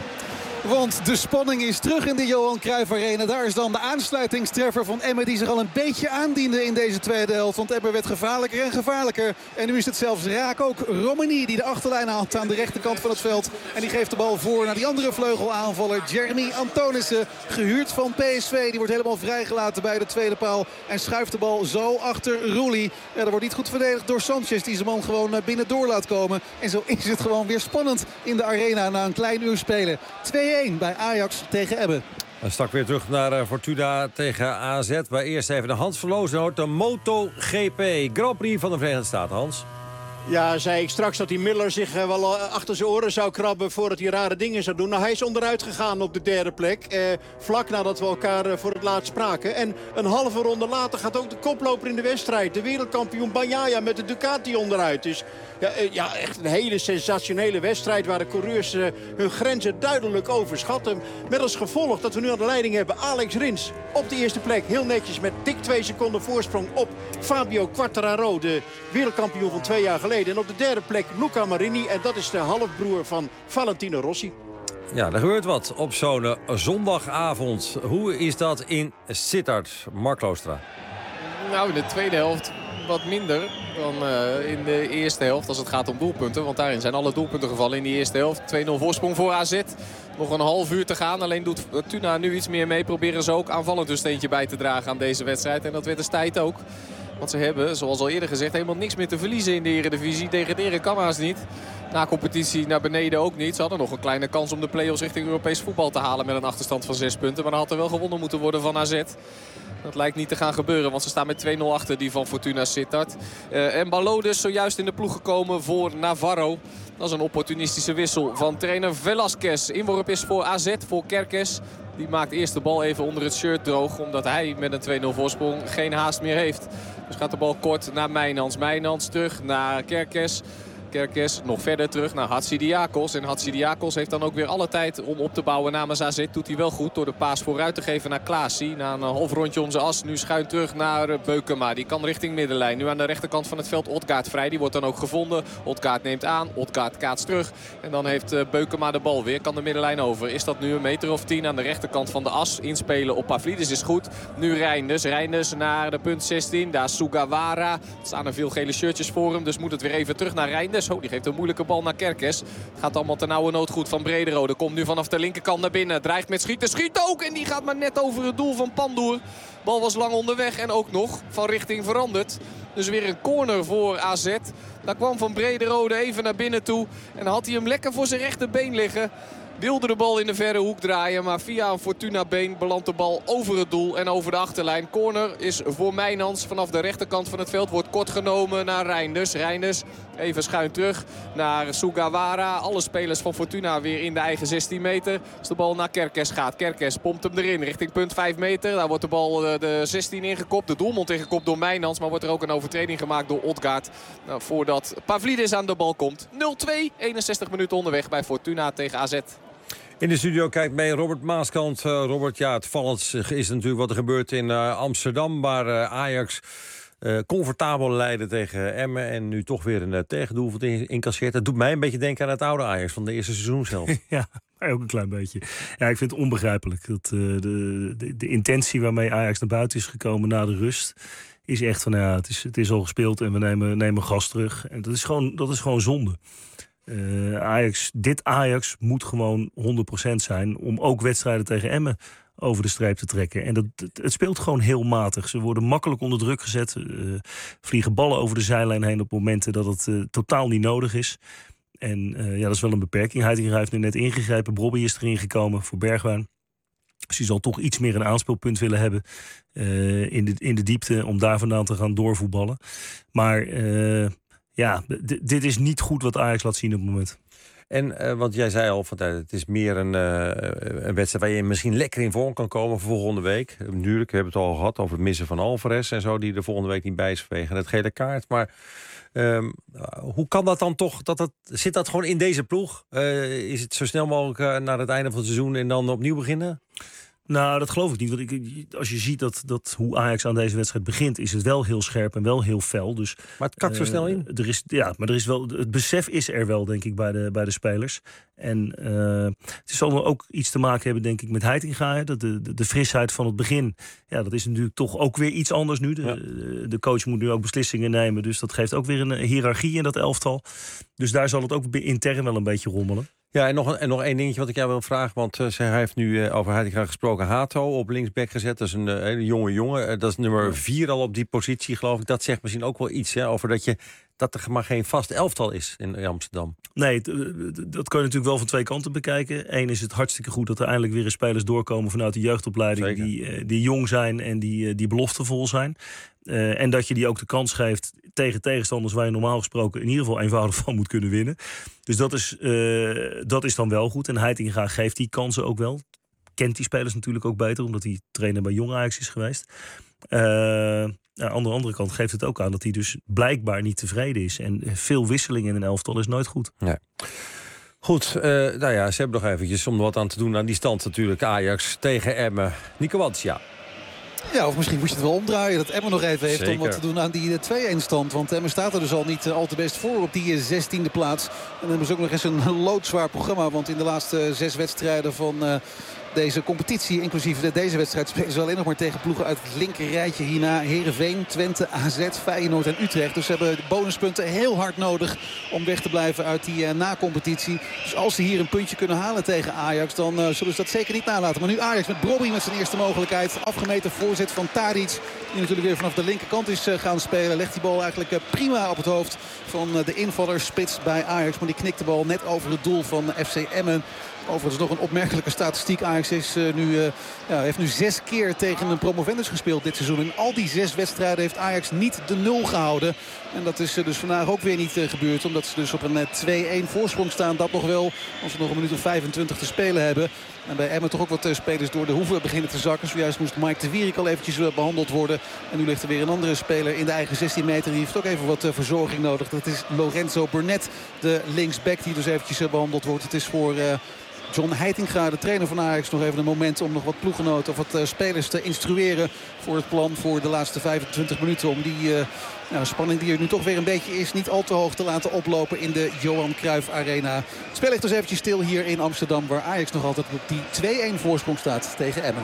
Want de spanning is terug in de Johan Cruijff Arena. Daar is dan de aansluitingstreffer van Emmen die zich al een beetje aandiende in deze tweede helft. Want Emmen werd gevaarlijker en gevaarlijker. En nu is het zelfs raak ook Romani die de achterlijn haalt aan de rechterkant van het veld. En die geeft de bal voor naar die andere vleugelaanvaller Jeremy Antonissen. Gehuurd van PSV. Die wordt helemaal vrijgelaten bij de tweede paal. En schuift de bal zo achter Roelie. Ja, dat wordt niet goed verdedigd door Sanchez die zijn man gewoon binnendoor laat komen. En zo is het gewoon weer spannend in de arena na een klein uur spelen. 2-1 bij Ajax tegen Emmen. Dan stak weer terug naar Fortuna tegen AZ. Maar eerst even de Hans Verloosnoot, de MotoGP Grand Prix van de Verenigde Staten. Hans. Ja, zei ik straks dat die Miller zich wel achter zijn oren zou krabben voordat hij rare dingen zou doen. Nou, hij is onderuit gegaan op de derde plek. Vlak nadat we elkaar voor het laatst spraken. En een halve ronde later gaat ook de koploper in de wedstrijd. De wereldkampioen Bagnaia met de Ducati onderuit. Dus ja, echt een hele sensationele wedstrijd waar de coureurs hun grenzen duidelijk overschatten. Met als gevolg dat we nu aan de leiding hebben Alex Rins op de eerste plek. Heel netjes met dik 2 seconden voorsprong op Fabio Quartararo, de wereldkampioen van 2 jaar geleden. En op de derde plek Luca Marini. En dat is de halfbroer van Valentino Rossi. Ja, er gebeurt wat op zo'n zondagavond. Hoe is dat in Sittard, Mark Kloostra? Nou, in de tweede helft wat minder dan in de eerste helft als het gaat om doelpunten. Want daarin zijn alle doelpunten gevallen in die eerste helft. 2-0 voorsprong voor AZ. Nog een half uur te gaan. Alleen doet Fortuna nu iets meer mee. Proberen ze ook aanvallend een steentje bij te dragen aan deze wedstrijd. En dat werd de tijd ook. Want ze hebben, zoals al eerder gezegd, helemaal niks meer te verliezen in de Eredivisie. Degraderen kan haast niet. Na competitie naar beneden ook niet. Ze hadden nog een kleine kans om de play-offs richting Europees voetbal te halen met een achterstand van 6 punten. Maar dan had er wel gewonnen moeten worden van AZ. Dat lijkt niet te gaan gebeuren, want ze staan met 2-0 achter die van Fortuna Sittard. En Balo dus zojuist in de ploeg gekomen voor Navarro. Dat is een opportunistische wissel van trainer Velasquez. Inworp is voor AZ, voor Kerkes. Die maakt eerst de bal even onder het shirt droog, omdat hij met een 2-0 voorsprong geen haast meer heeft. Dus gaat de bal kort naar Mijnans. Mijnans terug naar Kerkes. Kerkes nog verder terug naar Hatsidiakos. En Hatsidiakos heeft dan ook weer alle tijd om op te bouwen namens AZ. Doet hij wel goed door de paas vooruit te geven naar Klaasie. Na een half rondje om zijn as. Nu schuin terug naar Beukema. Die kan richting middenlijn. Nu aan de rechterkant van het veld Odgaard vrij. Die wordt dan ook gevonden. Odgaard neemt aan. Odgaard kaatst terug. En dan heeft Beukema de bal weer. Kan de middenlijn over. Is dat nu een meter of 10 aan de rechterkant van de as. Inspelen op Pavlidis is goed. Nu Reinders. Reinders naar de punt 16. Daar Sugawara. Er staan er veel gele shirtjes voor hem. Dus moet het weer even terug naar Reinders. Oh, die geeft een moeilijke bal naar Kerkes. Het gaat allemaal ten nauwe nood goed van Brederode. Komt nu vanaf de linkerkant naar binnen. Dreigt met schieten. Schiet ook. En die gaat maar net over het doel van Pandoer. Bal was lang onderweg en ook nog van richting veranderd. Dus weer een corner voor AZ. Daar kwam van Brederode even naar binnen toe. En had hij hem lekker voor zijn rechterbeen liggen. Wilde de bal in de verre hoek draaien. Maar via een Fortuna-been belandt de bal over het doel en over de achterlijn. Corner is voor Mijnans vanaf de rechterkant van het veld. Wordt kort genomen naar Reinders. Reinders even schuin terug naar Sugawara. Alle spelers van Fortuna weer in de eigen 16 meter. Als de bal naar Kerkes gaat. Kerkes pompt hem erin richting punt 5 meter. Daar wordt de bal de 16 ingekopt. De doelmond ingekopt door Mijnans. Maar wordt er ook een overtreding gemaakt door Odgaard. Nou, voordat Pavlidis aan de bal komt. 0-2. 61 minuten onderweg bij Fortuna tegen AZ. In de studio kijkt mee Robert Maaskant. Robert, ja, het vallend is natuurlijk wat er gebeurt in Amsterdam. Waar Ajax comfortabel leiden tegen Emmen. En nu toch weer een tegendoelpunt incasseert. Dat doet mij een beetje denken aan het oude Ajax van de eerste seizoen zelf. Ja, ook een klein beetje. Ja, ik vind het onbegrijpelijk. Dat de intentie waarmee Ajax naar buiten is gekomen na de rust is echt van, ja, het is al gespeeld en we nemen gas terug. En dat is gewoon zonde. Dit Ajax moet gewoon 100% zijn om ook wedstrijden tegen Emmen over de streep te trekken. En het speelt gewoon heel matig. Ze worden makkelijk onder druk gezet. Vliegen ballen over de zijlijn heen op momenten dat het totaal niet nodig is. En ja, dat is wel een beperking. Heitinga heeft nu net ingegrepen. Brobby is erin gekomen voor Bergwijn. Dus die zal toch iets meer een aanspeelpunt willen hebben in de diepte om daar vandaan te gaan doorvoetballen. Maar dit is niet goed wat Ajax laat zien op het moment. En want jij zei al, het is meer een wedstrijd waar je misschien lekker in vorm kan komen voor volgende week. Natuurlijk, we hebben het al gehad over het missen van Alvarez en zo, die er volgende week niet bij is vanwege het gele kaart. Maar hoe kan dat dan toch? Zit dat gewoon in deze ploeg? Is het zo snel mogelijk naar het einde van het seizoen en dan opnieuw beginnen? Nou, dat geloof ik niet. Want als je ziet dat hoe Ajax aan deze wedstrijd begint, is het wel heel scherp en wel heel fel. Dus, maar het kakt zo snel in. Maar er is wel, het besef is er wel, denk ik, bij de spelers. En het zal dan ook iets te maken hebben, denk ik, met Heitinga. De frisheid van het begin. Ja, dat is natuurlijk toch ook weer iets anders nu. De coach moet nu ook beslissingen nemen. Dus dat geeft ook weer een hiërarchie in dat elftal. Dus daar zal het ook intern wel een beetje rommelen. Ja, en nog één dingetje wat ik jou wil vragen. Want hij heeft nu over Heitinga gesproken. Hato op linksback gezet. Dat is een hele jonge jongen. Dat is nummer 4 al op die positie, geloof ik. Dat zegt misschien ook wel iets over dat er maar geen vast elftal is in Amsterdam. Nee, dat kan je natuurlijk wel van twee kanten bekijken. Eén is het hartstikke goed dat er eindelijk weer eens spelers doorkomen vanuit de jeugdopleiding die jong zijn en die beloftevol zijn. En dat je die ook de kans geeft tegen tegenstanders waar je normaal gesproken in ieder geval eenvoudig van moet kunnen winnen. Dus dat is dan wel goed. En Heitinga geeft die kansen ook wel. Kent die spelers natuurlijk ook beter, omdat hij trainer bij Jong Ajax is geweest. Aan de andere kant geeft het ook aan dat hij dus blijkbaar niet tevreden is. En veel wisseling in een elftal is nooit goed. Nee. Goed, ze hebben nog eventjes om er wat aan te doen aan die stand natuurlijk. Ajax tegen Emmen. Nico Wants, ja. Ja, of misschien moet je het wel omdraaien. Dat Emmen nog even heeft Zeker. om wat te doen aan die 2-1 stand. Want Emmen staat er dus al niet al te best voor op die 16e plaats. En dan hebben ze ook nog eens een loodzwaar programma. Want in de laatste 6 wedstrijden van deze competitie, inclusief deze wedstrijd, spelen ze alleen nog maar tegen ploegen uit het linker rijtje. Hierna Heerenveen, Twente, AZ, Feyenoord en Utrecht. Dus ze hebben de bonuspunten heel hard nodig om weg te blijven uit die na-competitie. Dus als ze hier een puntje kunnen halen tegen Ajax, dan zullen ze dat zeker niet nalaten. Maar nu Ajax met Brobby met zijn eerste mogelijkheid. Afgemeten voorzet van Tadic, die natuurlijk weer vanaf de linkerkant is gaan spelen. Legt die bal eigenlijk prima op het hoofd van de invaller Spits bij Ajax. Maar die knikt de bal net over het doel van FC Emmen. Overigens nog een opmerkelijke statistiek. Ajax heeft nu 6 keer tegen een promovendus gespeeld dit seizoen. In al die 6 wedstrijden heeft Ajax niet de 0 gehouden. En dat is dus vandaag ook weer niet gebeurd. Omdat ze dus op een 2-1 voorsprong staan. Dat nog wel als we nog een minuut of 25 te spelen hebben. En bij Emmen toch ook wat spelers door de hoeven beginnen te zakken. Zojuist moest Mike de Wierik al eventjes behandeld worden. En nu ligt er weer een andere speler in de eigen 16 meter. Die heeft ook even wat verzorging nodig. Dat is Lorenzo Burnett, de linksback die dus eventjes behandeld wordt. Het is voor John Heitinga, de trainer van Ajax, nog even een moment om nog wat ploeggenoten of wat spelers te instrueren voor het plan voor de laatste 25 minuten. Om die spanning die er nu toch weer een beetje is niet al te hoog te laten oplopen in de Johan Cruijff Arena. Het spel ligt dus eventjes stil hier in Amsterdam, waar Ajax nog altijd op die 2-1 voorsprong staat tegen Emmen.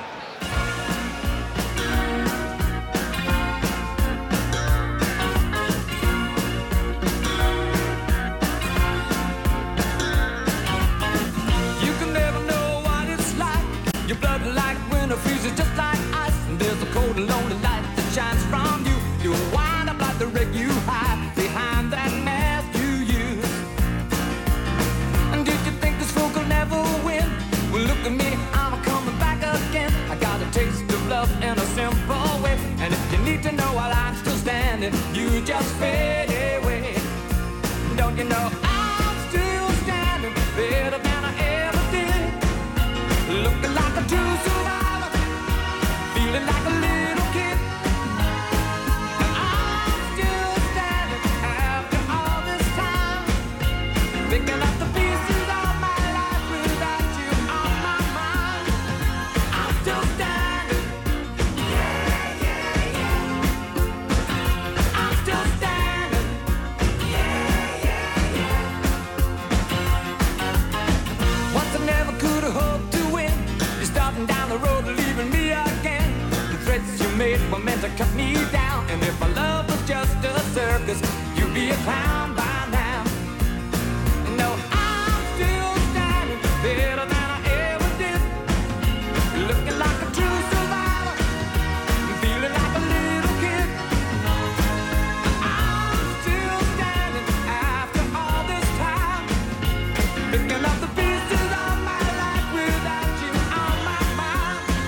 You just fade away. Don't you know I'm still standing better than I ever did? Looking like a true survivor, feeling like a little kid. And I'm still standing after all this time, picking up the pieces of my life without you on my mind. I'm still standing. Yeah, yeah, yeah. Down the road, leaving me again. The threats you made were meant to cut me down. And if my love was just a circus, you'd be a clown by now. No, I'm still standing better than I ever did. Looking like a true survivor, feeling like a little kid. I'm still standing after all this time, picking up the pieces of my life without you on my mind.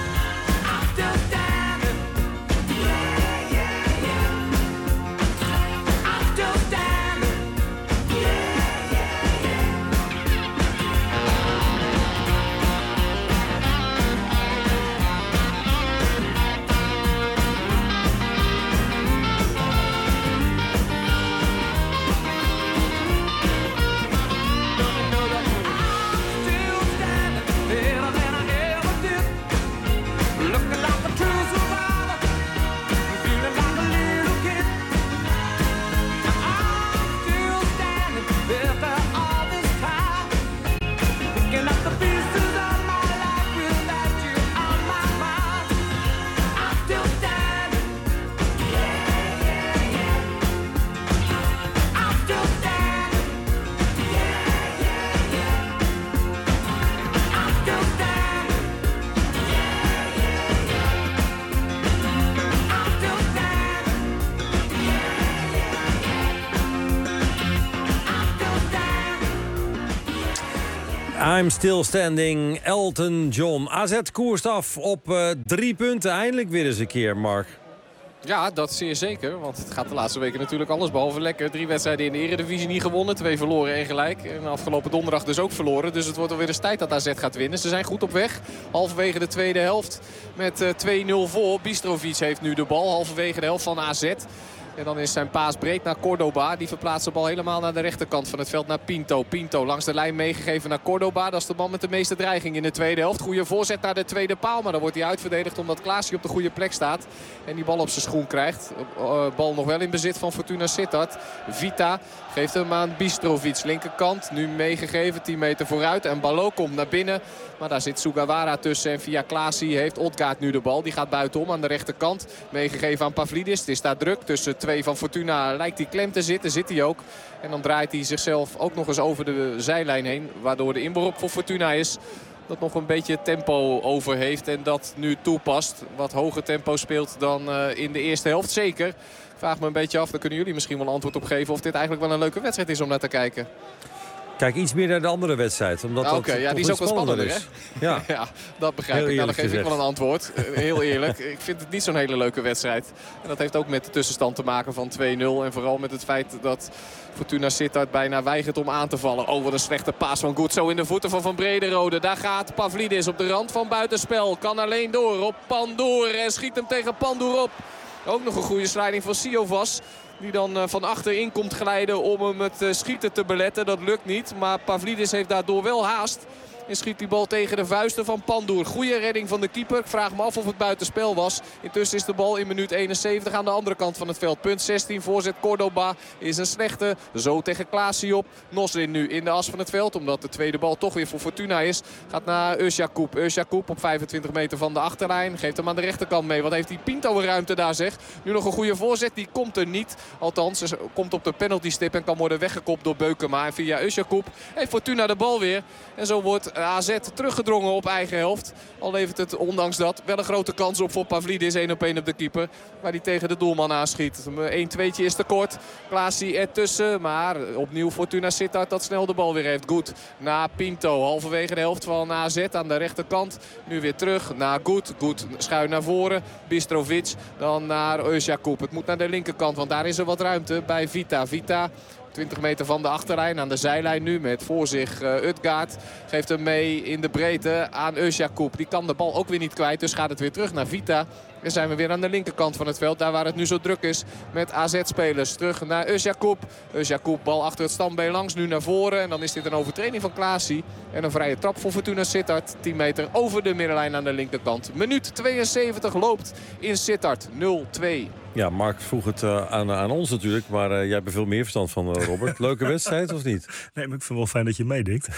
I'm still standing, Elton John. AZ koerst af op 3 punten. Eindelijk weer eens een keer, Mark. Ja, dat zeer zeker. Want het gaat de laatste weken natuurlijk alles behalve lekker. 3 wedstrijden in de Eredivisie niet gewonnen. 2 verloren en gelijk. En afgelopen donderdag dus ook verloren. Dus het wordt alweer eens tijd dat AZ gaat winnen. Ze zijn goed op weg. Halverwege de tweede helft met 2-0 voor. Bistrovic heeft nu de bal. Halverwege de helft van AZ. En dan is zijn paas breed naar Cordoba. Die verplaatst de bal helemaal naar de rechterkant van het veld naar Pinto. Pinto langs de lijn meegegeven naar Cordoba. Dat is de man met de meeste dreiging in de tweede helft. Goede voorzet naar de tweede paal. Maar dan wordt hij uitverdedigd omdat Klaasie op de goede plek staat. En die bal op zijn schoen krijgt. Bal nog wel in bezit van Fortuna Sittard. Vita geeft hem aan Bistrovic. Linkerkant nu meegegeven. 10 meter vooruit. En Balo komt naar binnen. Maar daar zit Sugawara tussen. En via Klaasie heeft Odgaard nu de bal. Die gaat buitenom aan de rechterkant. Meegegeven aan Pavlidis. Het is daar druk tussen 2 van Fortuna. Lijkt hij klem te zitten. Zit hij ook. En dan draait hij zichzelf ook nog eens over de zijlijn heen. Waardoor de inworp voor Fortuna is. Dat nog een beetje tempo over heeft. En dat nu toepast. Wat hoger tempo speelt dan in de eerste helft. Zeker. Ik vraag me een beetje af. Daar kunnen jullie misschien wel een antwoord op geven. Of dit eigenlijk wel een leuke wedstrijd is om naar te kijken. Kijk iets meer naar de andere wedstrijd. Omdat Oké, ja, die is ook wel spannender, hè? Ja. Ja, dat begrijp ik. Nou, dan geef ik wel een antwoord. Heel eerlijk. Ik vind het niet zo'n hele leuke wedstrijd. En dat heeft ook met de tussenstand te maken van 2-0. En vooral met het feit dat Fortuna Sittard bijna weigert om aan te vallen. Oh, wat een slechte paas van Guzzo in de voeten van Brederode. Daar gaat Pavlidis op de rand van buitenspel. Kan alleen door op Pandour. En schiet hem tegen Pandour op. Ook nog een goede sliding van Siovas. Die dan van achterin komt glijden om hem het schieten te beletten. Dat lukt niet. Maar Pavlidis heeft daardoor wel haast. En schiet die bal tegen de vuisten van Pandour. Goede redding van de keeper. Ik vraag me af of het buitenspel was. Intussen is de bal in minuut 71 aan de andere kant van het veld. Punt 16, voorzet Cordoba is een slechte. Zo tegen Klaasie op. Noslin nu in de as van het veld. Omdat de tweede bal toch weer voor Fortuna is. Gaat naar Özcakup. Özcakup op 25 meter van de achterlijn. Geeft hem aan de rechterkant mee. Wat heeft die Pinto een ruimte daar, zeg. Nu nog een goede voorzet. Die komt er niet. Althans, ze komt op de penaltystip en kan worden weggekopt door Beukema. En via Özcakup heeft Fortuna de bal weer. En zo wordt AZ teruggedrongen op eigen helft. Al levert het ondanks dat wel een grote kans op voor Pavlidis. 1-op-1 op de keeper. Waar hij tegen de doelman aanschiet. 1-2'tje is te kort. Klaasie ertussen. Maar opnieuw Fortuna Sittard dat snel de bal weer heeft. Goed naar Pinto. Halverwege de helft van AZ aan de rechterkant. Nu weer terug naar Goed. Goed schuin naar voren. Bistrovic. Dan naar Özcakup. Het moet naar de linkerkant. Want daar is er wat ruimte bij Vita. Vita 20 meter van de achterlijn. Aan de zijlijn nu met voor zich Odgaard. Geeft hem mee in de breedte aan Özcakup. Die kan de bal ook weer niet kwijt. Dus gaat het weer terug naar Vita. En zijn we weer aan de linkerkant van het veld. Daar waar het nu zo druk is met AZ-spelers. Terug naar Özcakup. Özcakup bal achter het standbeen langs. Nu naar voren. En dan is dit een overtreding van Klaasie. En een vrije trap voor Fortuna Sittard. 10 meter over de middenlijn aan de linkerkant. Minuut 72 loopt in Sittard. 0-2. Ja, Mark vroeg het aan ons natuurlijk. Maar jij hebt er veel meer verstand van, Robert. Leuke wedstrijd of niet? Nee, maar ik vind het wel fijn dat je meedenkt.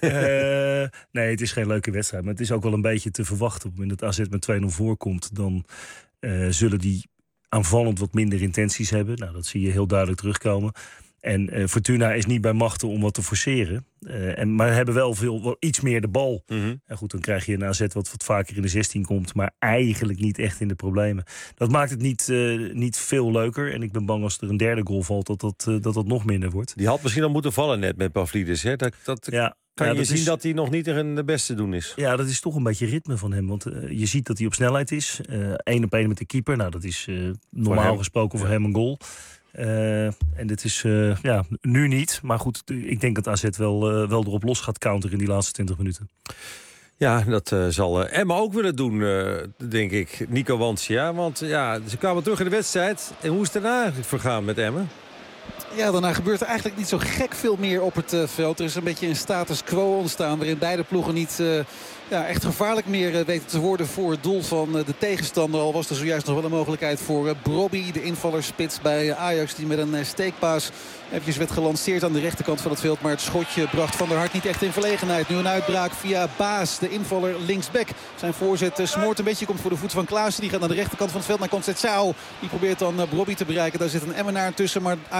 Nee, het is geen leuke wedstrijd. Maar het is ook wel een beetje te verwachten. Op het moment dat AZ met 2-0 voorkomt, dan zullen die aanvallend wat minder intenties hebben. Nou, dat zie je heel duidelijk terugkomen. En Fortuna is niet bij machten om wat te forceren. Maar hebben wel iets meer de bal. En goed, dan krijg je een AZ wat vaker in de 16 komt. Maar eigenlijk niet echt in de problemen. Dat maakt het niet veel leuker. En ik ben bang als er een derde goal valt dat nog minder wordt. Die had misschien al moeten vallen net met Pavlidis. Hè? Kan je zien dat hij nog niet in de beste doen is? Ja, dat is toch een beetje ritme van hem. Want je ziet dat hij op snelheid is. 1-op-1 met de keeper. Nou, dat is normaal gesproken voor hem een goal. En dit is nu niet. Maar goed, ik denk dat AZ wel erop los gaat counteren in die laatste 20 minuten. Ja, dat zal Emma ook willen doen, denk ik. Nico Wansia. Want ja, ze kwamen terug in de wedstrijd. En hoe is het daarna eigenlijk vergaan met Emma? Ja, daarna gebeurt er eigenlijk niet zo gek veel meer op het veld. Er is een beetje een status quo ontstaan waarin beide ploegen niet echt gevaarlijk meer weten te worden voor het doel van de tegenstander. Al was er zojuist nog wel een mogelijkheid voor Brobby, de invallerspits bij Ajax, die met een steekpaas eventjes werd gelanceerd aan de rechterkant van het veld. Maar het schotje bracht Van der Hart niet echt in verlegenheid. Nu een uitbraak via Baas, de invaller linksback. Zijn voorzet smoort een beetje, komt voor de voet van Klaassen. Die gaat naar de rechterkant van het veld naar Conceição. Die probeert dan Brobby te bereiken. Daar zit een Emmenaar tussen, maar Ajax heeft de bal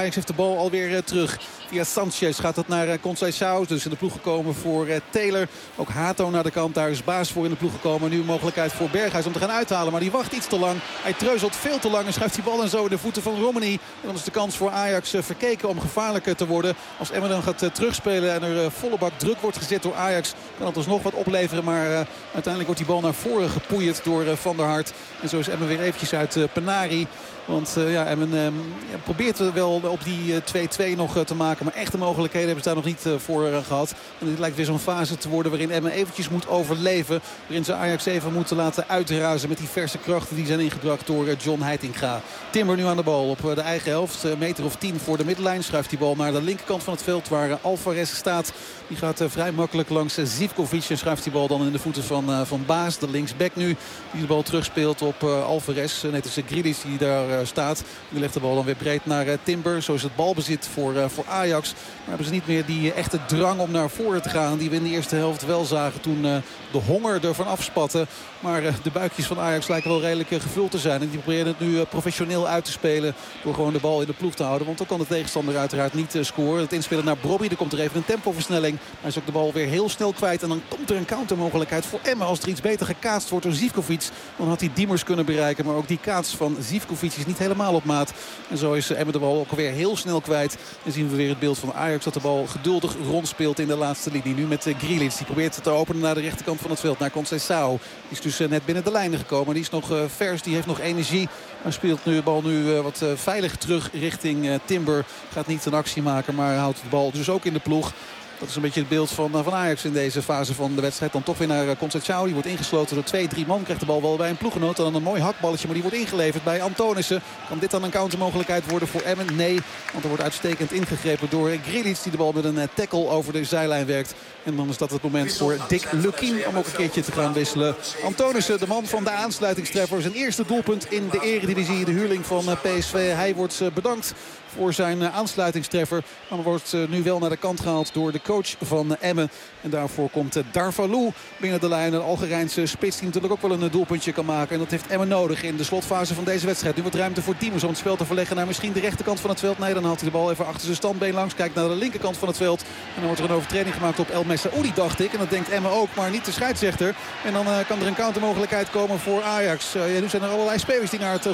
bal alweer terug. Via Sanchez gaat het naar Conceição. Dus in de ploeg gekomen voor Taylor. Ook Hato naar de kant. Daar is Baas voor in de ploeg gekomen. Nu een mogelijkheid voor Berghuis om te gaan uithalen. Maar die wacht iets te lang. Hij treuzelt veel te lang en schuift die bal dan zo in de voeten van Romani. En dan is de kans voor Ajax verkeken om gevaarlijker te worden. Als Emmen dan gaat terugspelen en er volle bak druk wordt gezet door Ajax, kan het alsnog wat opleveren. Maar uiteindelijk wordt die bal naar voren gepoeierd door Van der Hart. En zo is Emmen weer eventjes uit Penari. Want Emmen probeert wel op die 2-2 nog te maken. Maar echte mogelijkheden hebben ze daar nog niet voor gehad. En dit lijkt weer zo'n fase te worden waarin Emmen eventjes moet overleven. Waarin ze Ajax even moeten laten uitrazen met die verse krachten die zijn ingebracht door John Heitinga. Timber nu aan de bal op de eigen helft. Een meter of 10 voor de middenlijn. Schuift die bal naar de linkerkant van het veld waar Alvarez staat. Die gaat vrij makkelijk langs Zivkovic. En schuift die bal dan in de voeten van Baas. De linksback nu die de bal terugspeelt op Alvarez. Net als Grealish die daar staat. Die legt de bal dan weer breed naar Timber. Zo is het balbezit voor Ajax. Maar hebben ze niet meer die echte drang om naar voren te gaan. Die we in de eerste helft wel zagen toen de honger ervan afspatte. Maar de buikjes van Ajax lijken wel redelijk gevuld te zijn. En die proberen het nu professioneel uit te spelen. Door gewoon de bal in de ploeg te houden. Want dan kan de tegenstander uiteraard niet scoren. Het inspelen naar Brobby. Er komt er even een tempoversnelling. Maar hij is ook de bal weer heel snel kwijt. En dan komt er een countermogelijkheid voor Emmen. Als er iets beter gekaatst wordt door Zivkovic. Dan had hij Diemers kunnen bereiken. Maar ook die kaats van Zivkovic is niet helemaal op maat. En zo is Emmen de bal ook weer heel snel kwijt. En zien we weer het beeld van Ajax dat de bal geduldig rondspeelt in de laatste linie. Nu met Grealish. Die probeert het te openen naar de rechterkant van het veld. Naar Conceição. Die is dus net binnen de lijnen gekomen. Die is nog vers. Die heeft nog energie. Maar speelt nu de bal wat veilig terug richting Timber. Gaat niet een actie maken. Maar houdt de bal dus ook in de ploeg. Dat is een beetje het beeld van Ajax in deze fase van de wedstrijd. Dan toch weer naar Conceição. Die wordt ingesloten door 2-3 man. Krijgt de bal wel bij een ploeggenoot. Dan een mooi hakballetje. Maar die wordt ingeleverd bij Antonissen. Kan dit dan een countermogelijkheid worden voor Emmen? Nee. Want er wordt uitstekend ingegrepen door Grealish. Die de bal met een tackle over de zijlijn werkt. En dan is dat het moment voor Dick Lukkien om ook een keertje te gaan wisselen. Antonissen, de man van de aansluitingstreffer. Zijn eerste doelpunt in de eredivisie. De huurling van PSV. Hij wordt bedankt voor zijn aansluitingstreffer. Maar wordt nu wel naar de kant gehaald door de coach van Emmen. En daarvoor komt Darvalu binnen de lijn. Een Algerijnse spits die natuurlijk ook wel een doelpuntje kan maken. En dat heeft Emmen nodig in de slotfase van deze wedstrijd. Nu wat ruimte voor Diemers om het spel te verleggen naar misschien de rechterkant van het veld. Nee, dan haalt hij de bal even achter zijn standbeen langs. Kijkt naar de linkerkant van het veld. En dan wordt er een overtreding gemaakt op El Messaoudi, dacht ik. En dat denkt Emmen ook, maar niet de scheidsrechter. En dan kan er een countermogelijkheid komen voor Ajax. Nu zijn er allerlei spelers die naar het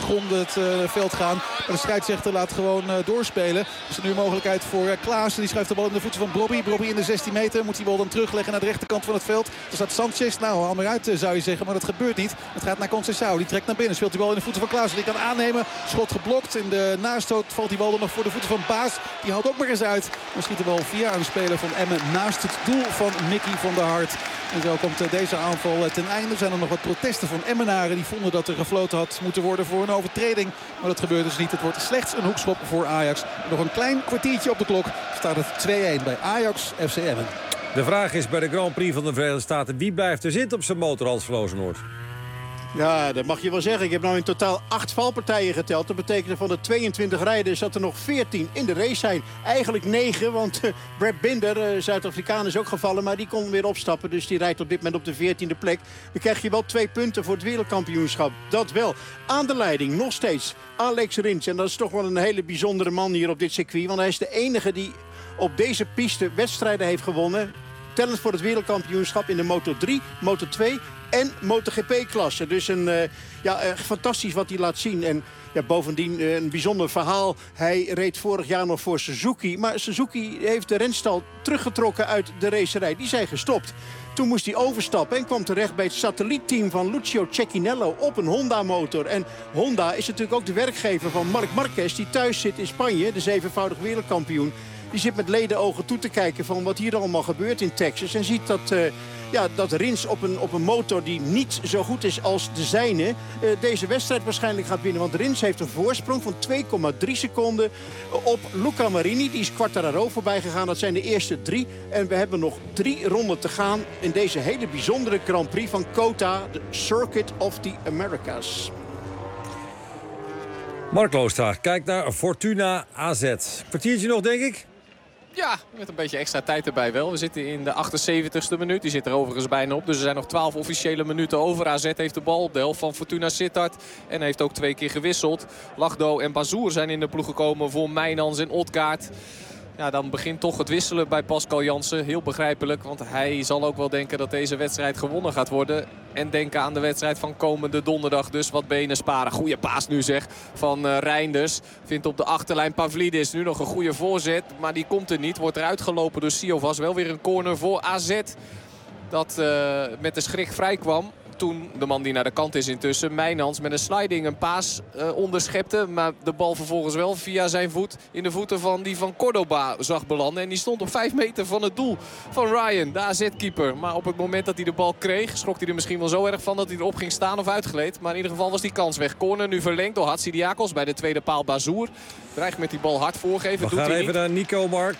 veld gaan. Maar de scheidsrechter laat gewoon doorspelen. Er is nu een mogelijkheid voor Klaassen. Die schuift de bal in de voeten van Brobby. Brobby in de 16 meter. Moet die bal dan terugleggen naar de rechterkant van het veld. Daar staat Sanchez. Nou, haal maar uit zou je zeggen. Maar dat gebeurt niet. Het gaat naar Conceição. Die trekt naar binnen. Speelt die bal in de voeten van Klaassen. Die kan aannemen. Schot geblokt. In de nastoot valt die bal dan nog voor de voeten van Baas. Die houdt ook maar eens uit. Dan schiet de bal via een speler van Emmen naast het doel van Mickey van der Hart. En zo komt deze aanval ten einde. Er zijn er nog wat protesten van Emmenaren. Die vonden dat er gefloten had moeten worden voor een overtreding. Maar dat gebeurt dus niet. Het wordt slechts een hoekschop voor Ajax. Nog een klein kwartiertje op de klok. Staat het 2-1 bij Ajax FC Emmen. De vraag is bij de Grand Prix van de Verenigde Staten: wie blijft er zitten op zijn motor, Hans Vlozenoord? Ja, dat mag je wel zeggen. Ik heb nou in totaal 8 valpartijen geteld. Dat betekent dat van de 22 rijders dat er nog 14 in de race zijn. Eigenlijk 9, want Brad Binder, Zuid-Afrikaan, is ook gevallen. Maar die kon weer opstappen, dus die rijdt op dit moment op de 14e plek. Dan krijg je wel 2 punten voor het wereldkampioenschap. Dat wel. Aan de leiding nog steeds Alex Rins. En dat is toch wel een hele bijzondere man hier op dit circuit. Want hij is de enige die op deze piste wedstrijden heeft gewonnen. Tellend voor het wereldkampioenschap in de Moto3, Moto2 en MotoGP-klasse. Dus fantastisch wat hij laat zien. En ja, bovendien een bijzonder verhaal. Hij reed vorig jaar nog voor Suzuki. Maar Suzuki heeft de renstal teruggetrokken uit de racerij. Die zijn gestopt. Toen moest hij overstappen en kwam terecht bij het satellietteam van Lucio Cecchinello op een Honda-motor. En Honda is natuurlijk ook de werkgever van Marc Marquez, die thuis zit in Spanje, de 7-voudig wereldkampioen. Die zit met ledenogen toe te kijken van wat hier allemaal gebeurt in Texas. En ziet dat Rins op een motor die niet zo goed is als de zijne deze wedstrijd waarschijnlijk gaat winnen. Want Rins heeft een voorsprong van 2,3 seconden op Luca Marini. Die is Quartararo voorbij gegaan. Dat zijn de eerste 3. En we hebben nog 3 ronden te gaan in deze hele bijzondere Grand Prix van COTA, de Circuit of the Americas. Mark Loostra kijkt naar Fortuna AZ. Kwartiertje nog, denk ik? Ja, met een beetje extra tijd erbij wel. We zitten in de 78ste minuut. Die zit er overigens bijna op. Dus er zijn nog 12 officiële minuten over. AZ heeft de bal op de helft van Fortuna Sittard. En heeft ook 2 keer gewisseld. Lachdo en Bazoer zijn in de ploeg gekomen voor Mijnans en Odgaard. Ja, dan begint toch het wisselen bij Pascal Jansen. Heel begrijpelijk, want hij zal ook wel denken dat deze wedstrijd gewonnen gaat worden. En denken aan de wedstrijd van komende donderdag. Dus wat benen sparen. Goeie paas nu zeg van Reinders. Vindt op de achterlijn Pavlidis nu nog een goede voorzet. Maar die komt er niet. Wordt eruit gelopen door Siovas. Wel weer een corner voor AZ. Dat met de schrik vrij kwam. Toen de man die naar de kant is intussen, Mijnans, met een sliding een paas onderschepte. Maar de bal vervolgens wel via zijn voet in de voeten van die van Cordoba zag belanden. En die stond op 5 meter van het doel van Ryan, de AZ-keeper. Maar op het moment dat hij de bal kreeg, schrok hij er misschien wel zo erg van dat hij erop ging staan of uitgleed. Maar in ieder geval was die kans weg. Corner nu verlengd door Hatsidiakos bij de tweede paal Bazoer. Dreigt met die bal hard voorgeven. We gaan even naar Nico, Mark.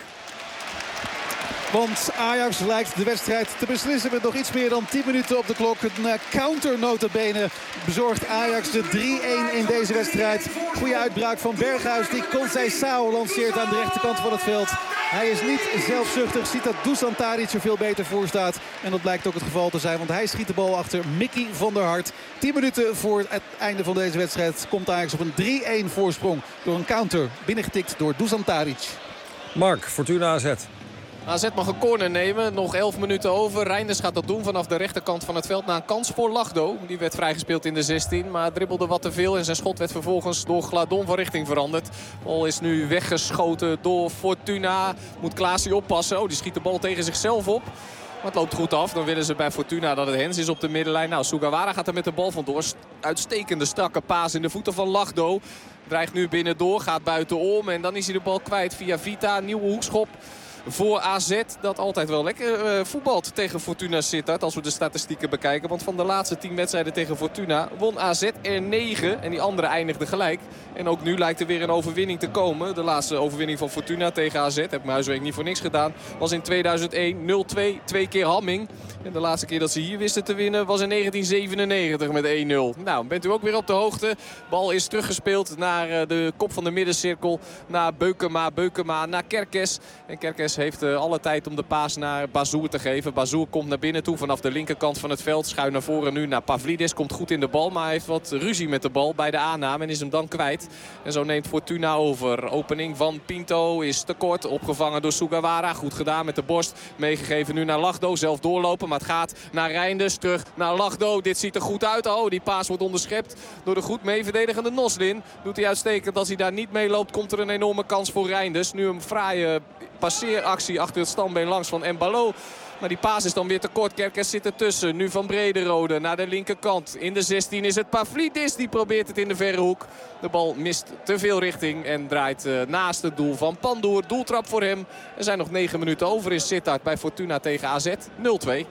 Want Ajax lijkt de wedstrijd te beslissen met nog iets meer dan 10 minuten op de klok. Een counter notabene bezorgt Ajax de 3-1 in deze wedstrijd. Goede uitbraak van Berghuis die Conceição lanceert aan de rechterkant van het veld. Hij is niet zelfzuchtig, ziet dat Dusan Tadic er veel beter voor staat. En dat blijkt ook het geval te zijn, want hij schiet de bal achter Mickey van der Hart. 10 minuten voor het einde van deze wedstrijd komt Ajax op een 3-1 voorsprong door een counter binnengetikt door Dusan Tadic. Mark, Fortuna AZ. AZ mag een corner nemen. Nog 11 minuten over. Reinders gaat dat doen vanaf de rechterkant van het veld na een kans voor Lachdo. Die werd vrijgespeeld in de 16. Maar dribbelde wat te veel. En zijn schot werd vervolgens door Gladon van richting veranderd. De bal is nu weggeschoten door Fortuna. Moet Klaasie oppassen. Oh, die schiet de bal tegen zichzelf op. Maar het loopt goed af. Dan willen ze bij Fortuna dat het hens is op de middenlijn. Nou, Sugawara gaat er met de bal vandoor. Uitstekende strakke paas in de voeten van Lachdo. Dreigt nu binnendoor. Gaat buitenom. En dan is hij de bal kwijt via Vita. Nieuwe hoekschop voor AZ, dat altijd wel lekker voetbalt tegen Fortuna Sittard. Als we de statistieken bekijken. Want van de laatste 10 wedstrijden tegen Fortuna won AZ er 9. En die andere eindigde gelijk. En ook nu lijkt er weer een overwinning te komen. De laatste overwinning van Fortuna tegen AZ, heb mijn huiswerk niet voor niks gedaan, was in 2001 0-2. 2 keer Hamming. En de laatste keer dat ze hier wisten te winnen was in 1997 met 1-0. Nou, bent u ook weer op de hoogte. Bal is teruggespeeld naar de kop van de middencirkel. Naar Beukema. Beukema naar Kerkes. En Kerkes heeft alle tijd om de paas naar Bazoer te geven. Bazoer komt naar binnen toe vanaf de linkerkant van het veld. Schuin naar voren nu naar Pavlidis. Komt goed in de bal, maar heeft wat ruzie met de bal bij de aanname. En is hem dan kwijt. En zo neemt Fortuna over. Opening van Pinto is te kort. Opgevangen door Sugawara. Goed gedaan met de borst. Meegegeven nu naar Lachdo. Zelf doorlopen, maar het gaat naar Reinders. Terug naar Lachdo. Dit ziet er goed uit. Oh, die paas wordt onderschept door de goed meeverdedigende Noslin. Doet hij uitstekend. Als hij daar niet mee loopt, komt er een enorme kans voor Reinders. Nu een fraaie passeeractie achter het standbeen langs van Embalo. Maar die paas is dan weer te kort. Kerkers zit ertussen. Nu van Brederode naar de linkerkant. In de 16 is het Pavlidis. Die probeert het in de verre hoek. De bal mist te veel richting en draait naast het doel van Pandoer. Doeltrap voor hem. Er zijn nog 9 minuten over in Sittard bij Fortuna tegen AZ. 0-2.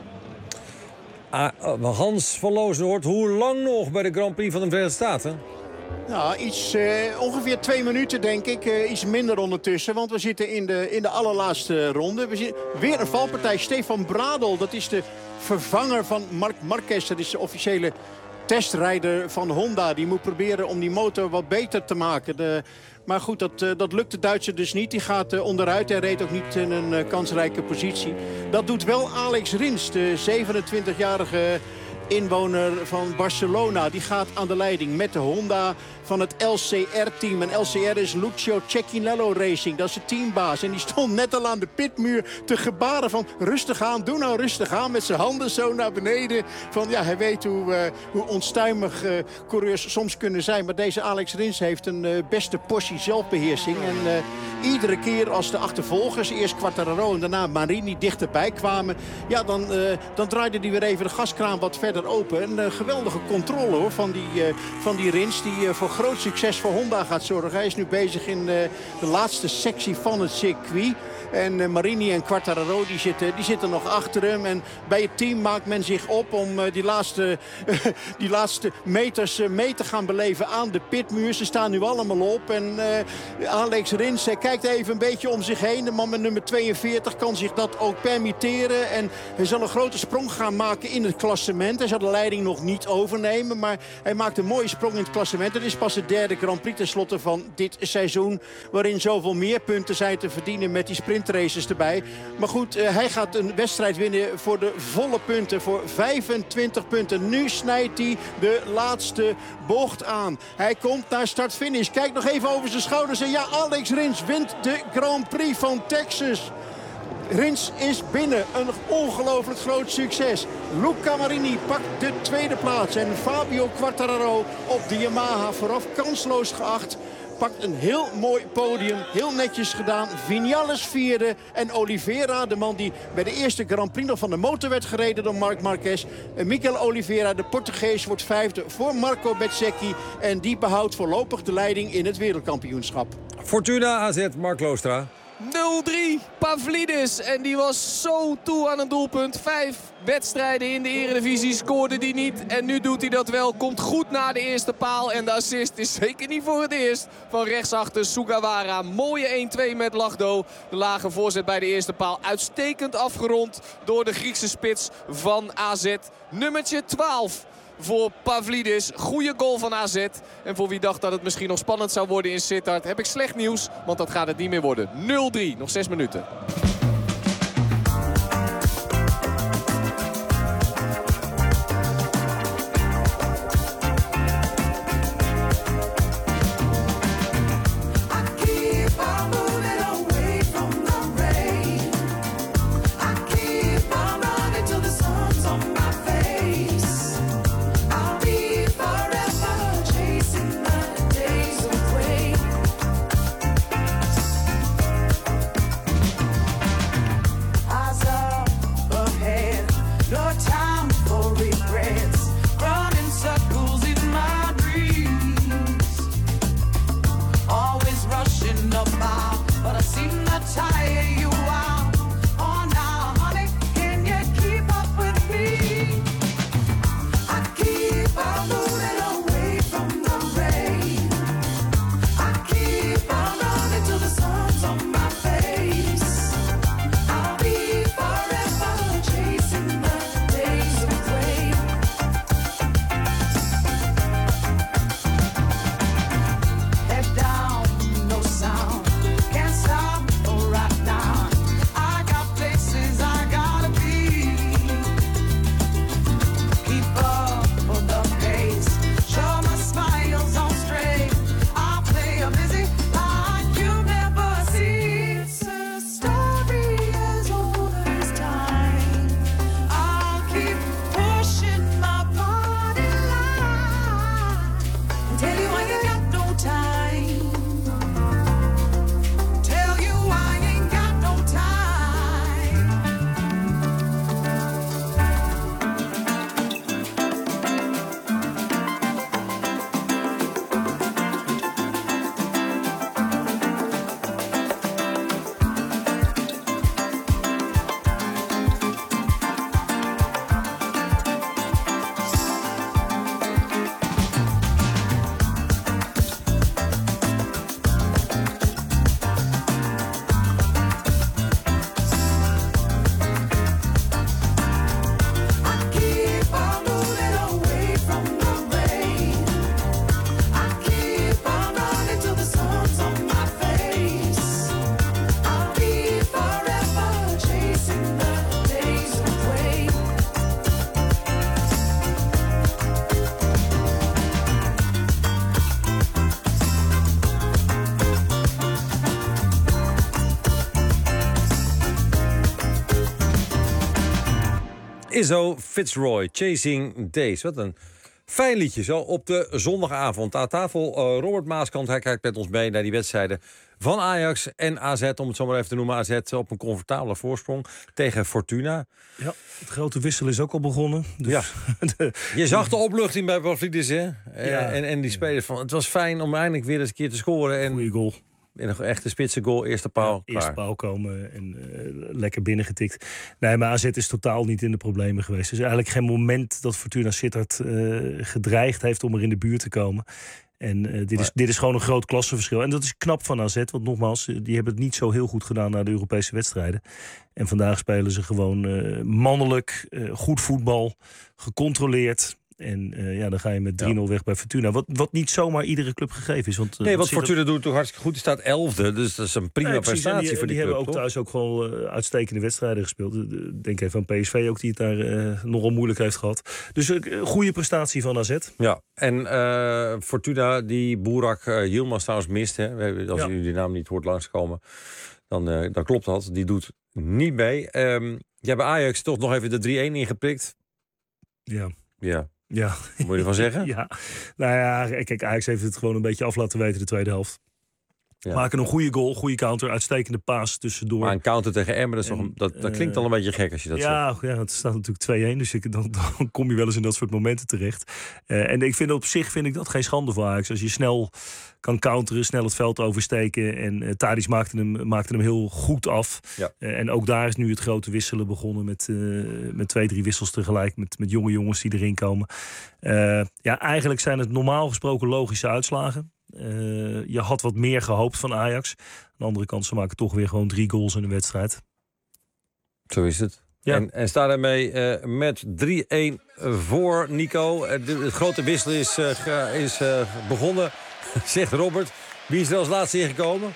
Hans van Loosnoord, hoe lang nog bij de Grand Prix van de Verenigde Staten? Nou, ongeveer 2 minuten denk ik. Iets minder ondertussen, want we zitten in de allerlaatste ronde. We zien weer een valpartij. Stefan Bradl, dat is de vervanger van Marc Marquez. Dat is de officiële testrijder van Honda. Die moet proberen om die motor wat beter te maken. Maar goed, dat lukt de Duitser dus niet. Die gaat onderuit en reed ook niet in een kansrijke positie. Dat doet wel Alex Rins, de 27-jarige inwoner van Barcelona. Die gaat aan de leiding met de Honda van het LCR-team. En LCR is Lucio Cecchinello Racing. Dat is de teambaas. En die stond net al aan de pitmuur te gebaren van rustig aan, doe nou rustig aan. Met zijn handen zo naar beneden. Van ja, hij weet hoe onstuimig coureurs soms kunnen zijn. Maar deze Alex Rins heeft een beste portie zelfbeheersing. En iedere keer als de achtervolgers, eerst Quartararo en daarna Marini dichterbij kwamen, ja, dan draaide hij weer even de gaskraan wat verder open. Een geweldige controle hoor, van die Rins die voor groot succes voor Honda gaat zorgen. Hij is nu bezig in de laatste sectie van het circuit. En Marini en Quartararo die zitten nog achter hem. En bij het team maakt men zich op om die laatste meters mee te gaan beleven aan de pitmuur. Ze staan nu allemaal op. En Alex Rins kijkt even een beetje om zich heen. De man met nummer 42 kan zich dat ook permitteren. En hij zal een grote sprong gaan maken in het klassement. Hij zal de leiding nog niet overnemen. Maar hij maakt een mooie sprong in het klassement. Het is pas de derde Grand Prix tenslotte van dit seizoen. Waarin zoveel meer punten zijn te verdienen met die sprint sprintraces erbij. Maar goed, hij gaat een wedstrijd winnen voor de volle punten. Voor 25 punten. Nu snijdt hij de laatste bocht aan. Hij komt naar start-finish. Kijk nog even over zijn schouders. En ja, Alex Rins wint de Grand Prix van Texas. Rins is binnen. Een ongelooflijk groot succes. Luca Marini pakt de tweede plaats. En Fabio Quartararo op de Yamaha vooraf kansloos geacht. Pakt een heel mooi podium. Heel netjes gedaan. Viñales vierde. En Oliveira, de man die bij de eerste Grand Prix nog van de motor werd gereden door Marc Marquez. Mikel Oliveira, de Portugees, wordt vijfde voor Marco Bezzecchi. En die behoudt voorlopig de leiding in het wereldkampioenschap. Fortuna AZ, Mark Loostra. 0-3, Pavlidis. En die was zo toe aan een doelpunt. 5 wedstrijden in de Eredivisie scoorde die niet. En nu doet hij dat wel. Komt goed naar de eerste paal. En de assist is zeker niet voor het eerst. Van rechtsachter Sugawara. Mooie 1-2 met Lagdo. De lage voorzet bij de eerste paal. Uitstekend afgerond door de Griekse spits van AZ. Nummertje 12. Voor Pavlidis. Goede goal van AZ. En voor wie dacht dat het misschien nog spannend zou worden in Sittard, heb ik slecht nieuws. Want dat gaat het niet meer worden. 0-3. Nog 6 minuten. Izzo Fitzroy, Chasing Days. Wat een fijn liedje zo op de zondagavond. Aan tafel Robert Maaskant, hij kijkt met ons mee naar die wedstrijden van Ajax en AZ, om het zo maar even te noemen. AZ op een comfortabele voorsprong tegen Fortuna. Ja, het grote wissel is ook al begonnen. Dus ja. Je zag de opluchting bij Pavlidis, hè? Ja. En die spelers van. Het was fijn om eindelijk weer eens een keer te scoren. En goeie goal. En een echte spitse goal, eerste paal. Ja, eerste paal komen en lekker binnengetikt. Nee, maar AZ is totaal niet in de problemen geweest. Dus eigenlijk geen moment dat Fortuna Sittard gedreigd heeft om er in de buurt te komen. En dit is gewoon een groot klassenverschil. En dat is knap van AZ, want nogmaals, die hebben het niet zo heel goed gedaan na de Europese wedstrijden. En vandaag spelen ze gewoon mannelijk, goed voetbal, gecontroleerd. En dan ga je met 3-0 weg bij Fortuna. Wat niet zomaar iedere club gegeven is. Want Fortuna doet toch hartstikke goed. Die staat 11e, dus dat is een prima prestatie voor die club. Die hebben ook thuis ook gewoon uitstekende wedstrijden gespeeld. Denk even aan PSV ook, die het daar nogal moeilijk heeft gehad. Dus een goede prestatie van AZ. Ja, en Fortuna, die Burak Yilmaz trouwens mist. Hè? Als u die naam niet hoort langskomen, dan klopt dat. Die doet niet mee. Jij bij Ajax toch nog even de 3-1 ingeprikt. Ja. Wat moet je ervan zeggen? Ja. Nou ja, kijk, Ajax heeft het gewoon een beetje af laten weten de tweede helft. Ja. Maken een goede goal, goede counter, uitstekende paas tussendoor. Maar een counter tegen Emmen, dat klinkt al een beetje gek als je dat zegt. Ja, het staat natuurlijk 2-1, dus dan kom je wel eens in dat soort momenten terecht. En ik vind op zich dat geen schande voor Ajax. Als je snel kan counteren, snel het veld oversteken. En Tadic maakte hem heel goed af. Ja. En ook daar is nu het grote wisselen begonnen met 2-3 wissels tegelijk. Met jonge jongens die erin komen. Eigenlijk zijn het normaal gesproken logische uitslagen. Je had wat meer gehoopt van Ajax. Aan de andere kant, ze maken toch weer gewoon 3 goals in de wedstrijd. Zo is het. Ja. En sta daarmee met 3-1 voor Nico. Het grote wissel is begonnen, zegt Robert. Wie is er als laatste ingekomen?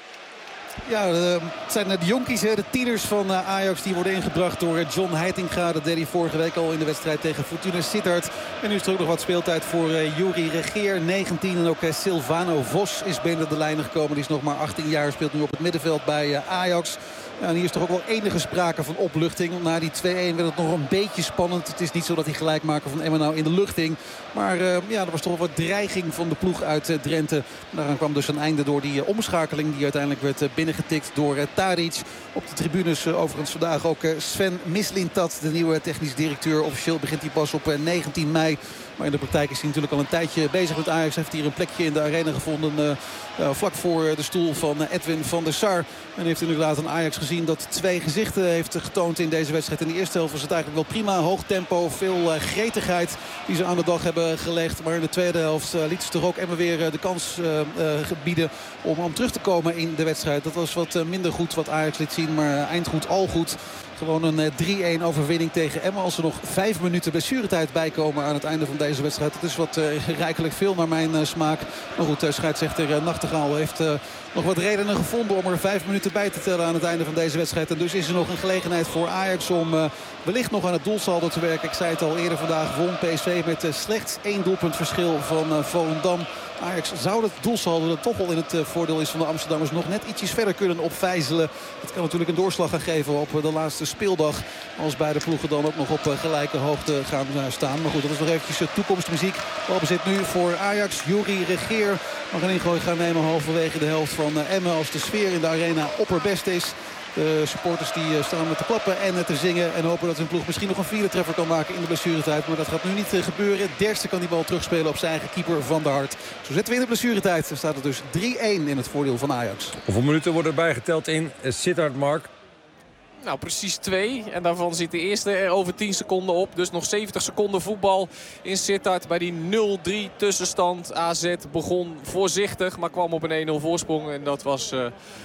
Ja, het zijn de jonkies, de tieners van Ajax. Die worden ingebracht door John Heitinga. Dat deed hij vorige week al in de wedstrijd tegen Fortuna Sittard. En nu is er ook nog wat speeltijd voor Yuri Regeer, 19. En ook Silvano Vos is binnen de lijnen gekomen. Die is nog maar 18 jaar, speelt nu op het middenveld bij Ajax. Ja, en hier is toch ook wel enige sprake van opluchting. Na die 2-1 werd het nog een beetje spannend. Het is niet zo dat die gelijkmaker van Emmen nou in de lucht hing. Maar er was toch wel wat dreiging van de ploeg uit Drenthe. Daaraan kwam dus een einde door die omschakeling die uiteindelijk werd binnengetikt door Tadic. Op de tribunes overigens vandaag ook Sven Mislintat, de nieuwe technisch directeur. Officieel begint hij pas op 19 mei. Maar in de praktijk is hij natuurlijk al een tijdje bezig met Ajax. Hij heeft hier een plekje in de arena gevonden. Vlak voor de stoel van Edwin van der Sar. En heeft inderdaad een Ajax gezien dat 2 gezichten heeft getoond in deze wedstrijd. In de eerste helft was het eigenlijk wel prima. Hoog tempo, veel gretigheid die ze aan de dag hebben gelegd. Maar in de tweede helft liet ze toch ook Emmen weer de kans bieden om terug te komen in de wedstrijd. Dat was wat minder goed wat Ajax liet zien. Maar eindgoed al goed. Gewoon een 3-1 overwinning tegen Emmen. Als er nog 5 minuten blessuretijd bijkomen aan het einde van deze wedstrijd. Dat is wat rijkelijk veel naar mijn smaak. Maar goed, scheidsrechter Nachtegaal heeft nog wat redenen gevonden om er 5 minuten bij te tellen aan het einde van deze wedstrijd. En dus is er nog een gelegenheid voor Ajax om wellicht nog aan het doelsaldo te werken. Ik zei het al eerder vandaag, won PSV met slechts 1 doelpunt verschil van Volendam. Ajax zou het doelsaldo dat toch wel in het voordeel is van de Amsterdammers nog net ietsjes verder kunnen opvijzelen. Het kan natuurlijk een doorslag gaan geven op de laatste speeldag. Als beide ploegen dan ook nog op gelijke hoogte gaan staan. Maar goed, dat is nog eventjes toekomstmuziek. Balbezit nu voor Ajax. Yuri Regeer mag een ingooi gaan nemen halverwege de helft van Emmen. Als de sfeer in de arena opperbest is. De supporters die staan met te klappen en te zingen. En hopen dat hun ploeg misschien nog een 4e treffer kan maken in de blessuretijd. Maar dat gaat nu niet gebeuren. Derksen kan die bal terugspelen op zijn eigen keeper Van der Hart. Zo zetten we in de blessuretijd. Dan staat het dus 3-1 in het voordeel van Ajax. Hoeveel minuten worden erbij geteld in Sittard, Mark? Nou, precies 2. En daarvan zit de eerste er over 10 seconden op. Dus nog 70 seconden voetbal in Sittard. Bij die 0-3 tussenstand. AZ begon voorzichtig, maar kwam op een 1-0 voorsprong. En dat was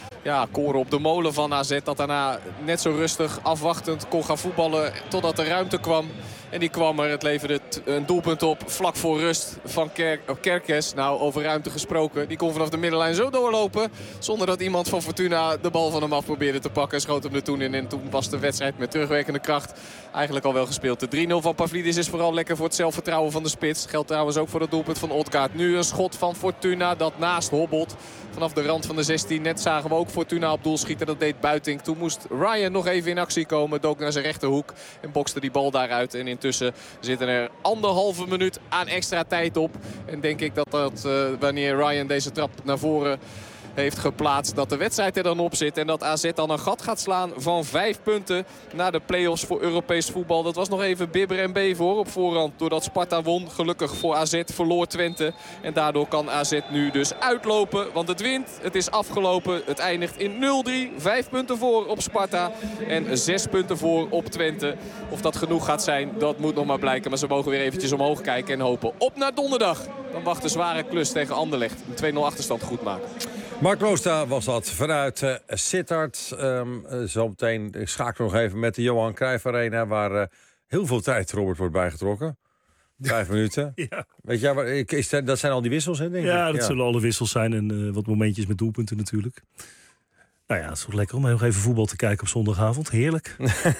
koren op de molen van AZ. Dat daarna net zo rustig afwachtend kon gaan voetballen totdat er ruimte kwam. En die kwam er. Het leverde een doelpunt op vlak voor rust van Kerkes. Nou, over ruimte gesproken. Die kon vanaf de middenlijn zo doorlopen. Zonder dat iemand van Fortuna de bal van hem af probeerde te pakken. Schoot hem er toen in. En toen was de wedstrijd met terugwerkende kracht eigenlijk al wel gespeeld. De 3-0 van Pavlidis is vooral lekker voor het zelfvertrouwen van de spits. Geldt trouwens ook voor het doelpunt van Odgaard. Nu een schot van Fortuna dat naast hobbelt. Vanaf de rand van de 16. Net zagen we ook Fortuna op doel schieten. Dat deed Buitink. Toen moest Ryan nog even in actie komen. Dook naar zijn rechterhoek. En bokste die bal daaruit. En intussen zitten er 1,5 minuut aan extra tijd op. En denk ik dat wanneer Ryan deze trap naar voren heeft geplaatst, dat de wedstrijd er dan op zit. En dat AZ dan een gat gaat slaan van 5 punten naar de play-offs voor Europees voetbal. Dat was nog even bibber en bever op voorhand. Doordat Sparta won. Gelukkig voor AZ verloor Twente. En daardoor kan AZ nu dus uitlopen. Want het wint. Het is afgelopen. Het eindigt in 0-3. 5 punten voor op Sparta. En 6 punten voor op Twente. Of dat genoeg gaat zijn, dat moet nog maar blijken. Maar ze mogen weer eventjes omhoog kijken en hopen op naar donderdag. Dan wacht een zware klus tegen Anderlecht. Een 2-0 achterstand goed maken. Mark Roosta was dat vanuit Sittard. Zometeen schakelen we nog even met de Johan Cruijff Arena, waar heel veel tijd, Robert, wordt bijgetrokken. 5 minuten. Ja. Weet je, dat zijn al die wissels, hè, denk ik? Ja, dat zullen alle wissels zijn en wat momentjes met doelpunten natuurlijk. Nou ja, het is toch lekker om nog even voetbal te kijken op zondagavond. Heerlijk.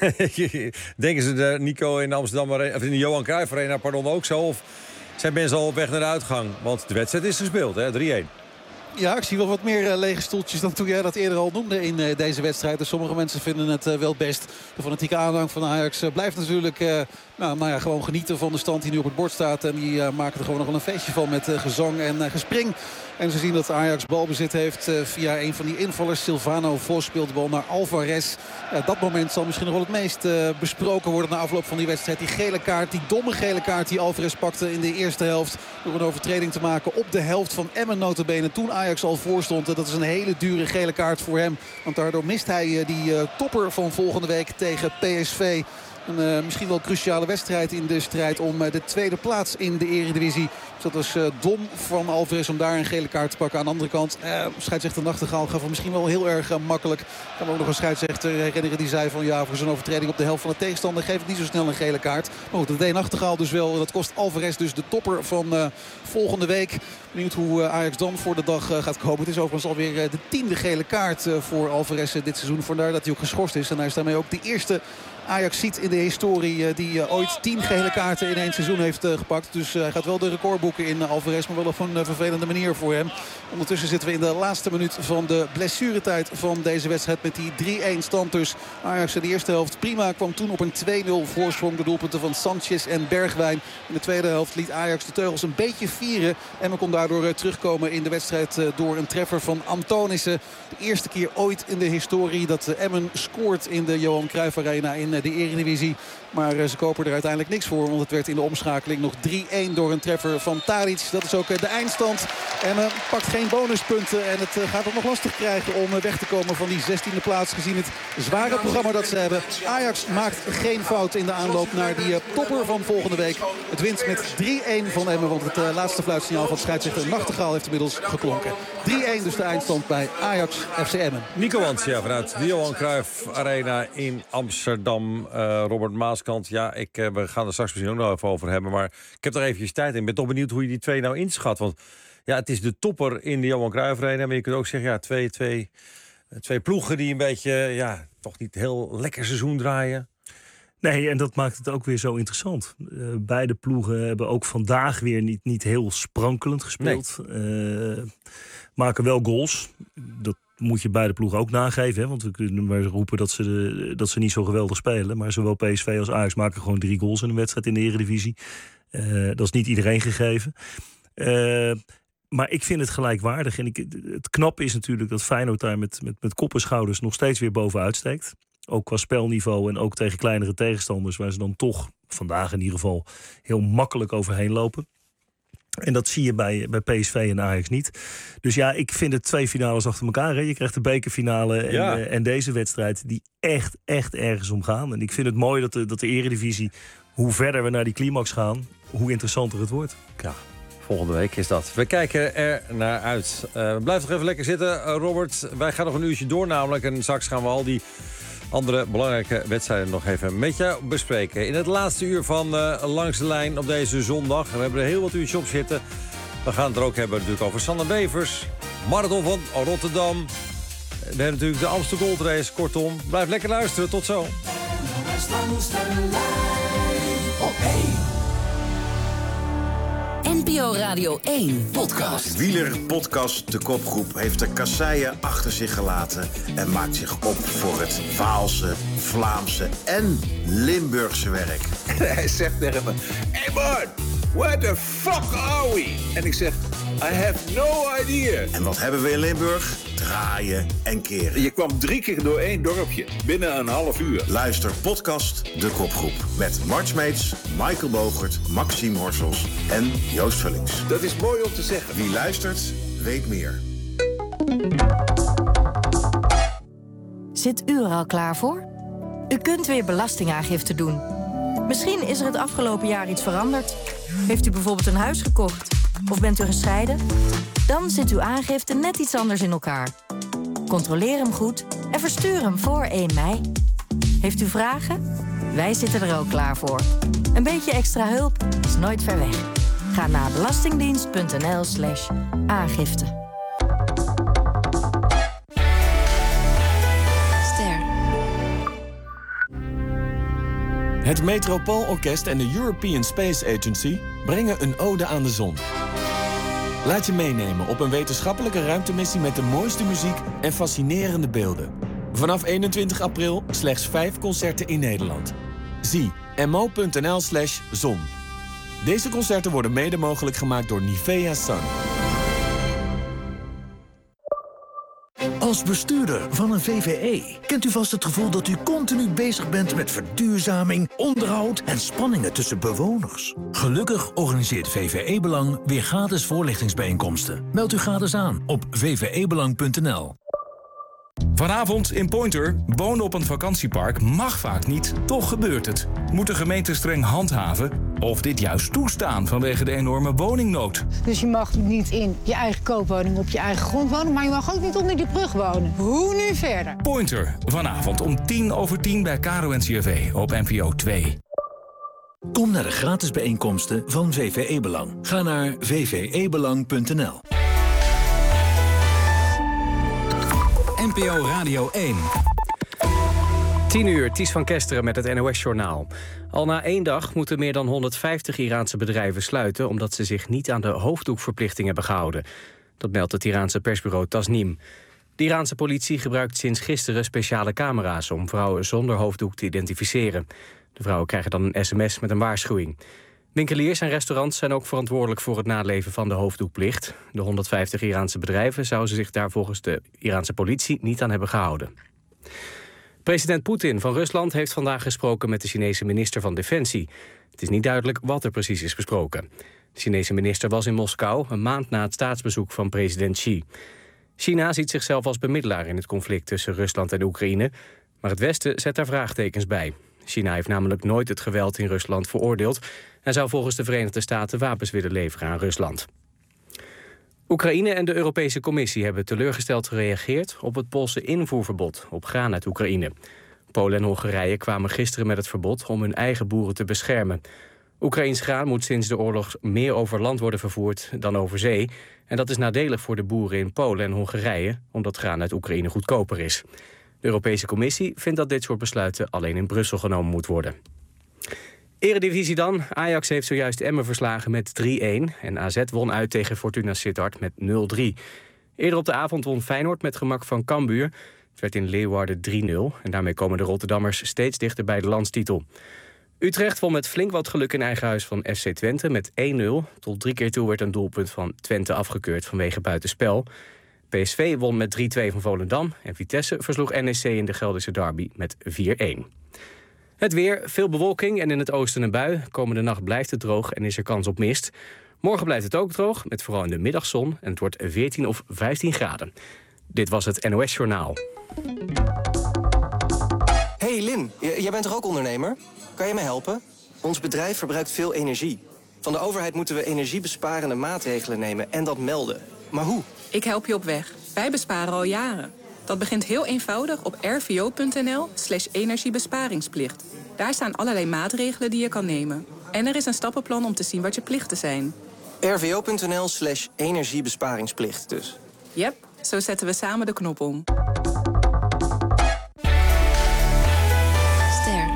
Denken ze de Nico in de Amsterdam Arena, of in de Johan Cruijff Arena, ook zo? Of zijn mensen al op weg naar de uitgang? Want de wedstrijd is gespeeld, hè? 3-1. Ja, ik zie wel wat meer lege stoeltjes dan toen jij dat eerder al noemde in deze wedstrijd. Dus sommige mensen vinden het wel best. De fanatieke aanhang van Ajax blijft natuurlijk gewoon genieten van de stand die nu op het bord staat. En die maken er gewoon nog wel een feestje van met gezang en gespring. En ze zien dat Ajax balbezit heeft via een van die invallers. Silvano Vos speelt de bal naar Alvarez. Dat moment zal misschien nog wel het meest besproken worden na afloop van die wedstrijd. Die gele kaart, die domme gele kaart die Alvarez pakte in de eerste helft. Door een overtreding te maken op de helft van Emmen notabene. Toen Ajax al voorstond. Dat is een hele dure gele kaart voor hem. Want daardoor mist hij die topper van volgende week tegen PSV. Een misschien wel cruciale wedstrijd in de strijd om de tweede plaats in de Eredivisie. Dus dat was dom van Alvarez om daar een gele kaart te pakken. Aan de andere kant, scheidsrechter Nachtegaal gaf hem misschien wel heel erg makkelijk. Ik kan me ook nog een scheidsrechter herinneren die zei van ja, voor zo'n overtreding op de helft van de tegenstander geef ik niet zo snel een gele kaart. Maar goed, dat deed Nachtegaal dus wel. Dat kost Alvarez dus de topper van volgende week. Benieuwd hoe Ajax dan voor de dag gaat komen. Het is overigens alweer de 10e gele kaart voor Alvarez dit seizoen. Vandaar dat hij ook geschorst is. En hij is daarmee ook de eerste Ajax ziet in de historie die ooit 10 gele kaarten in 1 seizoen heeft gepakt. Dus hij gaat wel de record boeken in Alvarez, maar wel op een vervelende manier voor hem. Ondertussen zitten we in de laatste minuut van de blessuretijd van deze wedstrijd met die 3-1 stand. Dus Ajax in de eerste helft prima, kwam toen op een 2-0 voorsprong. De doelpunten van Sanchez en Bergwijn. In de tweede helft liet Ajax de teugels een beetje vieren. En men kon daardoor terugkomen in de wedstrijd door een treffer van Antonissen. De eerste keer ooit in de historie dat Emmen scoort in de Johan Cruijff Arena in de Eredivisie. Maar ze kopen er uiteindelijk niks voor. Want het werd in de omschakeling nog 3-1 door een treffer van Tadic. Dat is ook de eindstand. Emmen pakt geen bonuspunten. En het gaat ook nog lastig krijgen om weg te komen van die 16e plaats. Gezien het zware programma dat ze hebben. Ajax maakt geen fout in de aanloop naar die topper van volgende week. Het wint met 3-1 van Emmen. Want het laatste fluitsignaal van scheidsrechter Nachtegaal heeft inmiddels geklonken. 3-1 dus de eindstand bij Ajax FC Emmen. Nico Wansia vanuit de Johan Cruijff Arena in Amsterdam. Robert Maaskant, ja, we gaan er straks misschien ook nog even over hebben. Maar ik heb er eventjes tijd in. Ik ben toch benieuwd hoe je die twee nou inschat. Want ja, het is de topper in de Johan Cruijff Arena. Maar je kunt ook zeggen, ja, twee ploegen die een beetje, toch niet heel lekker seizoen draaien. Nee, en dat maakt het ook weer zo interessant. Beide ploegen hebben ook vandaag weer niet heel sprankelend gespeeld. Nee. Maken wel goals. Dat moet je beide ploegen ook nageven. Hè? Want we kunnen maar roepen dat ze niet zo geweldig spelen. Maar zowel PSV als Ajax maken gewoon 3 goals in een wedstrijd in de Eredivisie. Dat is niet iedereen gegeven. Maar ik vind het gelijkwaardig. En het knappe is natuurlijk dat Feyenoord daar met kop en schouders nog steeds weer bovenuit steekt. Ook qua spelniveau en ook tegen kleinere tegenstanders, waar ze dan toch vandaag in ieder geval heel makkelijk overheen lopen. En dat zie je bij PSV en Ajax niet. Dus ja, ik vind het 2 finales achter elkaar. Hè. Je krijgt de bekerfinale en deze wedstrijd die echt ergens om gaan. En ik vind het mooi dat de Eredivisie, hoe verder we naar die climax gaan, hoe interessanter het wordt. Ja, volgende week is dat. We kijken er naar uit. Blijf nog even lekker zitten, Robert. Wij gaan nog een uurtje door namelijk. En straks gaan we al die andere belangrijke wedstrijden nog even met jou bespreken. In het laatste uur van Langs de Lijn op deze zondag. We hebben er heel wat uurtjes op zitten. We gaan het er ook hebben natuurlijk over Sander Bevers. Marathon van Rotterdam. We hebben natuurlijk de Amsterdam Gold Race. Kortom, blijf lekker luisteren. Tot zo. Langs de Lijn op 1. NPO Radio 1 podcast. Wielerpodcast De Kopgroep heeft de kasseien achter zich gelaten en maakt zich op voor het Waalse, Vlaamse en Limburgse werk. En hij zegt tegen me: "Hey man, where the fuck are we?" En ik zeg: "I have no idea." En wat hebben we in Limburg? Draaien en keren. Je kwam 3 keer door 1 dorpje, binnen een half uur. Luister podcast De Kopgroep. Met Mart Smeets, Michael Bogert, Maxime Horsels en Joost Vullings. Dat is mooi om te zeggen. Wie luistert, weet meer. Zit u er al klaar voor? U kunt weer belastingaangifte doen. Misschien is er het afgelopen jaar iets veranderd. Heeft u bijvoorbeeld een huis gekocht? Of bent u gescheiden? Dan zit uw aangifte net iets anders in elkaar. Controleer hem goed en verstuur hem voor 1 mei. Heeft u vragen? Wij zitten er ook klaar voor. Een beetje extra hulp is nooit ver weg. Ga naar belastingdienst.nl/aangifte. Ster. Het Metropoolorkest en de European Space Agency brengen een ode aan de zon. Laat je meenemen op een wetenschappelijke ruimtemissie met de mooiste muziek en fascinerende beelden. Vanaf 21 april slechts 5 concerten in Nederland. Zie mo.nl/zon. Deze concerten worden mede mogelijk gemaakt door Nivea Sun. Als bestuurder van een VvE kent u vast het gevoel dat u continu bezig bent met verduurzaming, onderhoud en spanningen tussen bewoners. Gelukkig organiseert VvE Belang weer gratis voorlichtingsbijeenkomsten. Meld u gratis aan op vvebelang.nl. Vanavond in Pointer, wonen op een vakantiepark mag vaak niet, toch gebeurt het. Moet de gemeente streng handhaven of dit juist toestaan vanwege de enorme woningnood? Dus je mag niet in je eigen koopwoning op je eigen grond wonen, maar je mag ook niet onder die brug wonen. Hoe nu verder? Pointer, vanavond om 10:10 bij Caro en CRV op NPO 2. Kom naar de gratis bijeenkomsten van VvE Belang. Ga naar vvebelang.nl. NPO Radio 1. 10 uur, Ties van Kesteren met het NOS-journaal. Al na 1 dag moeten meer dan 150 Iraanse bedrijven sluiten omdat ze zich niet aan de hoofddoekverplichting hebben gehouden. Dat meldt het Iraanse persbureau Tasnim. De Iraanse politie gebruikt sinds gisteren speciale camera's om vrouwen zonder hoofddoek te identificeren. De vrouwen krijgen dan een sms met een waarschuwing. Winkeliers en restaurants zijn ook verantwoordelijk voor het naleven van de hoofddoekplicht. De 150 Iraanse bedrijven zouden zich daar volgens de Iraanse politie niet aan hebben gehouden. President Poetin van Rusland heeft vandaag gesproken met de Chinese minister van Defensie. Het is niet duidelijk wat er precies is besproken. De Chinese minister was in Moskou een maand na het staatsbezoek van president Xi. China ziet zichzelf als bemiddelaar in het conflict tussen Rusland en Oekraïne, maar het Westen zet daar vraagtekens bij. China heeft namelijk nooit het geweld in Rusland veroordeeld en zou volgens de Verenigde Staten wapens willen leveren aan Rusland. Oekraïne en de Europese Commissie hebben teleurgesteld gereageerd op het Poolse invoerverbod op graan uit Oekraïne. Polen en Hongarije kwamen gisteren met het verbod om hun eigen boeren te beschermen. Oekraïns graan moet sinds de oorlog meer over land worden vervoerd dan over zee. En dat is nadelig voor de boeren in Polen en Hongarije, omdat graan uit Oekraïne goedkoper is. De Europese Commissie vindt dat dit soort besluiten alleen in Brussel genomen moet worden. Eredivisie dan. Ajax heeft zojuist Emmen verslagen met 3-1... en AZ won uit tegen Fortuna Sittard met 0-3. Eerder op de avond won Feyenoord met gemak van Cambuur. Het werd in Leeuwarden 3-0... en daarmee komen de Rotterdammers steeds dichter bij de landstitel. Utrecht won met flink wat geluk in eigen huis van FC Twente met 1-0. Tot 3 keer toe werd een doelpunt van Twente afgekeurd vanwege buitenspel. PSV won met 3-2 van Volendam... en Vitesse versloeg NEC in de Gelderse derby met 4-1. Het weer, veel bewolking en in het oosten een bui. Komende nacht blijft het droog en is er kans op mist. Morgen blijft het ook droog, met vooral in de middag zon. En het wordt 14 of 15 graden. Dit was het NOS Journaal. Hey Lin, jij bent toch ook ondernemer? Kan je me helpen? Ons bedrijf verbruikt veel energie. Van de overheid moeten we energiebesparende maatregelen nemen en dat melden. Maar hoe? Ik help je op weg. Wij besparen al jaren. Dat begint heel eenvoudig op rvo.nl/energiebesparingsplicht. Daar staan allerlei maatregelen die je kan nemen. En er is een stappenplan om te zien wat je plichten zijn. rvo.nl/energiebesparingsplicht dus. Yep, zo zetten we samen de knop om. Ster.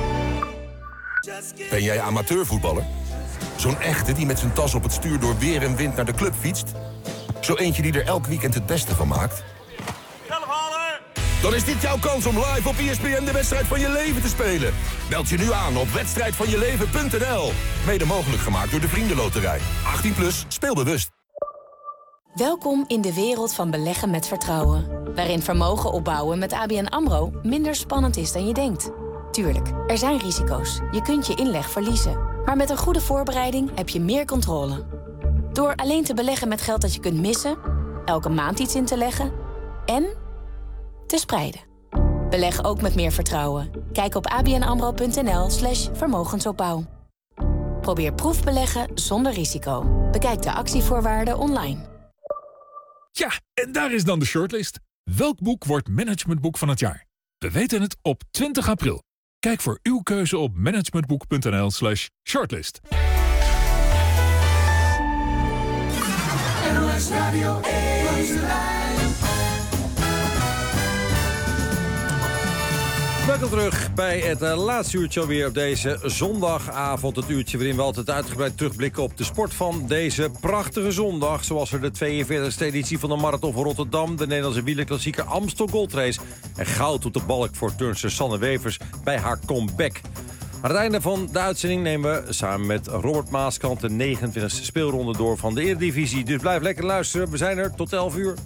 Ben jij amateurvoetballer? Zo'n echte die met zijn tas op het stuur door weer en wind naar de club fietst? Zo eentje die er elk weekend het beste van maakt? Dan is dit jouw kans om live op ESPN de wedstrijd van je leven te spelen. Meld je nu aan op wedstrijdvanjeleven.nl. Mede mogelijk gemaakt door de Vriendenloterij. 18+, speel bewust. Welkom in de wereld van beleggen met vertrouwen. Waarin vermogen opbouwen met ABN AMRO minder spannend is dan je denkt. Tuurlijk, er zijn risico's. Je kunt je inleg verliezen. Maar met een goede voorbereiding heb je meer controle. Door alleen te beleggen met geld dat je kunt missen, elke maand iets in te leggen en te spreiden. Beleg ook met meer vertrouwen. Kijk op abnamro.nl/vermogensopbouw. Probeer proefbeleggen zonder risico. Bekijk de actievoorwaarden online. Ja, en daar is dan de shortlist. Welk boek wordt managementboek van het jaar? We weten het op 20 april. Kijk voor uw keuze op managementboek.nl/shortlist. NOS Radio 1. Welkom terug bij het laatste uurtje alweer op deze zondagavond. Het uurtje waarin we altijd uitgebreid terugblikken op de sport van deze prachtige zondag. Zoals er de 42e editie van de Marathon van Rotterdam, de Nederlandse wielerklassieker Amstel Gold Race en goud op de balk voor turnster Sanne Wevers bij haar comeback. Aan het einde van de uitzending nemen we samen met Robert Maaskant de 29e speelronde door van de Eredivisie. Dus blijf lekker luisteren. We zijn er tot 11 uur.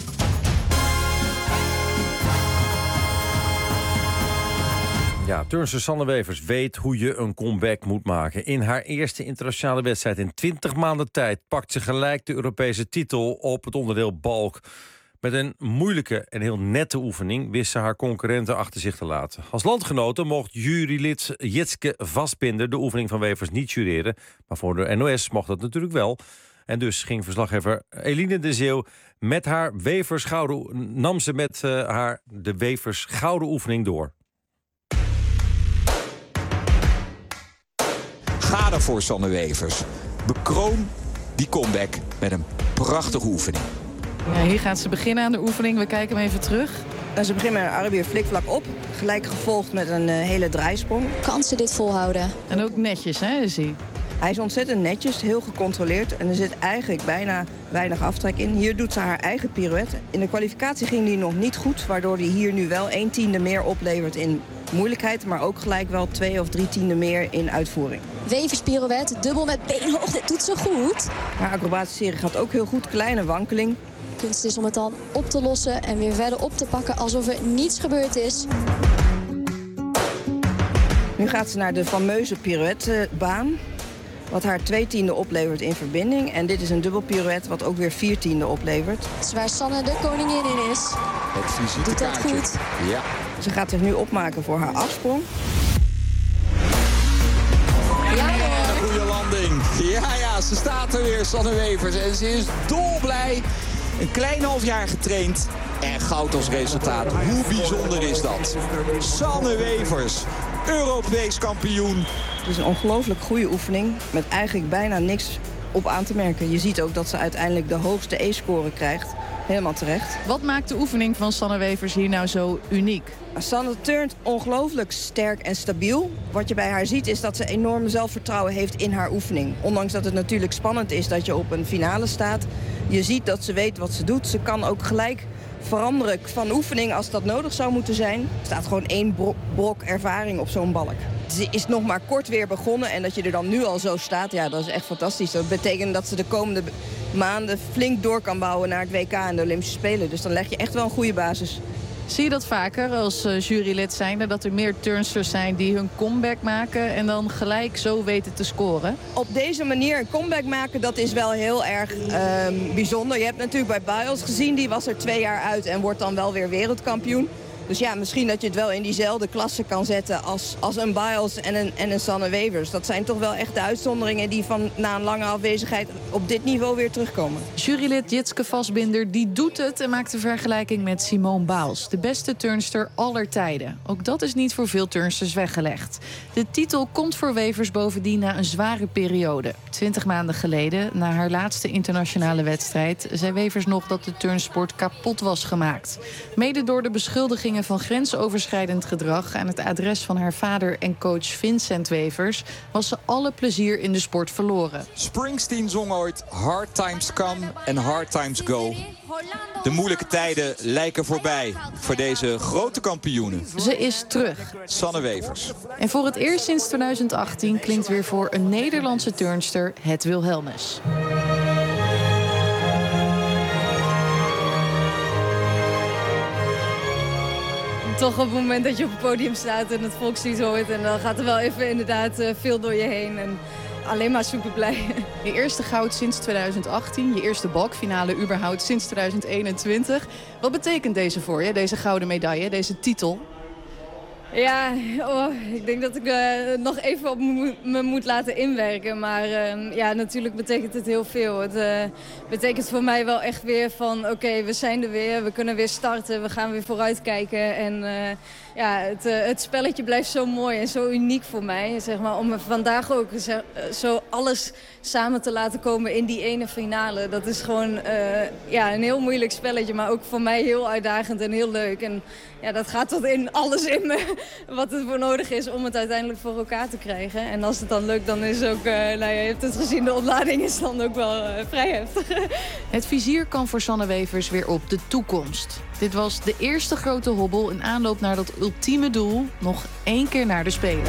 Ja, turnster Sanne Wevers weet hoe je een comeback moet maken. In haar eerste internationale wedstrijd in 20 maanden tijd pakt ze gelijk de Europese titel op het onderdeel balk. Met een moeilijke en heel nette oefening wist ze haar concurrenten achter zich te laten. Als landgenote mocht jurylid Jitske Vastbinder de oefening van Wevers niet jureren. Maar voor de NOS mocht dat natuurlijk wel. En dus ging verslaggever Eline de Zeeuw met haar Wevers gouden, nam ze met haar de Wevers gouden oefening door. Ga ervoor, Sanne Wevers. Bekroon die comeback met een prachtige oefening. Ja, hier gaat ze beginnen aan de oefening. We kijken hem even terug. Ze begint met een Arabier flikvlak op. Gelijk gevolgd met een hele draaisprong. Kan ze dit volhouden? En ook netjes, hè, is hij? Hij is ontzettend netjes, heel gecontroleerd. En er zit eigenlijk bijna weinig aftrek in. Hier doet ze haar eigen pirouette. In de kwalificatie ging die nog niet goed, waardoor hij hier nu wel 1/10 meer oplevert in moeilijkheid, maar ook gelijk wel 2 of 3 tienden meer in uitvoering. Wevers pirouette, dubbel met beenhoog, dit doet ze goed. Haar acrobatische serie gaat ook heel goed, kleine wankeling. Kunst is om het dan op te lossen en weer verder op te pakken alsof er niets gebeurd is. Nu gaat ze naar de fameuze pirouettebaan, wat haar 2 tienden oplevert in verbinding. En dit is een dubbel pirouette, wat ook weer 4 tienden oplevert. Dat is waar Sanne de koningin in is. Het visitekaartje. Doet dat goed. Ja. Ze gaat zich nu opmaken voor haar afsprong. Ja, een goede landing. Ja, ze staat er weer, Sanne Wevers. En ze is dolblij. Een klein half jaar getraind. En goud als resultaat. Hoe bijzonder is dat? Sanne Wevers, Europees kampioen. Het is een ongelooflijk goede oefening. Met eigenlijk bijna niks op aan te merken. Je ziet ook dat ze uiteindelijk de hoogste E-score krijgt. Helemaal terecht. Wat maakt de oefening van Sanne Wevers hier nou zo uniek? Sanne turnt ongelooflijk sterk en stabiel. Wat je bij haar ziet is dat ze enorm zelfvertrouwen heeft in haar oefening. Ondanks dat het natuurlijk spannend is dat je op een finale staat. Je ziet dat ze weet wat ze doet. Ze kan ook gelijk veranderen van oefening als dat nodig zou moeten zijn. Er staat gewoon 1 brok ervaring op zo'n balk. Ze is nog maar kort weer begonnen en dat je er dan nu al zo staat, ja, dat is echt fantastisch. Dat betekent dat ze de komende maanden flink door kan bouwen naar het WK en de Olympische Spelen. Dus dan leg je echt wel een goede basis. Zie je dat vaker als jurylid zijnde, dat er meer turnsters zijn die hun comeback maken en dan gelijk zo weten te scoren? Op deze manier een comeback maken, dat is wel heel erg bijzonder. Je hebt natuurlijk bij Biles gezien, die was er 2 jaar uit en wordt dan wel weer wereldkampioen. Dus ja, misschien dat je het wel in diezelfde klasse kan zetten als een Biles en een Sanne Wevers. Dat zijn toch wel echt de uitzonderingen die na een lange afwezigheid op dit niveau weer terugkomen. Jurylid Jitske Vastbinder die doet het en maakt de vergelijking met Simone Biles. De beste turnster aller tijden. Ook dat is niet voor veel turnsters weggelegd. De titel komt voor Wevers bovendien na een zware periode. 20 maanden geleden, na haar laatste internationale wedstrijd, zei Wevers nog dat de turnsport kapot was gemaakt. Mede door de beschuldigingen van grensoverschrijdend gedrag aan het adres van haar vader en coach Vincent Wevers was ze alle plezier in de sport verloren. Springsteen zong ooit Hard Times Come and Hard Times Go. De moeilijke tijden lijken voorbij voor deze grote kampioenen. Ze is terug. Sanne Wevers. En voor het eerst sinds 2018 klinkt weer voor een Nederlandse turnster het Wilhelmus. Toch op het moment dat je op het podium staat en het volkslied hoort, en dan gaat er wel even inderdaad veel door je heen. En alleen maar super blij. Je eerste goud sinds 2018, je eerste balkfinale überhaupt sinds 2021. Wat betekent deze voor je, deze gouden medaille, deze titel? Ja, ik denk dat ik nog even op me moet laten inwerken. Maar ja, natuurlijk betekent het heel veel. Het betekent voor mij wel echt weer van... oké, we zijn er weer, we kunnen weer starten, we gaan weer vooruitkijken. En ja, het spelletje blijft zo mooi en zo uniek voor mij. Zeg maar, om vandaag ook zo alles samen te laten komen in die ene finale. Dat is gewoon ja, een heel moeilijk spelletje, maar ook voor mij heel uitdagend en heel leuk. En ja, dat gaat tot in alles in me wat er voor nodig is om het uiteindelijk voor elkaar te krijgen. En als het dan lukt, dan is ook, nou ja, je hebt het gezien, de ontlading is dan ook wel vrij heftig. Het vizier kan voor Sanne Wevers weer op de toekomst. Dit was de eerste grote hobbel in aanloop naar dat ultieme doel. Nog 1 keer naar de Spelen.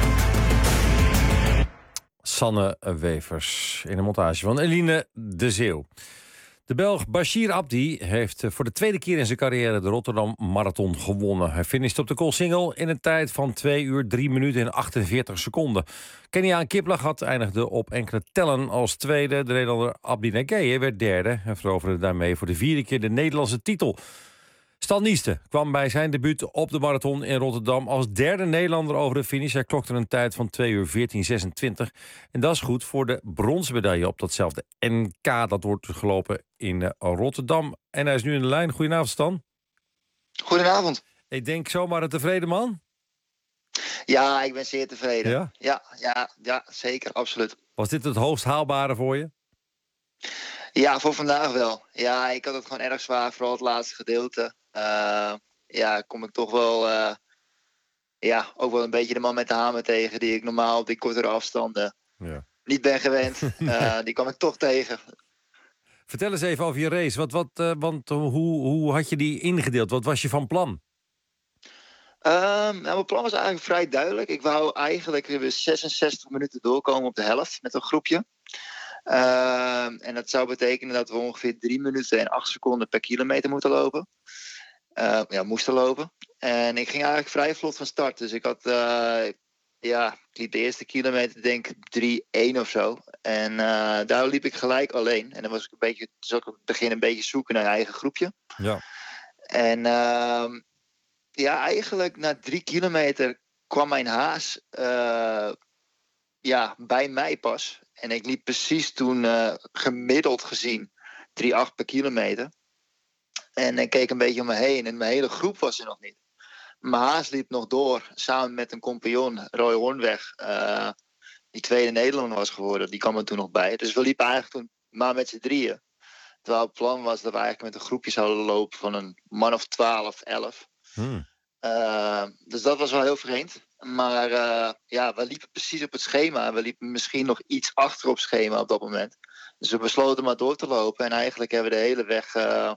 Sanne Wevers in een montage van Eline de Zeeuw. De Belg Bashir Abdi heeft voor de tweede keer in zijn carrière de Rotterdam Marathon gewonnen. Hij finishte op de Coolsingel in een tijd van 2 uur, 3 minuten en 48 seconden. Keniaan Kiplagat eindigde op enkele tellen als tweede. De Nederlander Abdi Negeye werd derde en veroverde daarmee voor de 4e keer de Nederlandse titel. Stan Nieste kwam bij zijn debuut op de marathon in Rotterdam als derde Nederlander over de finish. Hij klokte een tijd van 2 uur 14:26. En dat is goed voor de bronzen medaille op datzelfde NK. Dat wordt gelopen in Rotterdam. En hij is nu in de lijn. Goedenavond, Stan. Goedenavond. Ik denk zomaar een tevreden man? Ja, ik ben zeer tevreden. Ja? Ja, zeker, absoluut. Was dit het hoogst haalbare voor je? Ja, voor vandaag wel. Ja, ik had het gewoon erg zwaar, vooral het laatste gedeelte. Ja, kom ik toch wel, ook wel een beetje de man met de hamer tegen, die ik normaal op die kortere afstanden niet ben gewend. Die kwam ik toch tegen. Vertel eens even over je race. Want hoe had je die ingedeeld? Wat was je van plan? Mijn plan was eigenlijk vrij duidelijk. Ik wou eigenlijk 66 minuten doorkomen op de helft met een groepje. En dat zou betekenen dat we ongeveer 3 minuten en 8 seconden per kilometer moesten lopen. En ik ging eigenlijk vrij vlot van start. Dus ik had, ik liep de eerste kilometer denk ik 3:1 of zo. En daar liep ik gelijk alleen. En dan was ik op het begin een beetje zoeken naar je eigen groepje. Ja. En eigenlijk na 3 kilometer kwam mijn haas bij mij pas. En ik liep precies toen gemiddeld gezien 3:8 per kilometer. En ik keek een beetje om me heen en mijn hele groep was er nog niet. Mijn haas liep nog door, samen met een compagnon, Roy Hornweg, die tweede Nederlander was geworden. Die kwam er toen nog bij. Dus we liepen eigenlijk toen maar met z'n drieën. Terwijl het plan was dat we eigenlijk met een groepje zouden lopen van een man of 12, 11. Dus dat was wel heel vreemd. Maar we liepen precies op het schema. We liepen misschien nog iets achter op schema op dat moment. Dus we besloten maar door te lopen. En eigenlijk hebben we de hele weg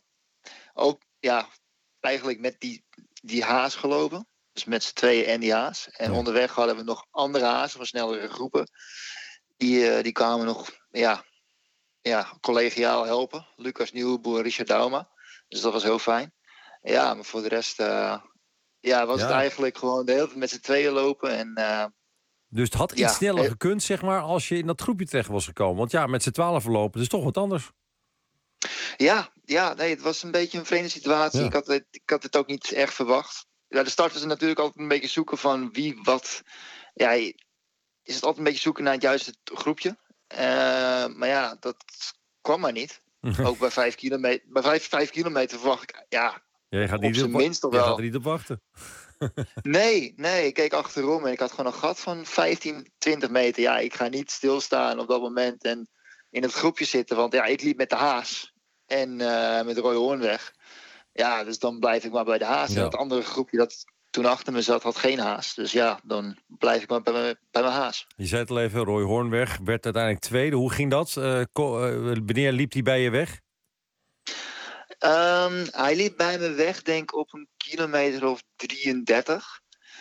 eigenlijk met die haas gelopen. Dus met z'n tweeën en die haas. En onderweg hadden we nog andere hazen van snellere groepen. Die kwamen nog collegiaal helpen. Lucas Nieuweboer en Richard Dauma. Dus dat was heel fijn. Ja, maar voor de rest was het eigenlijk gewoon de hele tijd met z'n tweeën lopen. En, dus het had iets sneller gekund, zeg maar, als je in dat groepje terecht was gekomen. Want met z'n 12 lopen, dat is toch wat anders. Het was een beetje een vreemde situatie. Ja. Ik had het ook niet echt verwacht. Ja, de start is natuurlijk altijd een beetje zoeken van wie wat. Ja, is het altijd een beetje zoeken naar het juiste groepje. Maar dat kwam maar niet. Ook bij 5 kilometer. Bij 5 kilometer verwacht ik, jij gaat niet op wachten. Nee, ik keek achterom en ik had gewoon een gat van 15, 20 meter. Ja, ik ga niet stilstaan op dat moment en in het groepje zitten. Want ik liep met de haas en met Roy Hoornweg. Ja, dus dan blijf ik maar bij de haas. En het andere groepje dat toen achter me zat, had geen haas. Dus dan blijf ik maar bij mijn haas. Je zei het al even, Roy Hoornweg werd uiteindelijk tweede. Hoe ging dat? Wanneer liep hij bij je weg? Hij liep bij me weg, denk ik, op een kilometer of 33.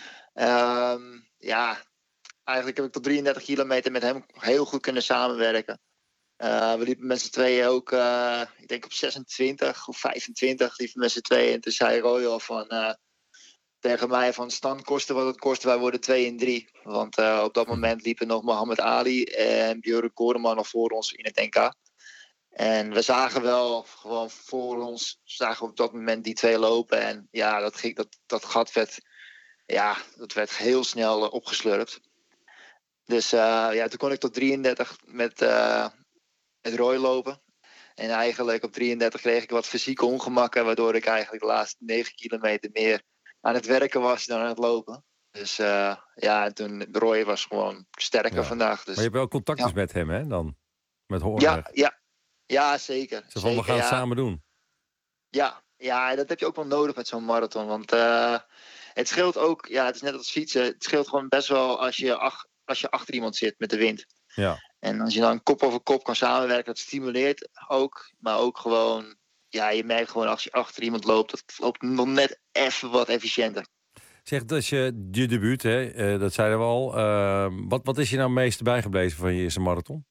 Eigenlijk heb ik tot 33 kilometer met hem heel goed kunnen samenwerken. We liepen met z'n tweeën ook, ik denk op 26 of 25 liepen met z'n tweeën. En toen zei Roy al tegen mij van Stan, koste wat het kost, wij worden 2 en 3. Want op dat moment liepen nog Mohammed Ali en Björn Koreman nog voor ons in het NK. En we zagen wel gewoon voor ons, op dat moment die 2 lopen. En dat gat werd ja, dat werd heel snel opgeslurpt. Dus toen kon ik tot 33 met Roy lopen. En eigenlijk op 33 kreeg ik wat fysieke ongemakken, waardoor ik eigenlijk de laatste 9 kilometer meer aan het werken was dan aan het lopen. Dus toen Roy was gewoon sterker vandaag. Dus, maar je hebt wel contact met hem, hè, dan? Met Horner. Ja, zeker. Zo van, we gaan het samen doen. Ja, dat heb je ook wel nodig met zo'n marathon. Want het scheelt ook, het is net als fietsen. Het scheelt gewoon best wel als je achter iemand zit met de wind. Ja. En als je dan kop over kop kan samenwerken, dat stimuleert ook. Maar ook gewoon, je merkt gewoon als je achter iemand loopt, dat loopt nog net even wat efficiënter. Zeg, dat is je debuut, hè? Dat zeiden we al. Wat is je nou meest bijgebleven van je eerste marathon?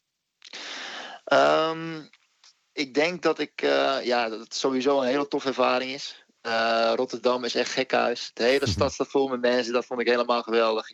Ik denk dat dat het sowieso een hele toffe ervaring is. Rotterdam is echt gekhuis. De hele stad staat vol met mensen. Dat vond ik helemaal geweldig.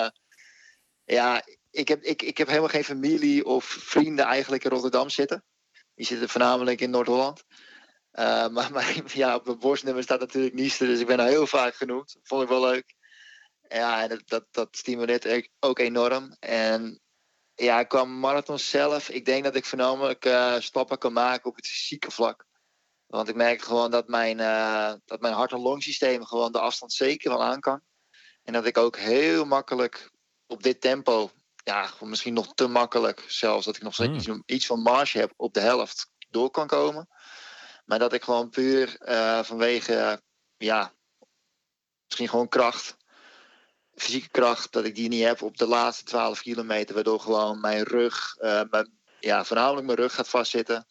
Ik heb helemaal geen familie of vrienden eigenlijk in Rotterdam zitten. Die zitten voornamelijk in Noord-Holland. Maar op mijn borstnummer staat natuurlijk Niester. Dus ik ben er heel vaak genoemd. Vond ik wel leuk. Ja, en dat stimuleert ook enorm. En qua marathon zelf, ik denk dat ik voornamelijk stappen kan maken op het fysieke vlak. Want ik merk gewoon dat mijn hart- en longsysteem gewoon de afstand zeker wel aan kan. En dat ik ook heel makkelijk op dit tempo, misschien nog te makkelijk zelfs, dat ik nog steeds iets van marge heb op de helft door kan komen. Maar dat ik gewoon puur vanwege, misschien gewoon kracht, fysieke kracht, dat ik die niet heb op de laatste 12 kilometer. Waardoor gewoon mijn rug, voornamelijk mijn rug gaat vastzitten.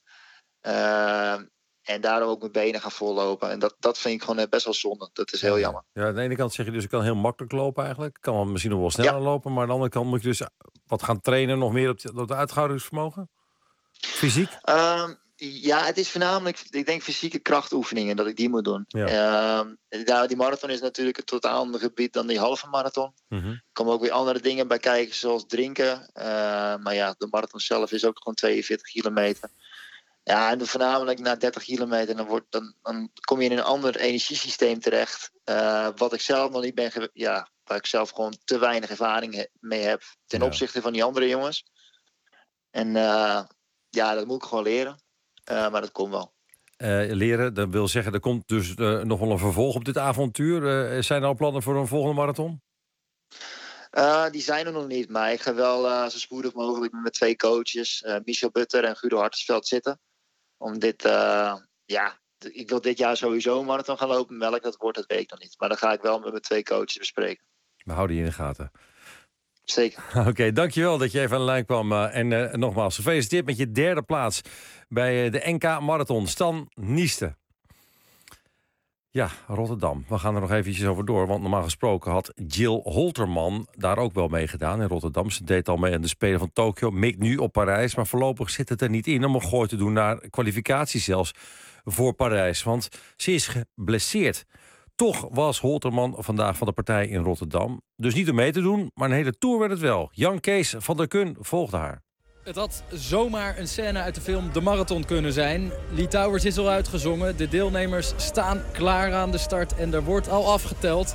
En daardoor ook mijn benen gaan vollopen. En dat vind ik gewoon best wel zonde. Dat is heel jammer. Ja, aan de ene kant zeg je dus, ik kan heel makkelijk lopen eigenlijk. Ik kan wel misschien nog wel sneller lopen. Maar aan de andere kant moet je dus wat gaan trainen nog meer op het uithoudingsvermogen? Fysiek? Het is voornamelijk, ik denk, fysieke krachtoefeningen, dat ik die moet doen. Die marathon is natuurlijk een totaal ander gebied dan die halve marathon. Er komen ook weer andere dingen bij kijken, zoals drinken. Maar de marathon zelf is ook gewoon 42 kilometer. Ja, en voornamelijk na 30 kilometer, dan kom je in een ander energiesysteem terecht. Wat ik zelf nog niet ben, waar ik zelf gewoon te weinig ervaring mee heb ten opzichte van die andere jongens. En dat moet ik gewoon leren. Maar dat komt wel. Leren, dat wil zeggen, er komt dus nog wel een vervolg op dit avontuur. Zijn er al plannen voor een volgende marathon? Die zijn er nog niet, maar ik ga wel zo spoedig mogelijk met 2 coaches, Michel Butter en Guido Hartensveld, zitten. Om dit, ik wil dit jaar sowieso een marathon gaan lopen. Welk dat wordt, dat weet ik nog niet. Maar dan ga ik wel met mijn 2 coaches bespreken. We houden je in de gaten. Zeker. Oké, dankjewel dat je even aan de lijn kwam. En nogmaals, gefeliciteerd met je 3e plaats bij de NK Marathon. Stan Nieste. Ja, Rotterdam. We gaan er nog eventjes over door. Want normaal gesproken had Jill Holterman daar ook wel mee gedaan in Rotterdam. Ze deed al mee aan de Spelen van Tokio. Mikt nu op Parijs. Maar voorlopig zit het er niet in om een gooi te doen naar kwalificatie zelfs voor Parijs. Want ze is geblesseerd. Toch was Holterman vandaag van de partij in Rotterdam. Dus niet om mee te doen, maar een hele tour werd het wel. Jan Kees van der Kun volgde haar. Het had zomaar een scène uit de film De Marathon kunnen zijn. Lee Towers is al uitgezongen. De deelnemers staan klaar aan de start en er wordt al afgeteld.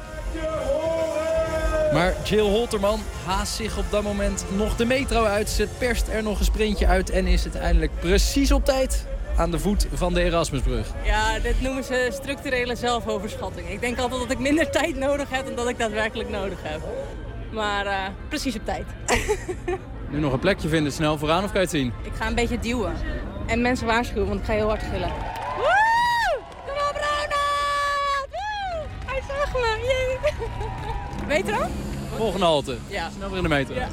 Maar Jill Holterman haast zich op dat moment nog de metro uit. Ze perst er nog een sprintje uit en is uiteindelijk precies op tijd aan de voet van de Erasmusbrug. Ja, dit noemen ze structurele zelfoverschatting. Ik denk altijd dat ik minder tijd nodig heb dan dat ik daadwerkelijk nodig heb. Maar precies op tijd. Nu nog een plekje vinden, snel vooraan of kan je het zien? Ik ga een beetje duwen. En mensen waarschuwen, want ik ga heel hard gillen. Woe! Kom op, Ronald! Woe! Hij zag me! Yay! Metro? Volgende halte. Ja. Snel weer in de metro. Ja.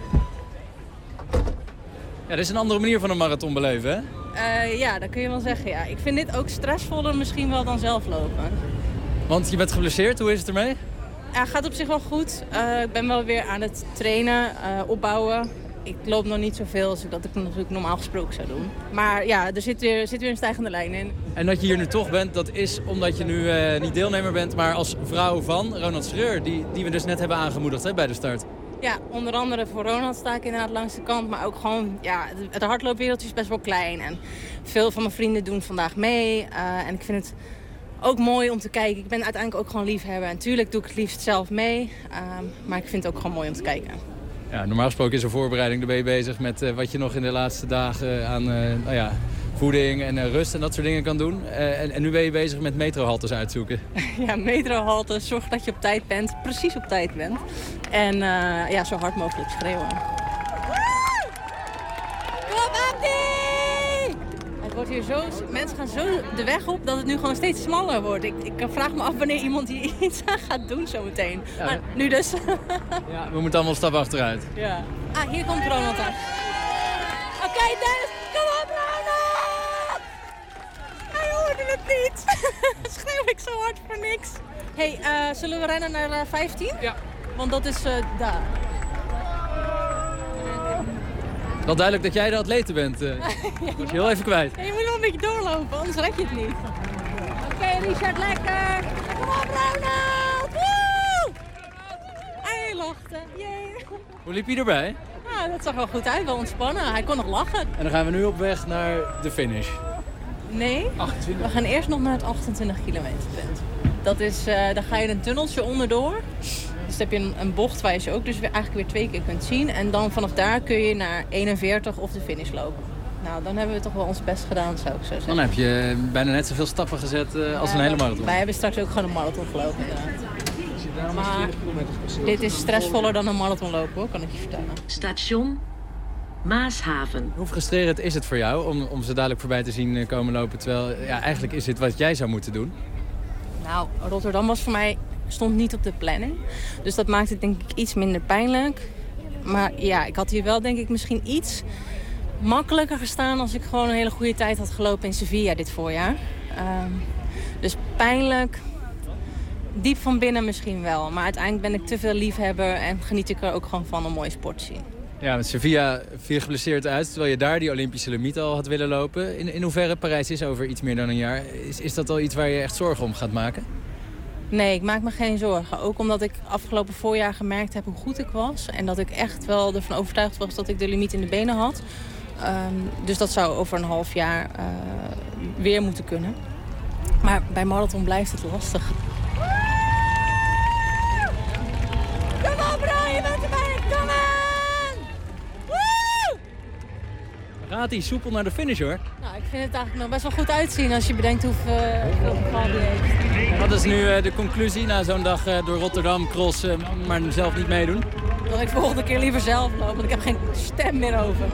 Ja, dit is een andere manier van een marathon beleven, hè? Ja, dat kun je wel zeggen, ja. Ik vind dit ook stressvoller misschien wel dan zelf lopen. Want je bent geblesseerd, hoe is het ermee? Ja, gaat op zich wel goed. Ik ben wel weer aan het trainen, opbouwen. Ik loop nog niet zoveel als dat ik natuurlijk normaal gesproken zou doen. Maar ja, er zit weer een stijgende lijn in. En dat je hier nu toch bent, dat is omdat je nu niet deelnemer bent, maar als vrouw van Ronald Schreur, die we dus net hebben aangemoedigd, hè, bij de start. Ja, onder andere voor Ronald sta ik inderdaad langs de kant. Maar ook gewoon, ja, het hardloopwereldje is best wel klein. En veel van mijn vrienden doen vandaag mee. En ik vind het ook mooi om te kijken. Ik ben uiteindelijk ook gewoon liefhebber. En natuurlijk doe ik het liefst zelf mee. Maar ik vind het ook gewoon mooi om te kijken. Ja, normaal gesproken is er voorbereiding. Dan ben je bezig met wat je nog in de laatste dagen aan voeding en rust en dat soort dingen kan doen. En nu ben je bezig met metrohaltes uitzoeken. Ja, metrohaltes. Zorg dat je op tijd bent. Precies op tijd bent. En zo hard mogelijk schreeuwen. Kom Abdi! Het wordt hier zo... Mensen gaan zo de weg op dat het nu gewoon steeds smaller wordt. Ik vraag me af wanneer iemand hier iets aan gaat doen zometeen. Ja, maar nu dus. Ja, we moeten allemaal een stap achteruit. Ja. Hier komt Ronald aan. Oké, Dennis, kom op Ronald! Hij hoorde het niet. Schreeuw ik zo hard voor niks. Hey, zullen we rennen naar 15? Ja. Want dat is daar. Wel duidelijk dat jij de atlete bent. Moet je heel even kwijt. Ja, je moet wel een beetje doorlopen, anders red je het niet. Oké, Richard, lekker. Kom op, Ronald! Woe! Hij lachte. Yay. Hoe liep je erbij? Nou, dat zag wel goed uit, wel ontspannen. Hij kon nog lachen. En dan gaan we nu op weg naar de finish. Nee, 28. We gaan eerst nog naar het 28 kilometer punt. Dat is, daar ga je een tunneltje onderdoor. Dus dan heb je een bocht waar je ze ook dus eigenlijk weer 2 keer kunt zien. En dan vanaf daar kun je naar 41 of de finish lopen. Nou, dan hebben we toch wel ons best gedaan, zou ik zo zeggen. Dan heb je bijna net zoveel stappen gezet als een hele marathon. Wij hebben straks ook gewoon een marathon gelopen, inderdaad. Maar dit is stressvoller dan een marathon lopen, hoor, kan ik je vertellen. Station Maashaven. Hoe frustrerend is het voor jou om ze dadelijk voorbij te zien komen lopen? Terwijl eigenlijk is dit wat jij zou moeten doen. Nou, Rotterdam was voor mij... stond niet op de planning. Dus dat maakt het denk ik iets minder pijnlijk. Maar ja, ik had hier wel denk ik misschien iets makkelijker gestaan... als ik gewoon een hele goede tijd had gelopen in Sevilla dit voorjaar. Dus pijnlijk, diep van binnen misschien wel. Maar uiteindelijk ben ik te veel liefhebber... en geniet ik er ook gewoon van een mooie sport te zien. Ja, met Sevilla viel geblesseerd uit... terwijl je daar die Olympische limiet al had willen lopen. In hoeverre Parijs is over iets meer dan een jaar? Is dat al iets waar je echt zorgen om gaat maken? Nee, ik maak me geen zorgen. Ook omdat ik afgelopen voorjaar gemerkt heb hoe goed ik was. En dat ik echt wel ervan overtuigd was dat ik de limiet in de benen had. Dus dat zou over een half jaar weer moeten kunnen. Maar bij marathon blijft het lastig. Kom op, bro, je bent erbij. Kom aan! Woe! Dan gaat hij soepel naar de finish, hoor. Nou, ik vind het eigenlijk nog best wel goed uitzien als je bedenkt hoeveel gehaald hij heeft. Wat is nu de conclusie na zo'n dag door Rotterdam crossen, maar zelf niet meedoen? Dat ik volgende keer liever zelf loop, want ik heb geen stem meer over.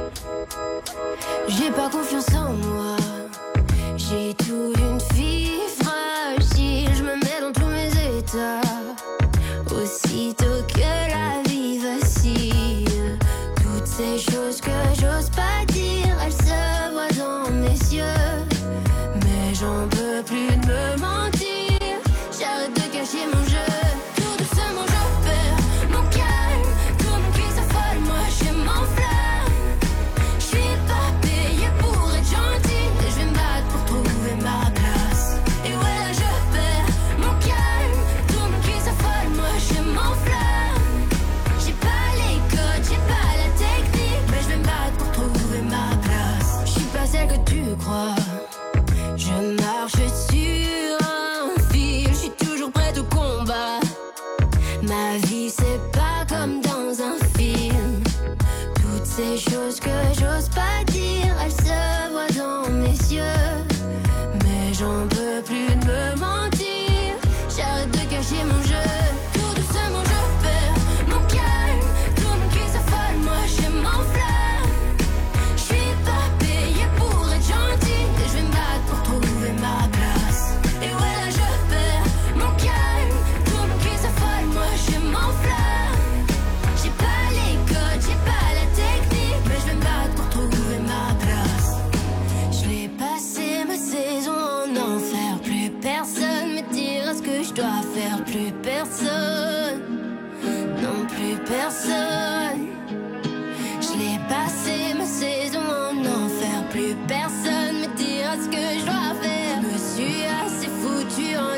J'ai pas confiance en moi. J'ai tout une fille fragile. Je me mets dans tous mes états. Aussitôt que la vie vacille. Toutes ces choses que j'ose pas dire, elles se voient dans mes yeux. Mais j'en peux plus de me mentir. J'arrête de cacher mon jeu. Tout doucement je perds mon calme. Tout mon cul s'affole, moi je m'enflamme. Je suis pas payée pour être gentille. Et je vais me battre pour trouver ma place. Et ouais là je perds mon calme. Tout mon cul s'affole, moi je m'enflamme. J'ai pas les codes, j'ai pas la technique. Mais je vais me battre pour trouver ma place. Je suis pas celle que tu crois. Je marche sur un fil, je suis toujours prête au combat. Ma vie c'est pas comme dans un film. Toutes ces choses que j'ose pas dire, elles se voient dans mes yeux. Mais j'en peux plus de me mentir. J'arrête de cacher mon jeu. Tout doucement je perds mon calme. Tout mon cul s'affole, moi je m'enflamme. Je suis pas payée pour être gentille. Et je vais me battre pour trouver ma place. Et ouais là je perds mon calme. Tout mon cul s'affole, moi je m'enflamme. J'ai pas les codes, j'ai pas la technique. Mais je vais me battre pour trouver ma place. Je vais passer ma saison en enfer. Plus personne me dira ce que je dois faire. Plus personne, non plus personne. Je l'ai passé ma saison en enfer. Plus personne me dira ce que je dois faire. Je me suis assez foutu en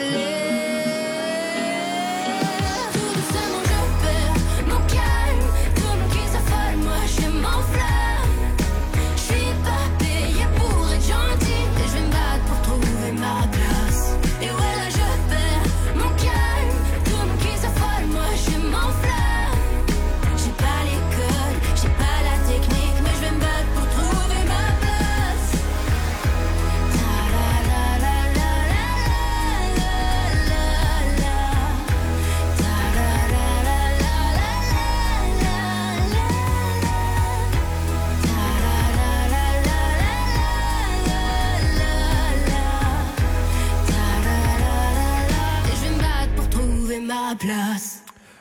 l'air. Tout doucement je perds mon calme. Tout mon cul s'affole, moi je m'enflamme. Je suis pas payée pour être gentille. Et je vais me battre pour trouver ma place. Et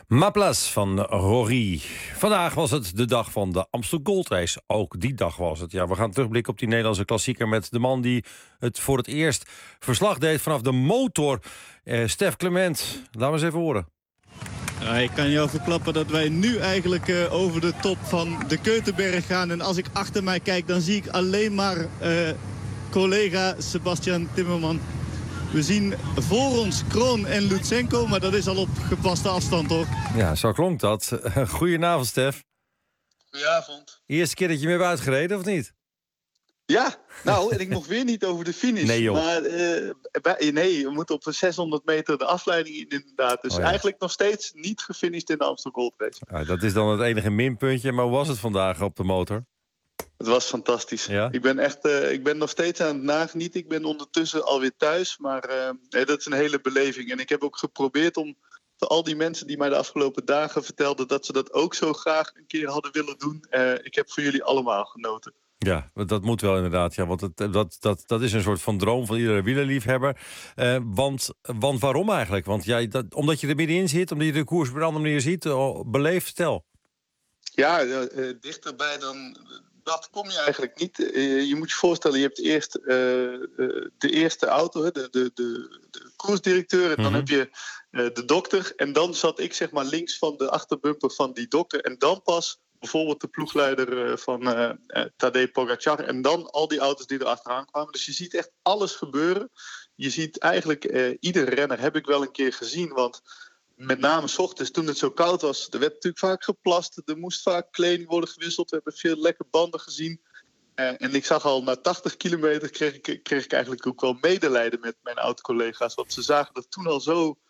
Ma Place van Rory. Vandaag was het de dag van de Amstel Gold Race. Ook die dag was het. Ja, we gaan terugblikken op die Nederlandse klassieker met de man die het voor het eerst verslag deed vanaf de motor. Stef Clement, laten we eens even horen. Ik kan jou verklappen dat wij nu eigenlijk over de top van de Keutenberg gaan. En als ik achter mij kijk, dan zie ik alleen maar collega Sebastian Timmerman. We zien voor ons Kroon en Lutsenko, maar dat is al op gepaste afstand, hoor. Ja, zo klonk dat. Goedenavond, Stef. Goedenavond. Eerste keer dat je me hebt uitgereden, of niet? Ja, nou, en ik mocht weer niet over de finish. Nee, joh. Maar nee, we moeten op 600 meter de afleiding in, inderdaad. Dus eigenlijk nog steeds niet gefinished in de Amstel Gold Race. Dat is dan het enige minpuntje. Maar hoe was het vandaag op de motor? Het was fantastisch. Ja? Ik ben nog steeds aan het nagenieten. Ik ben ondertussen alweer thuis. Maar dat is een hele beleving. En ik heb ook geprobeerd om voor al die mensen die mij de afgelopen dagen vertelden dat ze dat ook zo graag een keer hadden willen doen. Ik heb voor jullie allemaal genoten. Ja, dat moet wel inderdaad. Ja, want dat is een soort van droom van iedere wielerliefhebber. Want waarom eigenlijk? Want omdat je er middenin zit, omdat je de koers op een andere manier ziet, beleefd, stel. Ja, dichterbij dan dat kom je eigenlijk niet. Je moet je voorstellen, je hebt eerst de eerste auto, de koersdirecteur. En dan heb je de dokter. En dan zat ik zeg maar links van de achterbumper van die dokter. En dan pas bijvoorbeeld de ploegleider van Tadej Pogacar. En dan al die auto's die er achteraan kwamen. Dus je ziet echt alles gebeuren. Je ziet eigenlijk iedere renner heb ik wel een keer gezien. Want met name 's ochtends, toen het zo koud was, er werd natuurlijk vaak geplast. Er moest vaak kleding worden gewisseld. We hebben veel lekke banden gezien. En ik zag al na 80 kilometer kreeg ik eigenlijk ook wel medelijden met mijn oud-collega's. Want ze zagen dat toen al zo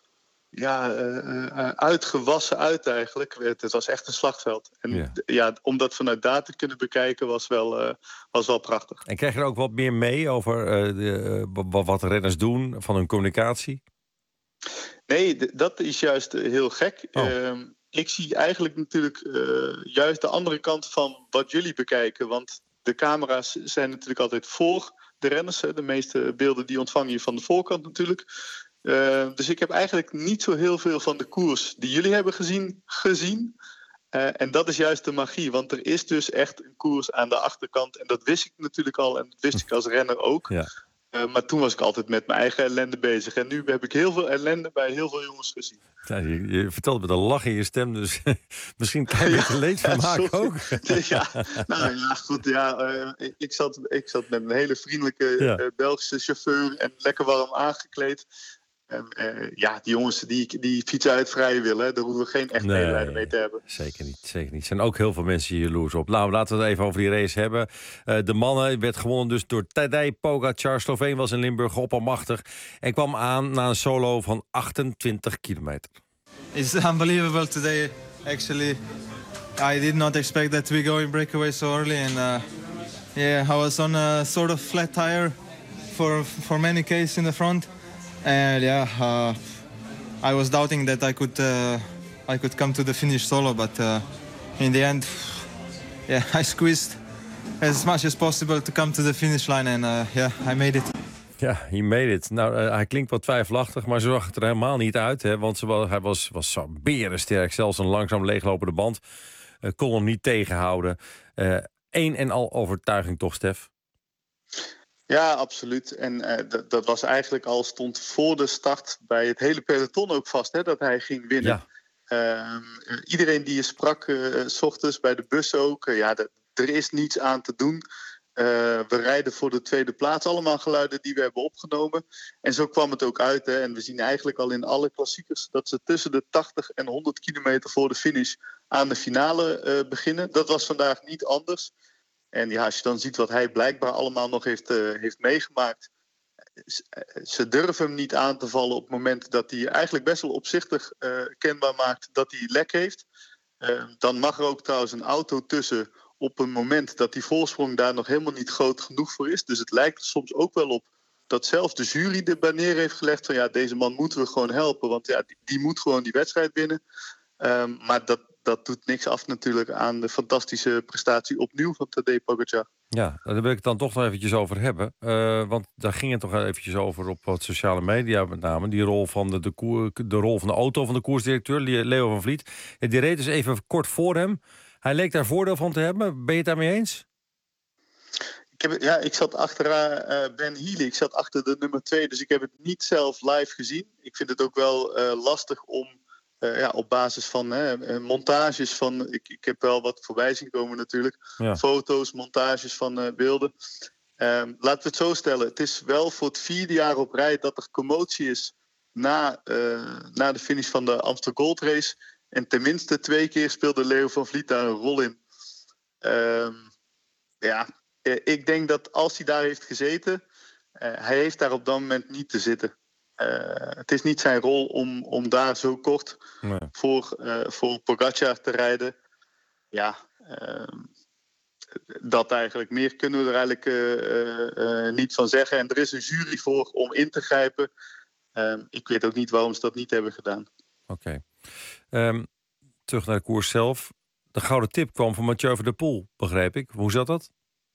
uitgewassen uit eigenlijk. Het was echt een slagveld. En om dat vanuit daar te kunnen bekijken was wel prachtig. En krijg je er ook wat meer mee over wat de renners doen van hun communicatie? Nee, dat is juist heel gek. Ik zie eigenlijk natuurlijk juist de andere kant van wat jullie bekijken. Want de camera's zijn natuurlijk altijd voor de renners. De meeste beelden die ontvang je van de voorkant natuurlijk. Dus ik heb eigenlijk niet zo heel veel van de koers die jullie hebben gezien. En dat is juist de magie. Want er is dus echt een koers aan de achterkant. En dat wist ik natuurlijk al en dat wist ik als renner ook. Ja. Maar toen was ik altijd met mijn eigen ellende bezig. En nu heb ik heel veel ellende bij heel veel jongens gezien. Ja, je vertelt met een lach in je stem, dus misschien kan je het leed van maken ook. Goed. Ik zat met een hele vriendelijke Belgische chauffeur en lekker warm aangekleed. Die jongens die fietsen uit vrije wil, hè, daar hoeven we geen echt medelijden mee te hebben. Zeker niet. Er zijn ook heel veel mensen jaloers op. Nou, laten we het even over die race hebben. De mannen werd gewonnen dus door Tadej Pogacar. Sloveen was in Limburg oppermachtig en kwam aan na een solo van 28 kilometer. It's unbelievable today, actually. I did not expect that we go in breakaway so early. And I was on a sort of flat tire for many Ks in the front. And I was doubting that I could come to the finish solo, but in the end, I squeezed as much as possible to come to the finish line, and I made it. Ja, he made it. Nou, hij klinkt wat twijfelachtig, maar zo zag het er helemaal niet uit. Hè, want hij was zo berensterk, zelfs een langzaam leeglopende band. Kon hem niet tegenhouden. Een en al overtuiging toch, Stef? Ja, absoluut. En dat was eigenlijk stond voor de start bij het hele peloton ook vast, hè, dat hij ging winnen. Ja. Iedereen die je sprak, 's ochtends bij de bus ook, er is niets aan te doen. We rijden voor de tweede plaats. Allemaal geluiden die we hebben opgenomen. En zo kwam het ook uit. Hè. En we zien eigenlijk al in alle klassiekers dat ze tussen de 80 en 100 kilometer voor de finish aan de finale beginnen. Dat was vandaag niet anders. En als je dan ziet wat hij blijkbaar allemaal nog heeft meegemaakt. Ze durven hem niet aan te vallen op het moment dat hij eigenlijk best wel opzichtig kenbaar maakt dat hij lek heeft. Dan mag er ook trouwens een auto tussen op een moment dat die voorsprong daar nog helemaal niet groot genoeg voor is. Dus het lijkt er soms ook wel op dat zelfs de jury de banier heeft gelegd van deze man moeten we gewoon helpen. Want die moet gewoon die wedstrijd winnen. Maar dat doet niks af natuurlijk aan de fantastische prestatie opnieuw van Tadej Pogačar. Ja, daar wil ik het dan toch nog eventjes over hebben. Want daar ging het toch eventjes over op wat sociale media met name. Die rol van de rol van de auto van de koersdirecteur, Leo van Vliet. Die reed dus even kort voor hem. Hij leek daar voordeel van te hebben. Ben je het daarmee eens? Ik zat achter Ben Healy. Ik zat achter de nummer 2. Dus ik heb het niet zelf live gezien. Ik vind het ook wel lastig om op basis van montages van... Ik heb wel wat voorbij zien komen natuurlijk. Ja. Foto's, montages van beelden. Laten we het zo stellen. Het is wel voor het 4e jaar op rij dat er commotie is na de finish van de Amstel Gold Race. En tenminste 2 keer speelde Leo van Vliet daar een rol in. Ik denk dat als hij daar heeft gezeten... hij heeft daar op dat moment niet te zitten. Het is niet zijn rol om daar zo kort voor Pogačar te rijden. Dat eigenlijk. Meer kunnen we er eigenlijk niet van zeggen. En er is een jury voor om in te grijpen. Ik weet ook niet waarom ze dat niet hebben gedaan. Oké. Terug naar de koers zelf. De gouden tip kwam van Mathieu van der Poel, begreep ik. Hoe zat dat?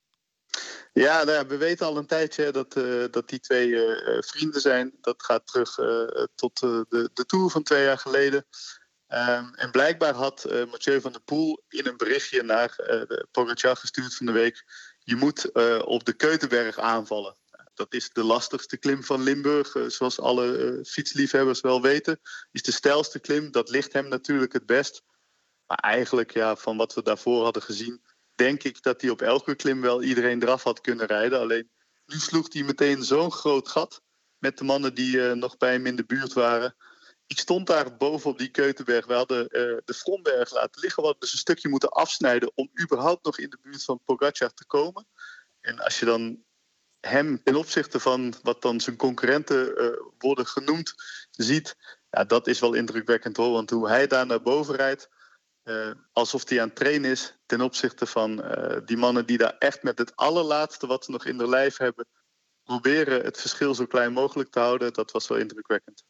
Ja, we weten al een tijdje dat die 2 vrienden zijn. Dat gaat terug tot de Tour van 2 jaar geleden. En blijkbaar had Mathieu van der Poel in een berichtje naar Pogačar gestuurd van de week... je moet op de Keutenberg aanvallen. Dat is de lastigste klim van Limburg, zoals alle fietsliefhebbers wel weten. Is de steilste klim, dat ligt hem natuurlijk het best. Maar eigenlijk, van wat we daarvoor hadden gezien... denk ik dat hij op elke klim wel iedereen eraf had kunnen rijden. Alleen nu sloeg hij meteen zo'n groot gat met de mannen die nog bij hem in de buurt waren. Ik stond daar boven op die Keutenberg. We hadden de Frontberg laten liggen. We hadden dus een stukje moeten afsnijden om überhaupt nog in de buurt van Pogačar te komen. En als je dan hem ten opzichte van wat dan zijn concurrenten worden genoemd ziet... dat is wel indrukwekkend hoor. Want hoe hij daar naar boven rijdt... alsof hij aan het trainen is ten opzichte van die mannen die daar echt met het allerlaatste wat ze nog in hun lijf hebben... proberen het verschil zo klein mogelijk te houden. Dat was wel indrukwekkend.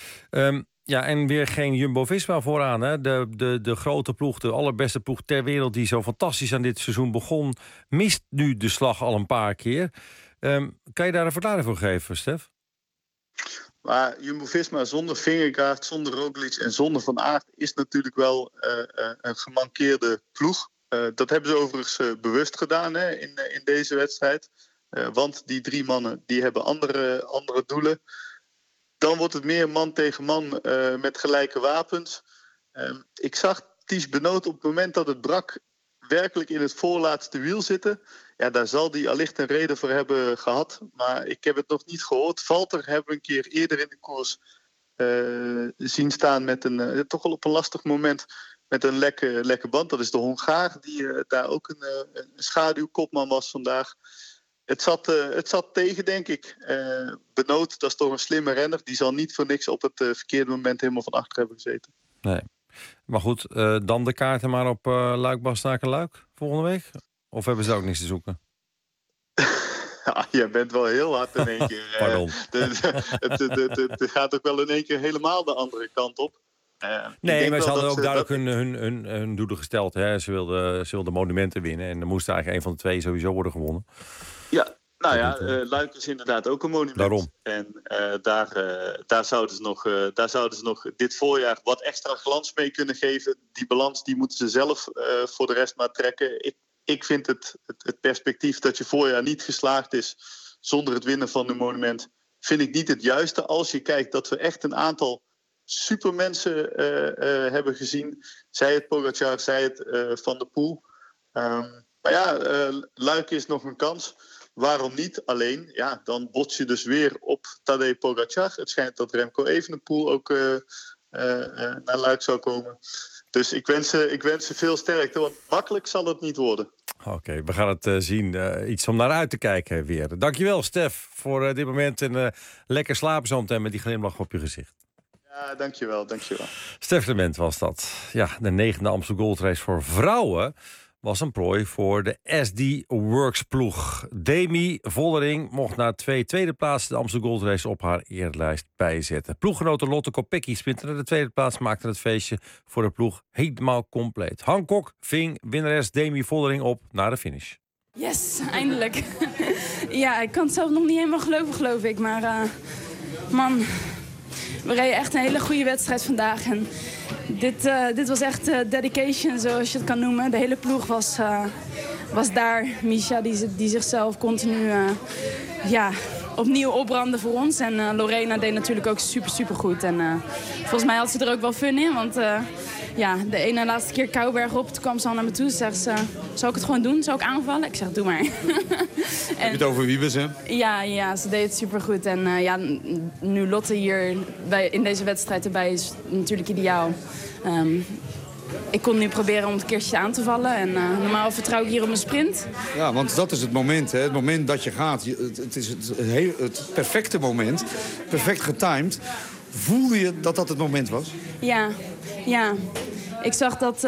En weer geen Jumbo-Visma vooraan. Hè? De grote ploeg, de allerbeste ploeg ter wereld... die zo fantastisch aan dit seizoen begon... mist nu de slag al een paar keer. Kan je daar een verklaring voor geven, Stef? Maar Jumbo-Visma zonder Vingegaard, zonder Roglic en zonder Van Aert... is natuurlijk wel een gemankeerde ploeg. Dat hebben ze overigens bewust gedaan in deze wedstrijd. Want die 3 mannen die hebben andere doelen. Dan wordt het meer man tegen man met gelijke wapens. Ik zag Tiesj Benoot op het moment dat het brak... werkelijk in het voorlaatste wiel zitten. Ja, daar zal hij allicht een reden voor hebben gehad. Maar ik heb het nog niet gehoord. Valter hebben we een keer eerder in de koers zien staan... met toch wel op een lastig moment met een lekke band. Dat is de Hongaar, die daar ook een schaduwkopman was vandaag. Het zat tegen, denk ik. Benoot, dat is toch een slimme renner. Die zal niet voor niks op het verkeerde moment helemaal van achter hebben gezeten. Nee. Maar goed, dan de kaarten maar op Luik-Bastenaken-Luik volgende week? Of hebben ze ook niks te zoeken? Ja, je bent wel heel hard in één keer. Pardon. Het gaat ook wel in één keer helemaal de andere kant op. Nee, maar ze hadden ook duidelijk hun doelen gesteld. Hè. Ze wilden monumenten winnen. En er moest eigenlijk een van de 2 sowieso worden gewonnen. Ja, Luik is inderdaad ook een monument. Daarom. En daar zouden ze nog dit voorjaar wat extra glans mee kunnen geven. Die balans die moeten ze zelf voor de rest maar trekken. Ik vind het perspectief dat je voorjaar niet geslaagd is zonder het winnen van een monument... vind ik niet het juiste als je kijkt dat we echt een aantal supermensen hebben gezien. Zij het Pogačar, zij het Van der Poel. Luik is nog een kans. Waarom niet? Alleen, dan bots je dus weer op Tadej Pogačar. Het schijnt dat Remco Evenepoel ook naar Luik zou komen. Dus ik wens ze veel sterkte, want makkelijk zal het niet worden. Oké, we gaan het zien. Iets om naar uit te kijken weer. Dankjewel, Stef, voor dit moment. En lekker slapen zo meteen met die glimlach op je gezicht. Ja, dankjewel. Stef Clement was dat. Ja, de 9e Amstel Gold Race voor vrouwen was een prooi voor de SD Works ploeg. Demi Vollering mocht na 2 tweede plaatsen de Amstel Gold Race op haar eerlijst bijzetten. Ploeggenote Lotte Kopecky sprintte naar de tweede plaats, maakte het feestje voor de ploeg helemaal compleet. Han Kok ving winnares Demi Vollering op naar de finish. Yes, eindelijk. Ja, ik kan het zelf nog niet helemaal geloven, geloof ik. Maar man, we reden echt een hele goede wedstrijd vandaag. En dit was echt dedication, zoals je het kan noemen. De hele ploeg was daar. Misha, die zichzelf continu opnieuw opbrandde voor ons. En Lorena deed natuurlijk ook super goed. En volgens mij had ze er ook wel fun in, want... de ene laatste keer Kouwberg op, toen kwam ze al naar me toe. Ze zegt, zou ik het gewoon doen? Zou ik aanvallen? Ik zeg, doe maar. Heb je het over Wiebes, hè? Ja, ze deed het supergoed. En nu Lotte hier in deze wedstrijd erbij is natuurlijk ideaal. Ik kon nu proberen om het keertje aan te vallen. En normaal vertrouw ik hier op mijn sprint. Ja, want dat is het moment, hè? Het moment dat je gaat. Het is het perfecte moment. Perfect getimed. Voelde je dat het moment was? Ja. Ik zag dat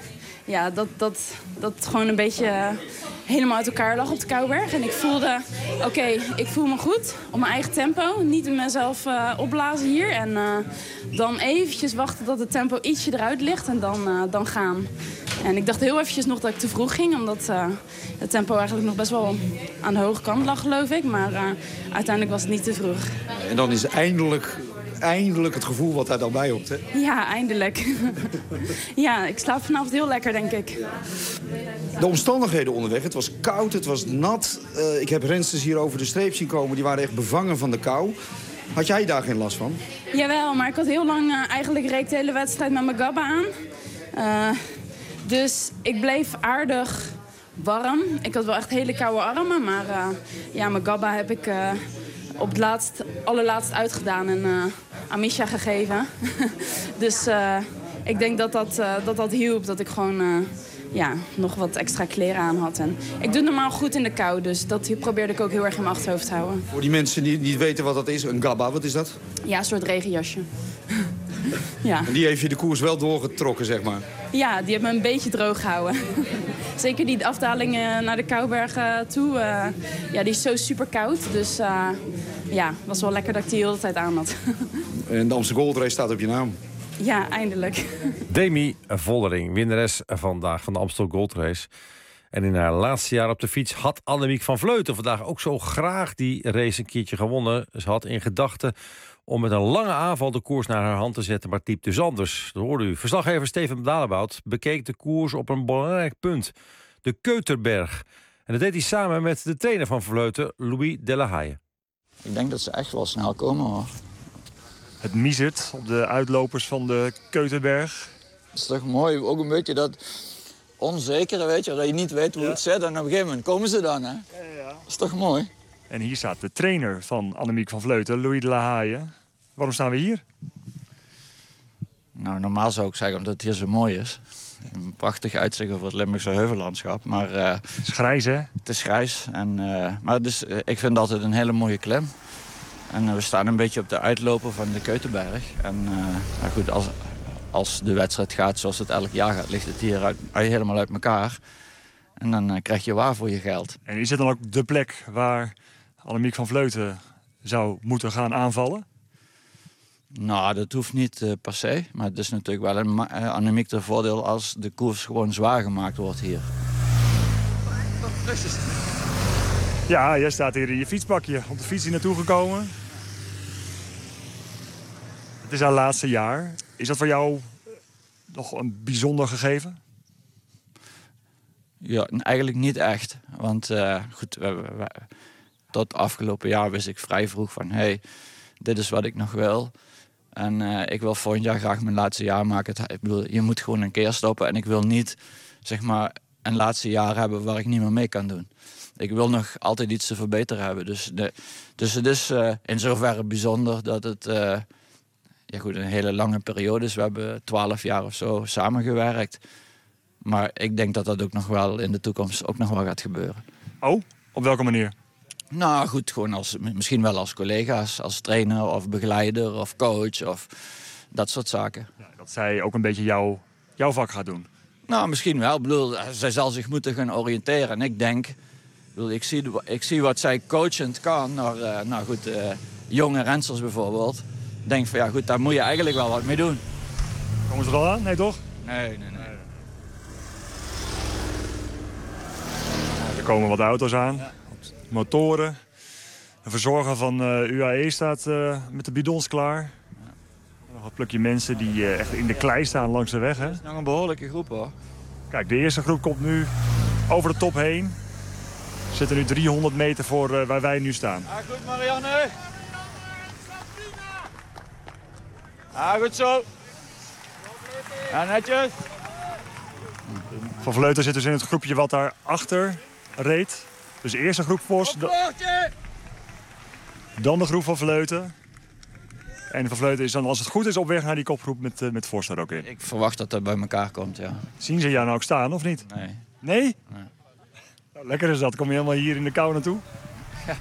het gewoon een beetje helemaal uit elkaar lag op de Kouwberg. En ik voelde, ik voel me goed op mijn eigen tempo. Niet mezelf opblazen hier. En dan eventjes wachten dat het tempo ietsje eruit ligt en dan gaan. En ik dacht heel eventjes nog dat ik te vroeg ging. Omdat het tempo eigenlijk nog best wel aan de hoge kant lag, geloof ik. Maar uiteindelijk was het niet te vroeg. En dan is eindelijk het gevoel wat daar dan bij hoort, hè? Ja, eindelijk. Ja, ik slaap vanavond heel lekker, denk ik. De omstandigheden onderweg, het was koud, het was nat. Ik heb rensters hier over de streep zien komen, die waren echt bevangen van de kou. Had jij daar geen last van? Jawel, maar ik had heel lang eigenlijk reed de hele wedstrijd met mijn gabba aan. Dus ik bleef aardig warm. Ik had wel echt hele koude armen, maar mijn gabba heb ik... op het allerlaatst uitgedaan en aan Misha gegeven. Dus ik denk dat hielp, dat ik gewoon nog wat extra kleren aan had. En ik doe normaal goed in de kou, dus dat probeerde ik ook heel erg in mijn achterhoofd te houden. Voor die mensen die niet weten wat dat is, een gabba, wat is dat? Ja, een soort regenjasje. Ja. En die heeft je de koers wel doorgetrokken, zeg maar? Ja, die heeft me een beetje droog gehouden. Zeker die afdaling naar de Kouwbergen toe. Die is zo super koud. Dus was wel lekker dat ik die de hele tijd aan had. En de Amstel Gold Race staat op je naam. Ja, eindelijk. Demi Vollering, winnares vandaag van de Amstel Gold Race. En in haar laatste jaar op de fiets had Annemiek van Vleuten vandaag ook zo graag die race een keertje gewonnen. Ze had in gedachten om met een lange aanval de koers naar haar hand te zetten, maar typt dus anders. Dat hoorde u. Verslaggever Steven Dalebout bekeek de koers op een belangrijk punt. De Keuterberg. En dat deed hij samen met de trainer van Vleuten, Louis Delahaye. Ik denk dat ze echt wel snel komen, hoor. Het miezert op de uitlopers van de Keuterberg. Dat is toch mooi, ook een beetje dat onzekere, weet je, dat je niet weet hoe het zit. En op een gegeven moment komen ze dan, hè. Ja. Dat is toch mooi. En hier staat de trainer van Annemiek van Vleuten, Louis Delahaye. Waarom staan we hier? Nou, normaal zou ik zeggen omdat het hier zo mooi is. Een prachtig uitzicht over het Limburgse heuvellandschap. Maar, het is grijs, hè? Het is grijs. Maar dus, ik vind het altijd een hele mooie klim. En we staan een beetje op de uitloper van de Keuterberg. En goed, als de wedstrijd gaat zoals het elk jaar gaat, ligt het hier helemaal uit elkaar. En dan krijg je waar voor je geld. En is het dan ook de plek waar Annemiek van Vleuten zou moeten gaan aanvallen? Nou, dat hoeft niet per se. Maar het is natuurlijk wel een Annemiek de voordeel als de koers gewoon zwaar gemaakt wordt hier. Ja, jij staat hier in je fietsbakje op de fiets hier naartoe gekomen. Het is haar laatste jaar. Is dat voor jou nog een bijzonder gegeven? Ja, eigenlijk niet echt. Want goed, tot afgelopen jaar wist ik vrij vroeg van... hey, dit is wat ik nog wil. En ik wil volgend jaar graag mijn laatste jaar maken. Ik bedoel, je moet gewoon een keer stoppen. En ik wil niet, zeg maar, een laatste jaar hebben waar ik niet meer mee kan doen. Ik wil nog altijd iets te verbeteren hebben. Dus het is in zoverre bijzonder dat het een hele lange periode is. We hebben 12 jaar of zo samengewerkt. Maar ik denk dat dat ook nog wel in de toekomst ook nog wel gaat gebeuren. Oh, op welke manier? Nou goed, gewoon misschien wel als collega's, als trainer of begeleider of coach of dat soort zaken. Ja, dat zij ook een beetje jouw vak gaat doen. Nou, misschien wel. Ik bedoel, zij zal zich moeten gaan oriënteren. En ik denk, ik zie wat zij coachend kan naar jonge rensters bijvoorbeeld. Ik denk van ja goed, daar moet je eigenlijk wel wat mee doen. Komen ze er al aan? Nee, toch? Nee. Er komen wat auto's aan, motoren. De verzorger van UAE staat met de bidons klaar. Nog een plukje mensen die echt in de klei staan langs de weg. Hè? Dat is nog een behoorlijke groep hoor. Kijk, de eerste groep komt nu over de top heen. We zitten nu 300 meter voor waar wij nu staan. Ja, goed Marianne. Ja, goed zo. Ja, netjes. Van Vleuten zit dus in het groepje wat daar achter reed. Dus de eerste groep Vos, dan de groep van Vleuten. En Van Vleuten is dan, als het goed is, op weg naar die kopgroep met Vos er ook in. Ik verwacht dat dat bij elkaar komt, ja. Zien ze jou nou ook staan, of niet? Nee. Nee? Nee. Nou, lekker is dat. Kom je helemaal hier in de kou naartoe? Ja.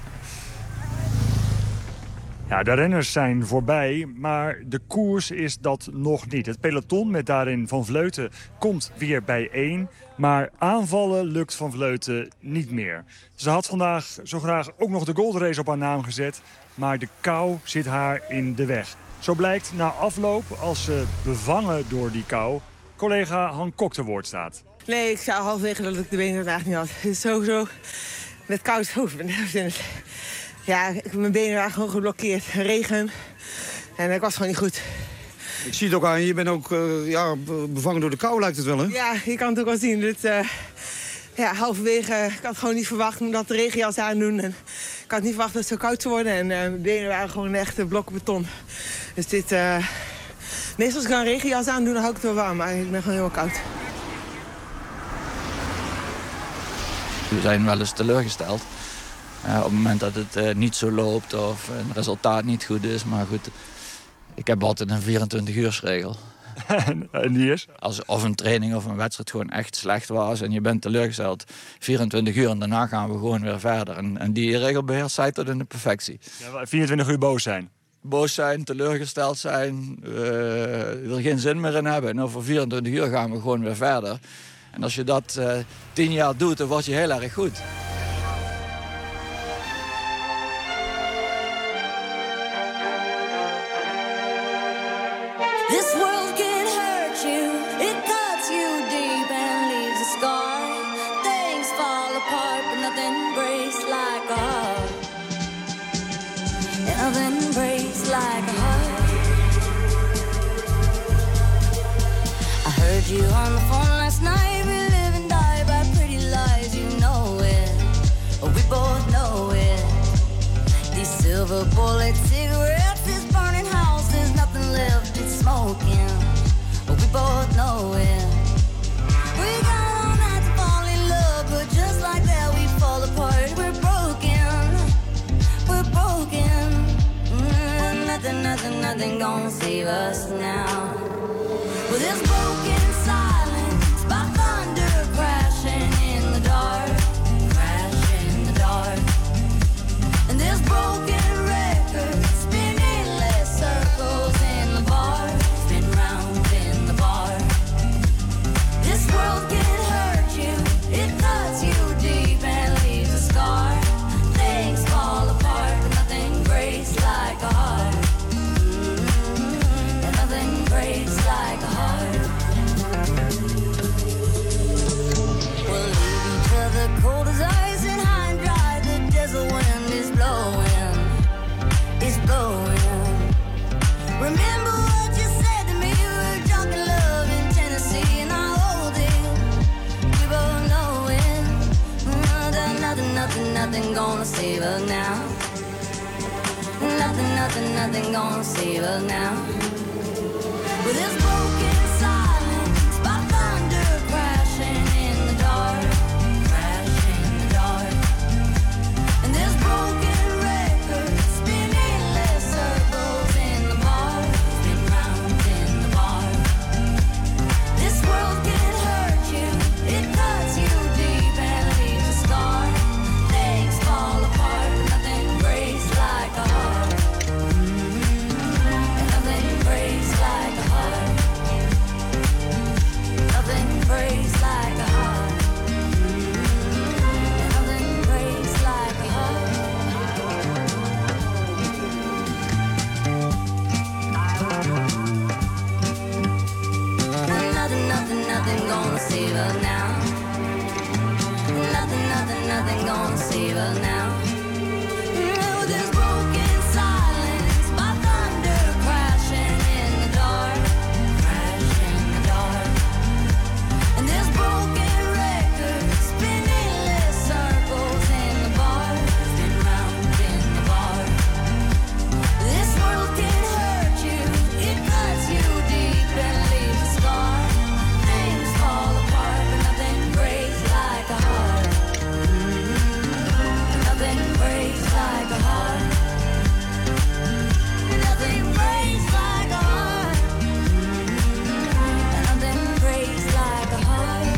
Ja, de renners zijn voorbij, maar de koers is dat nog niet. Het peloton met daarin Van Vleuten komt weer bijeen. Maar aanvallen lukt Van Vleuten niet meer. Ze had vandaag zo graag ook nog de goldrace op haar naam gezet. Maar de kou zit haar in de weg. Zo blijkt na afloop, als ze bevangen door die kou, collega Han Kok te woord staat. Nee, ik zou halverwege dat ik de benen vandaag niet had. Het is sowieso met koud hoofd. Ja, mijn benen waren gewoon geblokkeerd. Regen. En ik was gewoon niet goed. Ik zie het ook aan je. Je bent ook bevangen door de kou, lijkt het wel, hè? Ja, je kan het ook wel zien. Halverwege, ik had gewoon niet verwacht omdat de regenjas aandoen. En ik had niet verwacht dat het zo koud zou worden. En mijn benen waren gewoon echt blokken beton. Dus dit... meestal als ik een regenjas aandoe, dan hou ik het wel warm. Maar ik ben gewoon heel koud. We zijn wel eens teleurgesteld. Op het moment dat het niet zo loopt of een resultaat niet goed is. Maar goed, ik heb altijd een 24-uursregel. En die is? Of een training of een wedstrijd gewoon echt slecht was en je bent teleurgesteld. 24 uur en daarna gaan we gewoon weer verder. En die regel beheerst zij tot in de perfectie. Ja, 24 uur boos zijn? Boos zijn, teleurgesteld zijn, er geen zin meer in hebben. En over 24 uur gaan we gewoon weer verder. En als je dat 10 jaar doet, dan word je heel erg goed. This world can hurt you, it cuts you deep and leaves a scar. Things fall apart, but nothing breaks like a heart. Nothing breaks like a heart. I heard you on the phone last night. We live and die by pretty lies, you know it. We both know it. These silver bullet cigarettes, this burning house, there's nothing left, it's smoking. We both know it. We got all night to fall in love, but just like that we fall apart. We're broken, we're broken. Nothing gonna save us now. Well, this broken silence by thunder crashing in the dark, crashing in the dark. And this broken record spinning less circles in the bar, spin round in the bar. This world can hurt you, it cuts you deep and leaves a scar. Things fall apart, but nothing breaks like a heart. And nothing breaks like a heart. We'll leave each other cold as ice and high and dry. The desert wind is blowing, it's blowing. Remember what you said to me, we were drunk in love in Tennessee, and I hold it, we both know it. Nothing gonna save us now. Nothing gonna save us now. With this broken silence by thunder crashing in the dark, crashing in the dark. And this broken record spinning less circles in the bar, spin round in the bar. This world can hurt you, it cuts you deep and leaves a scar. Things fall apart, but nothing breaks like a heart. And nothing breaks like a heart. nothing gonna save us now. Nothing gonna save us now. Oh, this broken silence, by thunder crashing in the dark, crashing in the dark. And this broken record spinning less circles in the bar, spin round in the bar. This world can hurt you, it cuts you deep and leaves a scar. Things fall apart, but nothing breaks like a heart. Nothing breaks like a heart. Nothing breaks like a heart. Nothing breaks like a heart.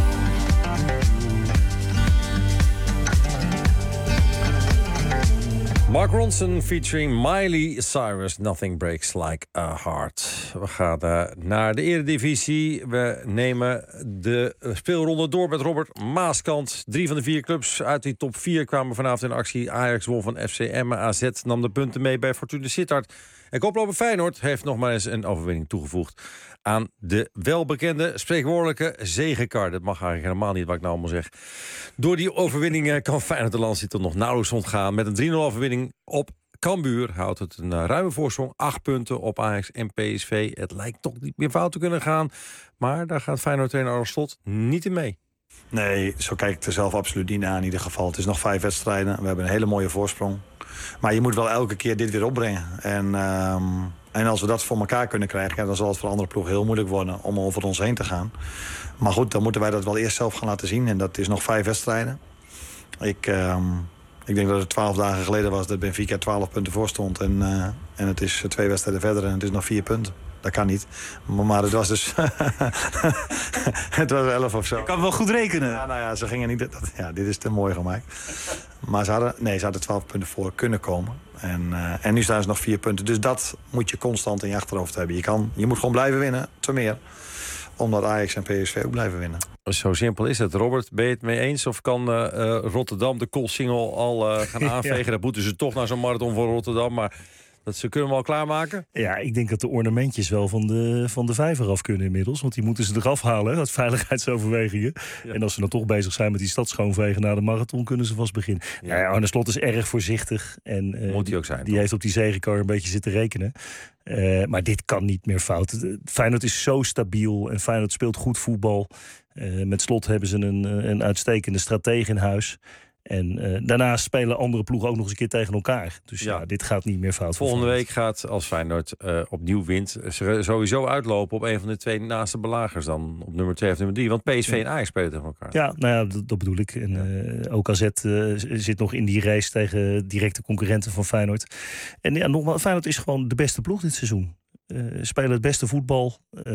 Mark Ronson featuring Miley Cyrus, Nothing Breaks Like a Heart. We gaan naar de Eredivisie. We nemen de speelronde door met Robert Maaskant. 3 van de 4 clubs uit die top 4 kwamen vanavond in actie. Ajax won van FC Emmen. AZ nam de punten mee bij Fortuna Sittard. En koploper Feyenoord heeft nog maar eens een overwinning toegevoegd aan de welbekende spreekwoordelijke zegenkar. Dat mag eigenlijk helemaal niet wat ik nou allemaal zeg. Door die overwinning kan Feyenoord de landstitel nog nauwelijks ontgaan. Met een 3-0 overwinning op Cambuur houdt het een ruime voorsprong. 8 punten op Ajax en PSV. Het lijkt toch niet meer fout te kunnen gaan. Maar daar gaat Feyenoord-trainer Arne Slot niet in mee. Nee, zo kijk ik er zelf absoluut niet naar in ieder geval. Het is nog 5 wedstrijden. We hebben een hele mooie voorsprong. Maar je moet wel elke keer dit weer opbrengen. En als we dat voor elkaar kunnen krijgen, dan zal het voor andere ploegen heel moeilijk worden om over ons heen te gaan. Maar goed, dan moeten wij dat wel eerst zelf gaan laten zien. En dat is nog 5 wedstrijden. Ik denk dat het 12 dagen geleden was dat Benfica 12 punten voor stond. En het is 2 wedstrijden verder en het is nog 4 punten. Dat kan niet. Maar het was dus... het was 11 of zo. Je kan wel goed rekenen. Ja, nou ja, ze gingen niet... dit is te mooi gemaakt. Maar ze hadden 12 punten voor kunnen komen. En nu staan ze nog 4 punten. Dus dat moet je constant in je achterhoofd hebben. Je moet gewoon blijven winnen, te meer. Omdat Ajax en PSV ook blijven winnen. Zo simpel is het. Robert, ben je het mee eens? Of kan Rotterdam de Koolsingel al gaan aanvegen? Ja. Dat moeten ze toch naar zo'n marathon voor Rotterdam. Maar dat ze kunnen we al klaarmaken? Ja, ik denk dat de ornamentjes wel van de vijver af kunnen inmiddels. Want die moeten ze eraf halen uit veiligheidsoverwegingen. Ja. En als ze dan toch bezig zijn met die stad schoonvegen na de marathon, kunnen ze vast beginnen. Ja, Arne Slot is erg voorzichtig. En moet hij ook zijn. Die heeft op die zegenkar een beetje zitten rekenen. Maar dit kan niet meer fout. Feyenoord is zo stabiel en Feyenoord speelt goed voetbal. Met Slot hebben ze een uitstekende stratege in huis. En daarnaast spelen andere ploegen ook nog eens een keer tegen elkaar. Dus ja, dit gaat niet meer fout. Volgende week gaat, als Feyenoord opnieuw wint, ze sowieso uitlopen op een van de 2 naaste belagers dan. Op nummer 2 of nummer 3. Want PSV en Ajax spelen tegen elkaar. Ja, nou ja, dat bedoel ik. En ook AZ zit nog in die race tegen directe concurrenten van Feyenoord. En ja, nogmaals, Feyenoord is gewoon de beste ploeg dit seizoen. Spelen het beste voetbal.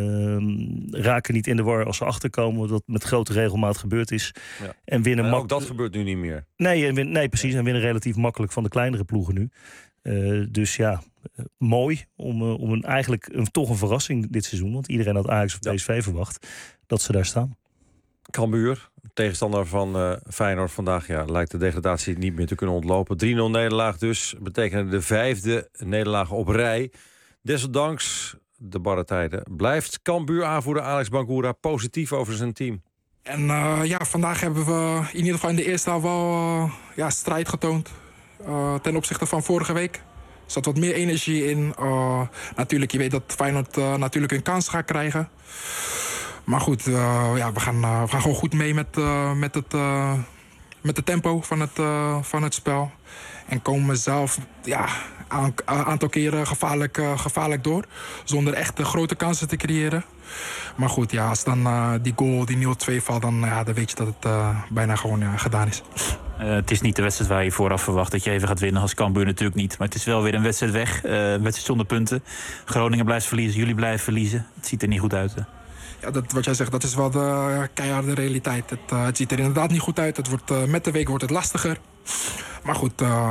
Raken niet in de war als ze achterkomen. Wat dat met grote regelmaat gebeurd is. Ja. En winnen ook dat gebeurt nu niet meer. Nee, precies. En winnen relatief makkelijk van de kleinere ploegen nu. Dus ja, mooi. Om toch een verrassing dit seizoen. Want iedereen had Ajax of PSV verwacht. Dat ze daar staan. Cambuur, tegenstander van Feyenoord vandaag. Ja, lijkt de degradatie niet meer te kunnen ontlopen. 3-0 nederlaag dus. Betekende de 5e nederlaag op rij. Desondanks de barre tijden blijft Cambuur-aanvoerder Alex Bangura positief over zijn team. En vandaag hebben we in ieder geval in de eerste helft wel strijd getoond. Ten opzichte van vorige week. Er zat wat meer energie in. Natuurlijk, je weet dat Feyenoord natuurlijk een kans gaat krijgen. Maar goed, we gaan gewoon goed mee met het tempo van het spel. En komen zelf een aantal keren gevaarlijk door. Zonder echt grote kansen te creëren. Maar goed, als dan die goal, die 0-2 valt, dan weet je dat het bijna gewoon gedaan is. Het is niet de wedstrijd waar je vooraf verwacht dat je even gaat winnen. Als Cambuur natuurlijk niet. Maar het is wel weer een wedstrijd weg. Een wedstrijd zonder punten. Groningen blijft verliezen, jullie blijven verliezen. Het ziet er niet goed uit. Hè? Ja, wat jij zegt, dat is wel de keiharde realiteit. Het ziet er inderdaad niet goed uit. Met de week wordt het lastiger. Maar goed,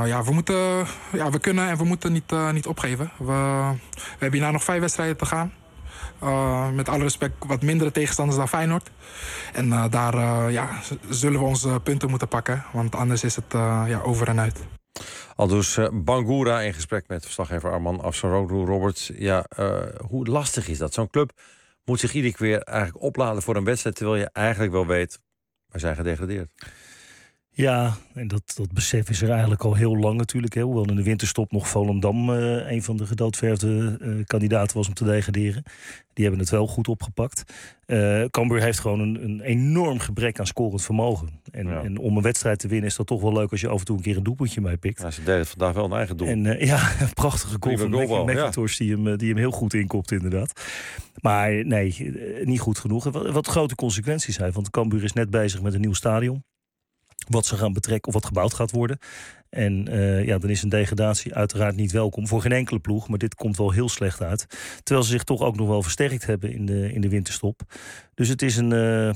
we kunnen en we moeten niet opgeven. We hebben hierna nog 5 wedstrijden te gaan. Met alle respect wat mindere tegenstanders dan Feyenoord. En daar zullen we onze punten moeten pakken. Want anders is het over en uit. Aldus Bangura in gesprek met verslaggever Arman Afsaroglu. Robert, hoe lastig is dat? Zo'n club moet zich iedere keer eigenlijk opladen voor een wedstrijd, terwijl je eigenlijk wel weet, wij zijn gedegradeerd. Ja, en dat besef is er eigenlijk al heel lang natuurlijk. Hè. Hoewel in de winterstop nog Volendam een van de gedoodverfde kandidaten was om te degraderen. Die hebben het wel goed opgepakt. Cambuur heeft gewoon een enorm gebrek aan scorend vermogen. En om een wedstrijd te winnen is dat toch wel leuk als je af en toe een keer een doelpuntje mee pikt. Ja, ze deden vandaag wel een eigen doel. En een prachtige goal van McIntosh die hem heel goed inkopt inderdaad. Maar nee, niet goed genoeg. Wat grote consequenties heeft. Want Cambuur is net bezig met een nieuw stadion. Wat ze gaan betrekken of wat gebouwd gaat worden. En dan is een degradatie uiteraard niet welkom voor geen enkele ploeg. Maar dit komt wel heel slecht uit. Terwijl ze zich toch ook nog wel versterkt hebben in de winterstop. Dus het is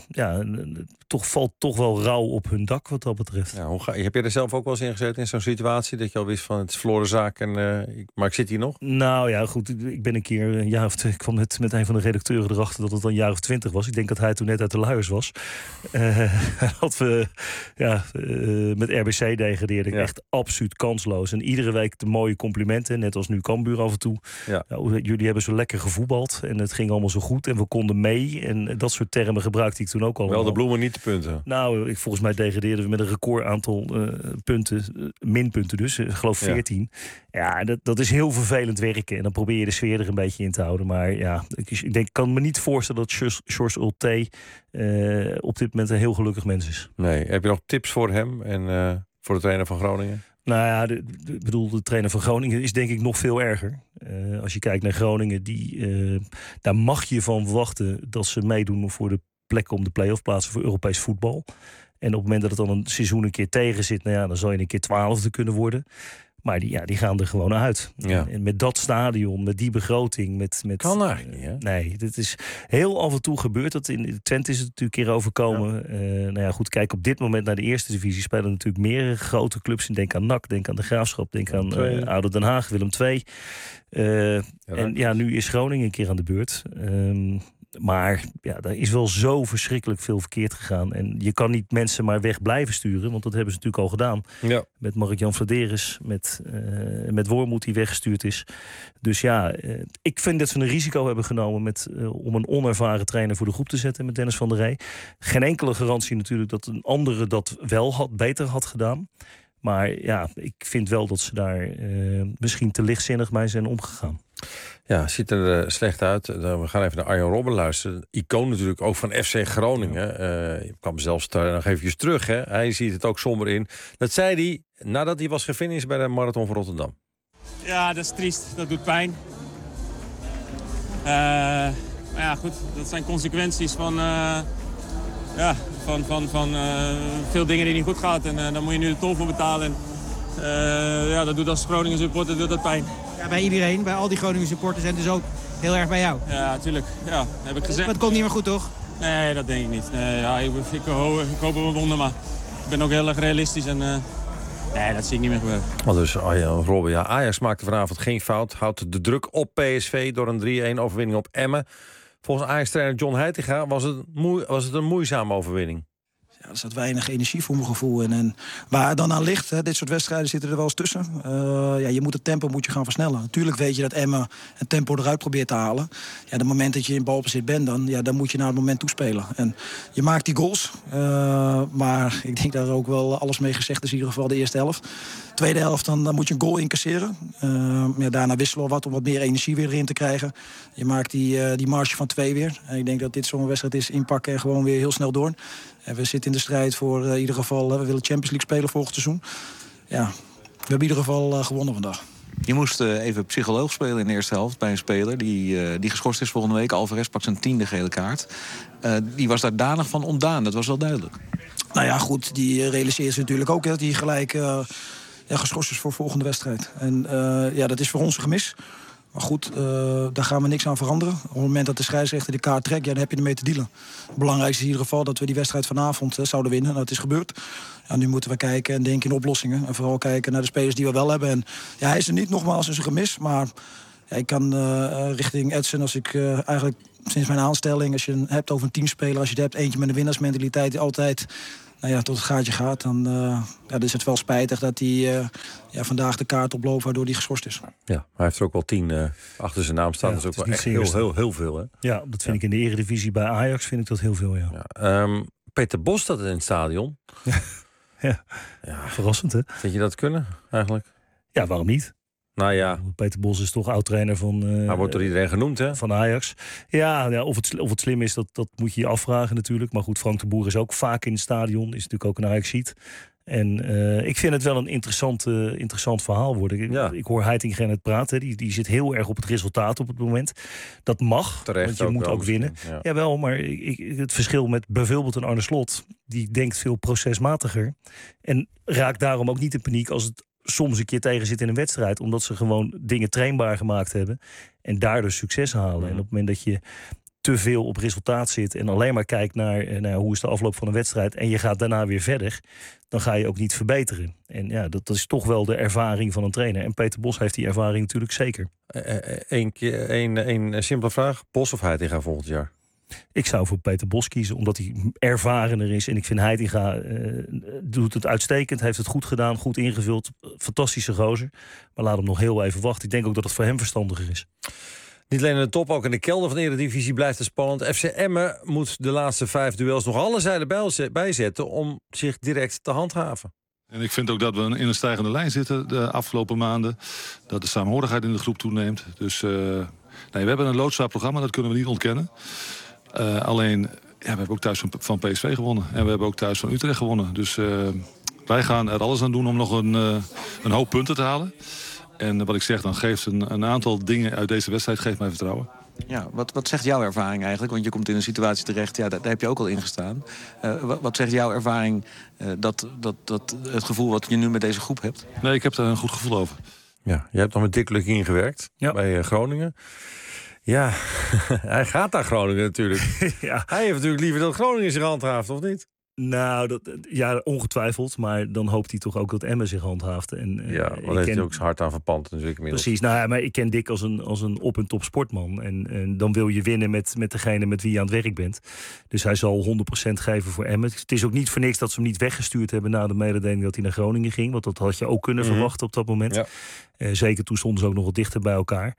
valt toch wel rauw op hun dak wat dat betreft. Ja, heb je er zelf ook wel eens in gezeten in zo'n situatie? Dat je al wist van het is verloren zaak, maar ik zit hier nog? Nou ja, goed. Ik ben een keer ik kwam net met een van de redacteuren erachter dat het al een jaar of 20 was. Ik denk dat hij toen net uit de luiers was. Dat we met RBC degradeerden. Echt absoluut kansloos. En iedere week de mooie complimenten. Net als nu Cambuur af en toe. Ja. Jullie hebben zo lekker gevoetbald. En het ging allemaal zo goed. En we konden mee. En dat soort termen gebruikte ik toen ook al. Wel de bloemen, niet de punten. Nou, volgens mij degradeerden we met een record aantal punten. Minpunten dus. Ik geloof 14. Ja, dat is heel vervelend werken. En dan probeer je de sfeer er een beetje in te houden. Maar ja, ik kan me niet voorstellen dat George Ulte op dit moment een heel gelukkig mens is. Nee. Heb je nog tips voor hem en voor de trainer van Groningen? Nou ja, de trainer van Groningen is denk ik nog veel erger. Als je kijkt naar Groningen, daar mag je van verwachten dat ze meedoen voor de plekken om de play-off plaatsen voor Europees voetbal. En op het moment dat het dan een seizoen een keer tegen zit, dan zal je een keer 12e kunnen worden. Maar die gaan er gewoon uit. Ja. En met dat stadion, met die begroting. Met kan eigenlijk niet, hè? Nee, dit is heel af en toe gebeurd. Dat in Twente is het natuurlijk een keer overkomen. Ja. Goed, kijk op dit moment naar de eerste divisie. Spelen natuurlijk meerdere grote clubs in. Denk aan NAC, denk aan de Graafschap, denk aan Oude Den Haag, Willem II. Nu is Groningen een keer aan de beurt. Maar daar is wel zo verschrikkelijk veel verkeerd gegaan. En je kan niet mensen maar weg blijven sturen. Want dat hebben ze natuurlijk al gedaan. Ja. Met Mark-Jan Vladeris. Met Wormoed die weggestuurd is. Dus ik vind dat ze een risico hebben genomen om een onervaren trainer voor de groep te zetten met Dennis van der Rey. Geen enkele garantie natuurlijk dat een andere dat wel beter had gedaan. Maar ik vind wel dat ze daar misschien te lichtzinnig mee zijn omgegaan. Ja, ziet er slecht uit. We gaan even naar Arjen Robben luisteren. Icoon natuurlijk ook van FC Groningen. Je kwam zelfs nog eventjes terug. Hè? Hij ziet het ook somber in. Dat zei hij nadat hij was gefinished bij de Marathon van Rotterdam. Ja, dat is triest. Dat doet pijn. Maar goed. Dat zijn consequenties van veel dingen die niet goed gaat. En daar moet je nu de tol voor betalen. En, dat doet als Groningen supporter doet dat pijn. Ja, bij iedereen, bij al die Groningen supporters en dus ook heel erg bij jou. Ja, natuurlijk. Ja, heb ik gezegd. Maar het komt niet meer goed, toch? Nee, dat denk ik niet. Nee, ik hoop op een wonder, maar ik ben ook heel erg realistisch en nee, dat zie ik niet meer gebeuren. Dus Robben, Ajax maakte vanavond geen fout. Houdt de druk op PSV door een 3-1 overwinning op Emmen. Volgens Ajax-trainer John Heitinga was het een moeizame overwinning. Ja, er zat weinig energie voor mijn gevoel. En waar het dan aan ligt, dit soort wedstrijden zitten er wel eens tussen. Je moet het tempo gaan versnellen. Natuurlijk weet je dat Emmen het tempo eruit probeert te halen. Ja, het moment dat je in balbezit bent, dan moet je naar het moment toespelen. En je maakt die goals. Maar ik denk dat er ook wel alles mee gezegd is, in ieder geval de eerste helft. Tweede helft, dan moet je een goal incasseren. Daarna wisselen we wat om wat meer energie weer erin te krijgen. Je maakt die marge van 2 weer. En ik denk dat dit zo'n wedstrijd is, inpakken en gewoon weer heel snel door. En we zitten in de strijd voor in ieder geval, we willen Champions League spelen volgend seizoen. Ja, we hebben in ieder geval gewonnen vandaag. Je moest even psycholoog spelen in de eerste helft bij een speler die geschorst is volgende week. Alvarez pakt zijn 10e gele kaart. Die was daar danig van ontdaan, dat was wel duidelijk. Nou ja, goed, die realiseert zich natuurlijk ook dat hij gelijk geschorst is voor volgende wedstrijd. En dat is voor ons een gemis. Maar goed, daar gaan we niks aan veranderen. Op het moment dat de scheidsrechter de kaart trekt, dan heb je ermee te dealen. Het belangrijkste is in ieder geval dat we die wedstrijd vanavond zouden winnen. Dat is gebeurd. Ja, nu moeten we kijken en denken in oplossingen. En vooral kijken naar de spelers die we wel hebben. En hij is er niet, nogmaals, is een gemis. Maar Ja, ik kan richting Edson, als ik eigenlijk sinds mijn aanstelling... als je het hebt over een teamspeler, als je het hebt eentje met een winnaarsmentaliteit... die altijd tot het gaatje gaat, dan is het wel spijtig dat hij vandaag de kaart oploopt waardoor hij geschorst is. Ja, hij heeft er ook wel 10 achter zijn naam staan. Ja, dat is ook wel echt heel veel. Hè? Ja, dat vind ik in de Eredivisie bij Ajax vind ik dat heel veel, ja. Peter Bos staat in het stadion. Ja, verrassend, hè? Vind je dat kunnen, eigenlijk? Ja, waarom niet? Nou ja. Peter Bos is toch oud-trainer van... Hij wordt door iedereen genoemd, hè? Van Ajax. Ja, of het slim is, dat moet je je afvragen natuurlijk. Maar goed, Frank de Boer is ook vaak in het stadion. Is natuurlijk ook een Ajaxiet. En ik vind het wel een interessant verhaal worden. Ik hoor Heitinga net praten. Die zit heel erg op het resultaat op het moment. Dat mag, terecht, want je moet ook winnen. Ja. Jawel, maar het verschil met bijvoorbeeld een Arne Slot... die denkt veel procesmatiger. En raakt daarom ook niet in paniek als het soms een keer tegen zit in een wedstrijd. Omdat ze gewoon dingen trainbaar gemaakt hebben. En daardoor succes halen. En op het moment dat je te veel op resultaat zit en alleen maar kijkt naar hoe is de afloop van een wedstrijd en je gaat daarna weer verder, dan ga je ook niet verbeteren. En ja, dat is toch wel de ervaring van een trainer. En Peter Bos heeft die ervaring natuurlijk zeker. Eén simpele vraag. Bos of Heitinga volgend jaar? Ik zou voor Peter Bos kiezen, omdat hij ervarener is. En ik vind Heitinga doet het uitstekend, heeft het goed gedaan, goed ingevuld. Fantastische gozer. Maar laat hem nog heel even wachten. Ik denk ook dat het voor hem verstandiger is. Niet alleen in de top, ook in de kelder van de Eredivisie blijft het spannend. FC Emmen moet de laatste 5 duels nog alle zijden bijzetten om zich direct te handhaven. En ik vind ook dat we in een stijgende lijn zitten de afgelopen maanden. Dat de saamhorigheid in de groep toeneemt. Dus we hebben een loodzwaar programma, dat kunnen we niet ontkennen. Alleen, we hebben ook thuis van PSV gewonnen. En we hebben ook thuis van Utrecht gewonnen. Dus wij gaan er alles aan doen om nog een hoop punten te halen. En wat ik zeg, dan geeft een aantal dingen uit deze wedstrijd geeft mij vertrouwen. Ja, wat zegt jouw ervaring eigenlijk? Want je komt in een situatie terecht, daar heb je ook al in gestaan. Wat zegt jouw ervaring dat het gevoel wat je nu met deze groep hebt? Nee, ik heb daar een goed gevoel over. Ja, je hebt nog met Dick Lukien gewerkt bij Groningen. Ja, hij gaat naar Groningen natuurlijk. Ja. Hij heeft natuurlijk liever dat Groningen zich handhaaft, of niet? Nou, ongetwijfeld. Maar dan hoopt hij toch ook dat Emmen zich handhaaft. En, want heeft hij ook zijn hart aan verpand natuurlijk inmiddels. Precies, maar ik ken Dick als een op- en top sportman. En dan wil je winnen met degene met wie je aan het werk bent. Dus hij zal 100% geven voor Emmen. Het is ook niet voor niks dat ze hem niet weggestuurd hebben na de mededeling dat hij naar Groningen ging. Want dat had je ook kunnen verwachten op dat moment. Ja. Zeker toen stonden ze ook nog wat dichter bij elkaar.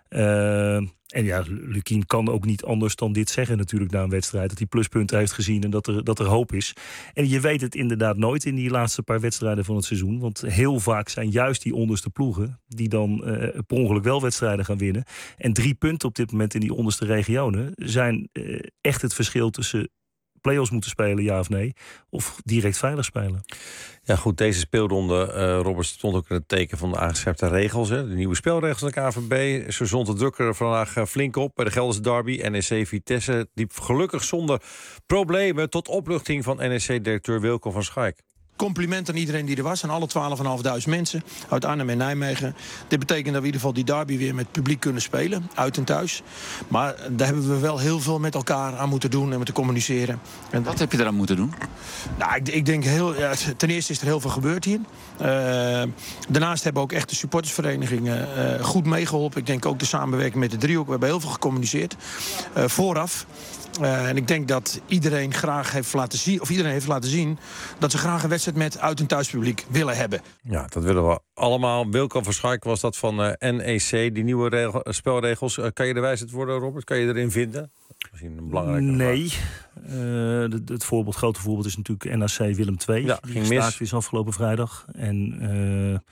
En ja, Lukien kan ook niet anders dan dit zeggen natuurlijk na een wedstrijd. Dat hij pluspunten heeft gezien en dat er hoop is. En je weet het inderdaad nooit in die laatste paar wedstrijden van het seizoen. Want heel vaak zijn juist die onderste ploegen die dan per ongeluk wel wedstrijden gaan winnen. En 3 punten op dit moment in die onderste regionen zijn echt het verschil tussen play-offs moeten spelen, ja of nee, of direct veilig spelen. Ja goed, deze speelronde, Robert, stond ook in het teken van de aangescherpte regels. Hè? De nieuwe spelregels van de KNVB. Ze zond de druk er vandaag flink op bij de Gelderse derby. NEC Vitesse liep gelukkig zonder problemen tot opluchting van NEC-directeur Wilco van Schaik. Compliment aan iedereen die er was, aan alle 12.500 mensen uit Arnhem en Nijmegen. Dit betekent dat we in ieder geval die derby weer met publiek kunnen spelen, uit en thuis. Maar daar hebben we wel heel veel met elkaar aan moeten doen en moeten communiceren. En wat heb je eraan moeten doen? Nou, ik denk ten eerste is er heel veel gebeurd hier. Daarnaast hebben ook echt de supportersverenigingen goed meegeholpen. Ik denk ook de samenwerking met de driehoek. We hebben heel veel gecommuniceerd vooraf. En ik denk dat iedereen graag heeft laten zien dat ze graag een wedstrijd met uit- en thuispubliek willen hebben. Ja, dat willen we allemaal. Wilco van Schaik was dat van NEC, die nieuwe spelregels. Kan je de wijsheid worden, Robert? Kan je erin vinden? Misschien een belangrijke nee. Het grote voorbeeld is natuurlijk NAC Willem II. Ja, die gestaakt is afgelopen vrijdag. En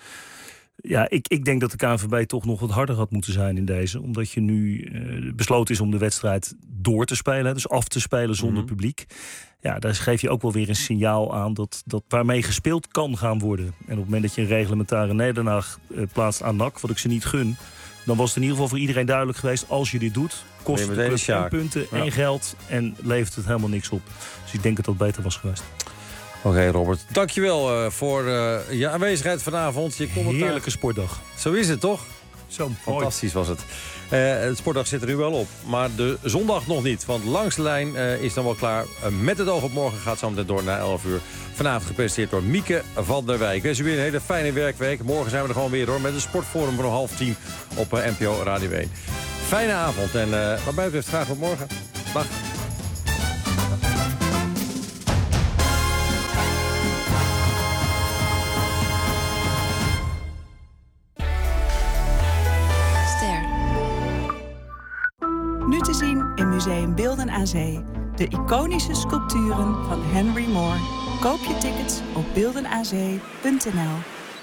ik denk dat de KNVB toch nog wat harder had moeten zijn in deze. Omdat je nu besloten is om de wedstrijd door te spelen. Dus af te spelen zonder publiek. Ja, daar geef je ook wel weer een signaal aan dat waarmee gespeeld kan gaan worden. En op het moment dat je een reglementaire nederlaag plaatst aan NAC, wat ik ze niet gun, dan was het in ieder geval voor iedereen duidelijk geweest, als je dit doet, kost het de club 1 punten, 1 geld en levert het helemaal niks op. Dus ik denk dat dat beter was geweest. Oké, Robert. Dankjewel voor je aanwezigheid vanavond. Je commentaar. Heerlijke sportdag. Zo is het, toch? Zo fantastisch was het. Het sportdag zit er nu wel op, maar de zondag nog niet. Want Langs de Lijn is dan wel klaar. Met het oog op morgen gaat zo meteen door naar 11 uur. Vanavond gepresenteerd door Mieke van der Wijk. Ik wens u weer een hele fijne werkweek. Morgen zijn we er gewoon weer hoor, met een sportforum van 9:30 op NPO Radio 1. Fijne avond en wat mij betreft graag tot morgen. Dag. Nu te zien in Museum Beelden aan Zee. De iconische sculpturen van Henry Moore. Koop je tickets op beeldenazee.nl.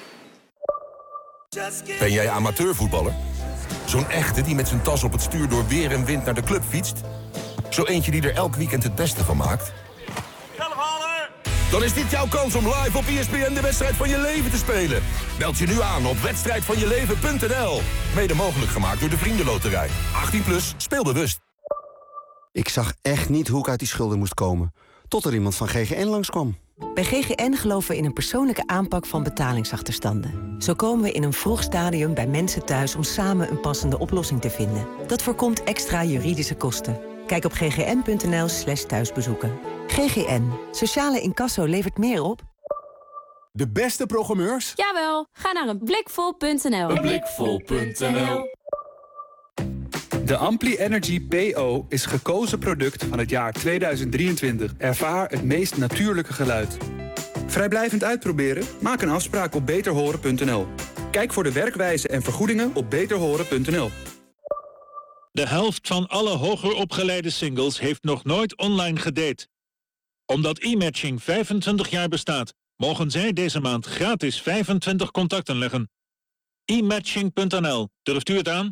Ben jij amateurvoetballer? Zo'n echte die met zijn tas op het stuur door weer en wind naar de club fietst? Zo eentje die er elk weekend het beste van maakt? Dan is dit jouw kans om live op ESPN de wedstrijd van je leven te spelen. Meld je nu aan op wedstrijdvanjeleven.nl. Mede mogelijk gemaakt door de Vriendenloterij. 18+, speel bewust. Ik zag echt niet hoe ik uit die schulden moest komen. Tot er iemand van GGN langskwam. Bij GGN geloven we in een persoonlijke aanpak van betalingsachterstanden. Zo komen we in een vroeg stadium bij mensen thuis om samen een passende oplossing te vinden. Dat voorkomt extra juridische kosten. Kijk op ggn.nl/thuisbezoeken. GGN. Sociale incasso levert meer op. De beste programmeurs? Jawel, ga naar eenblikvol.nl. Eenblikvol.nl. De Ampli Energy PO is gekozen product van het jaar 2023. Ervaar het meest natuurlijke geluid. Vrijblijvend uitproberen? Maak een afspraak op beterhoren.nl. Kijk voor de werkwijze en vergoedingen op beterhoren.nl. De helft van alle hoger opgeleide singles heeft nog nooit online gedate. Omdat e-matching 25 jaar bestaat, mogen zij deze maand gratis 25 contacten leggen. e-matching.nl. Durft u het aan?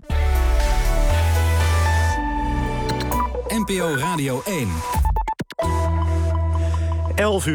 NPO Radio 1. 11 uur.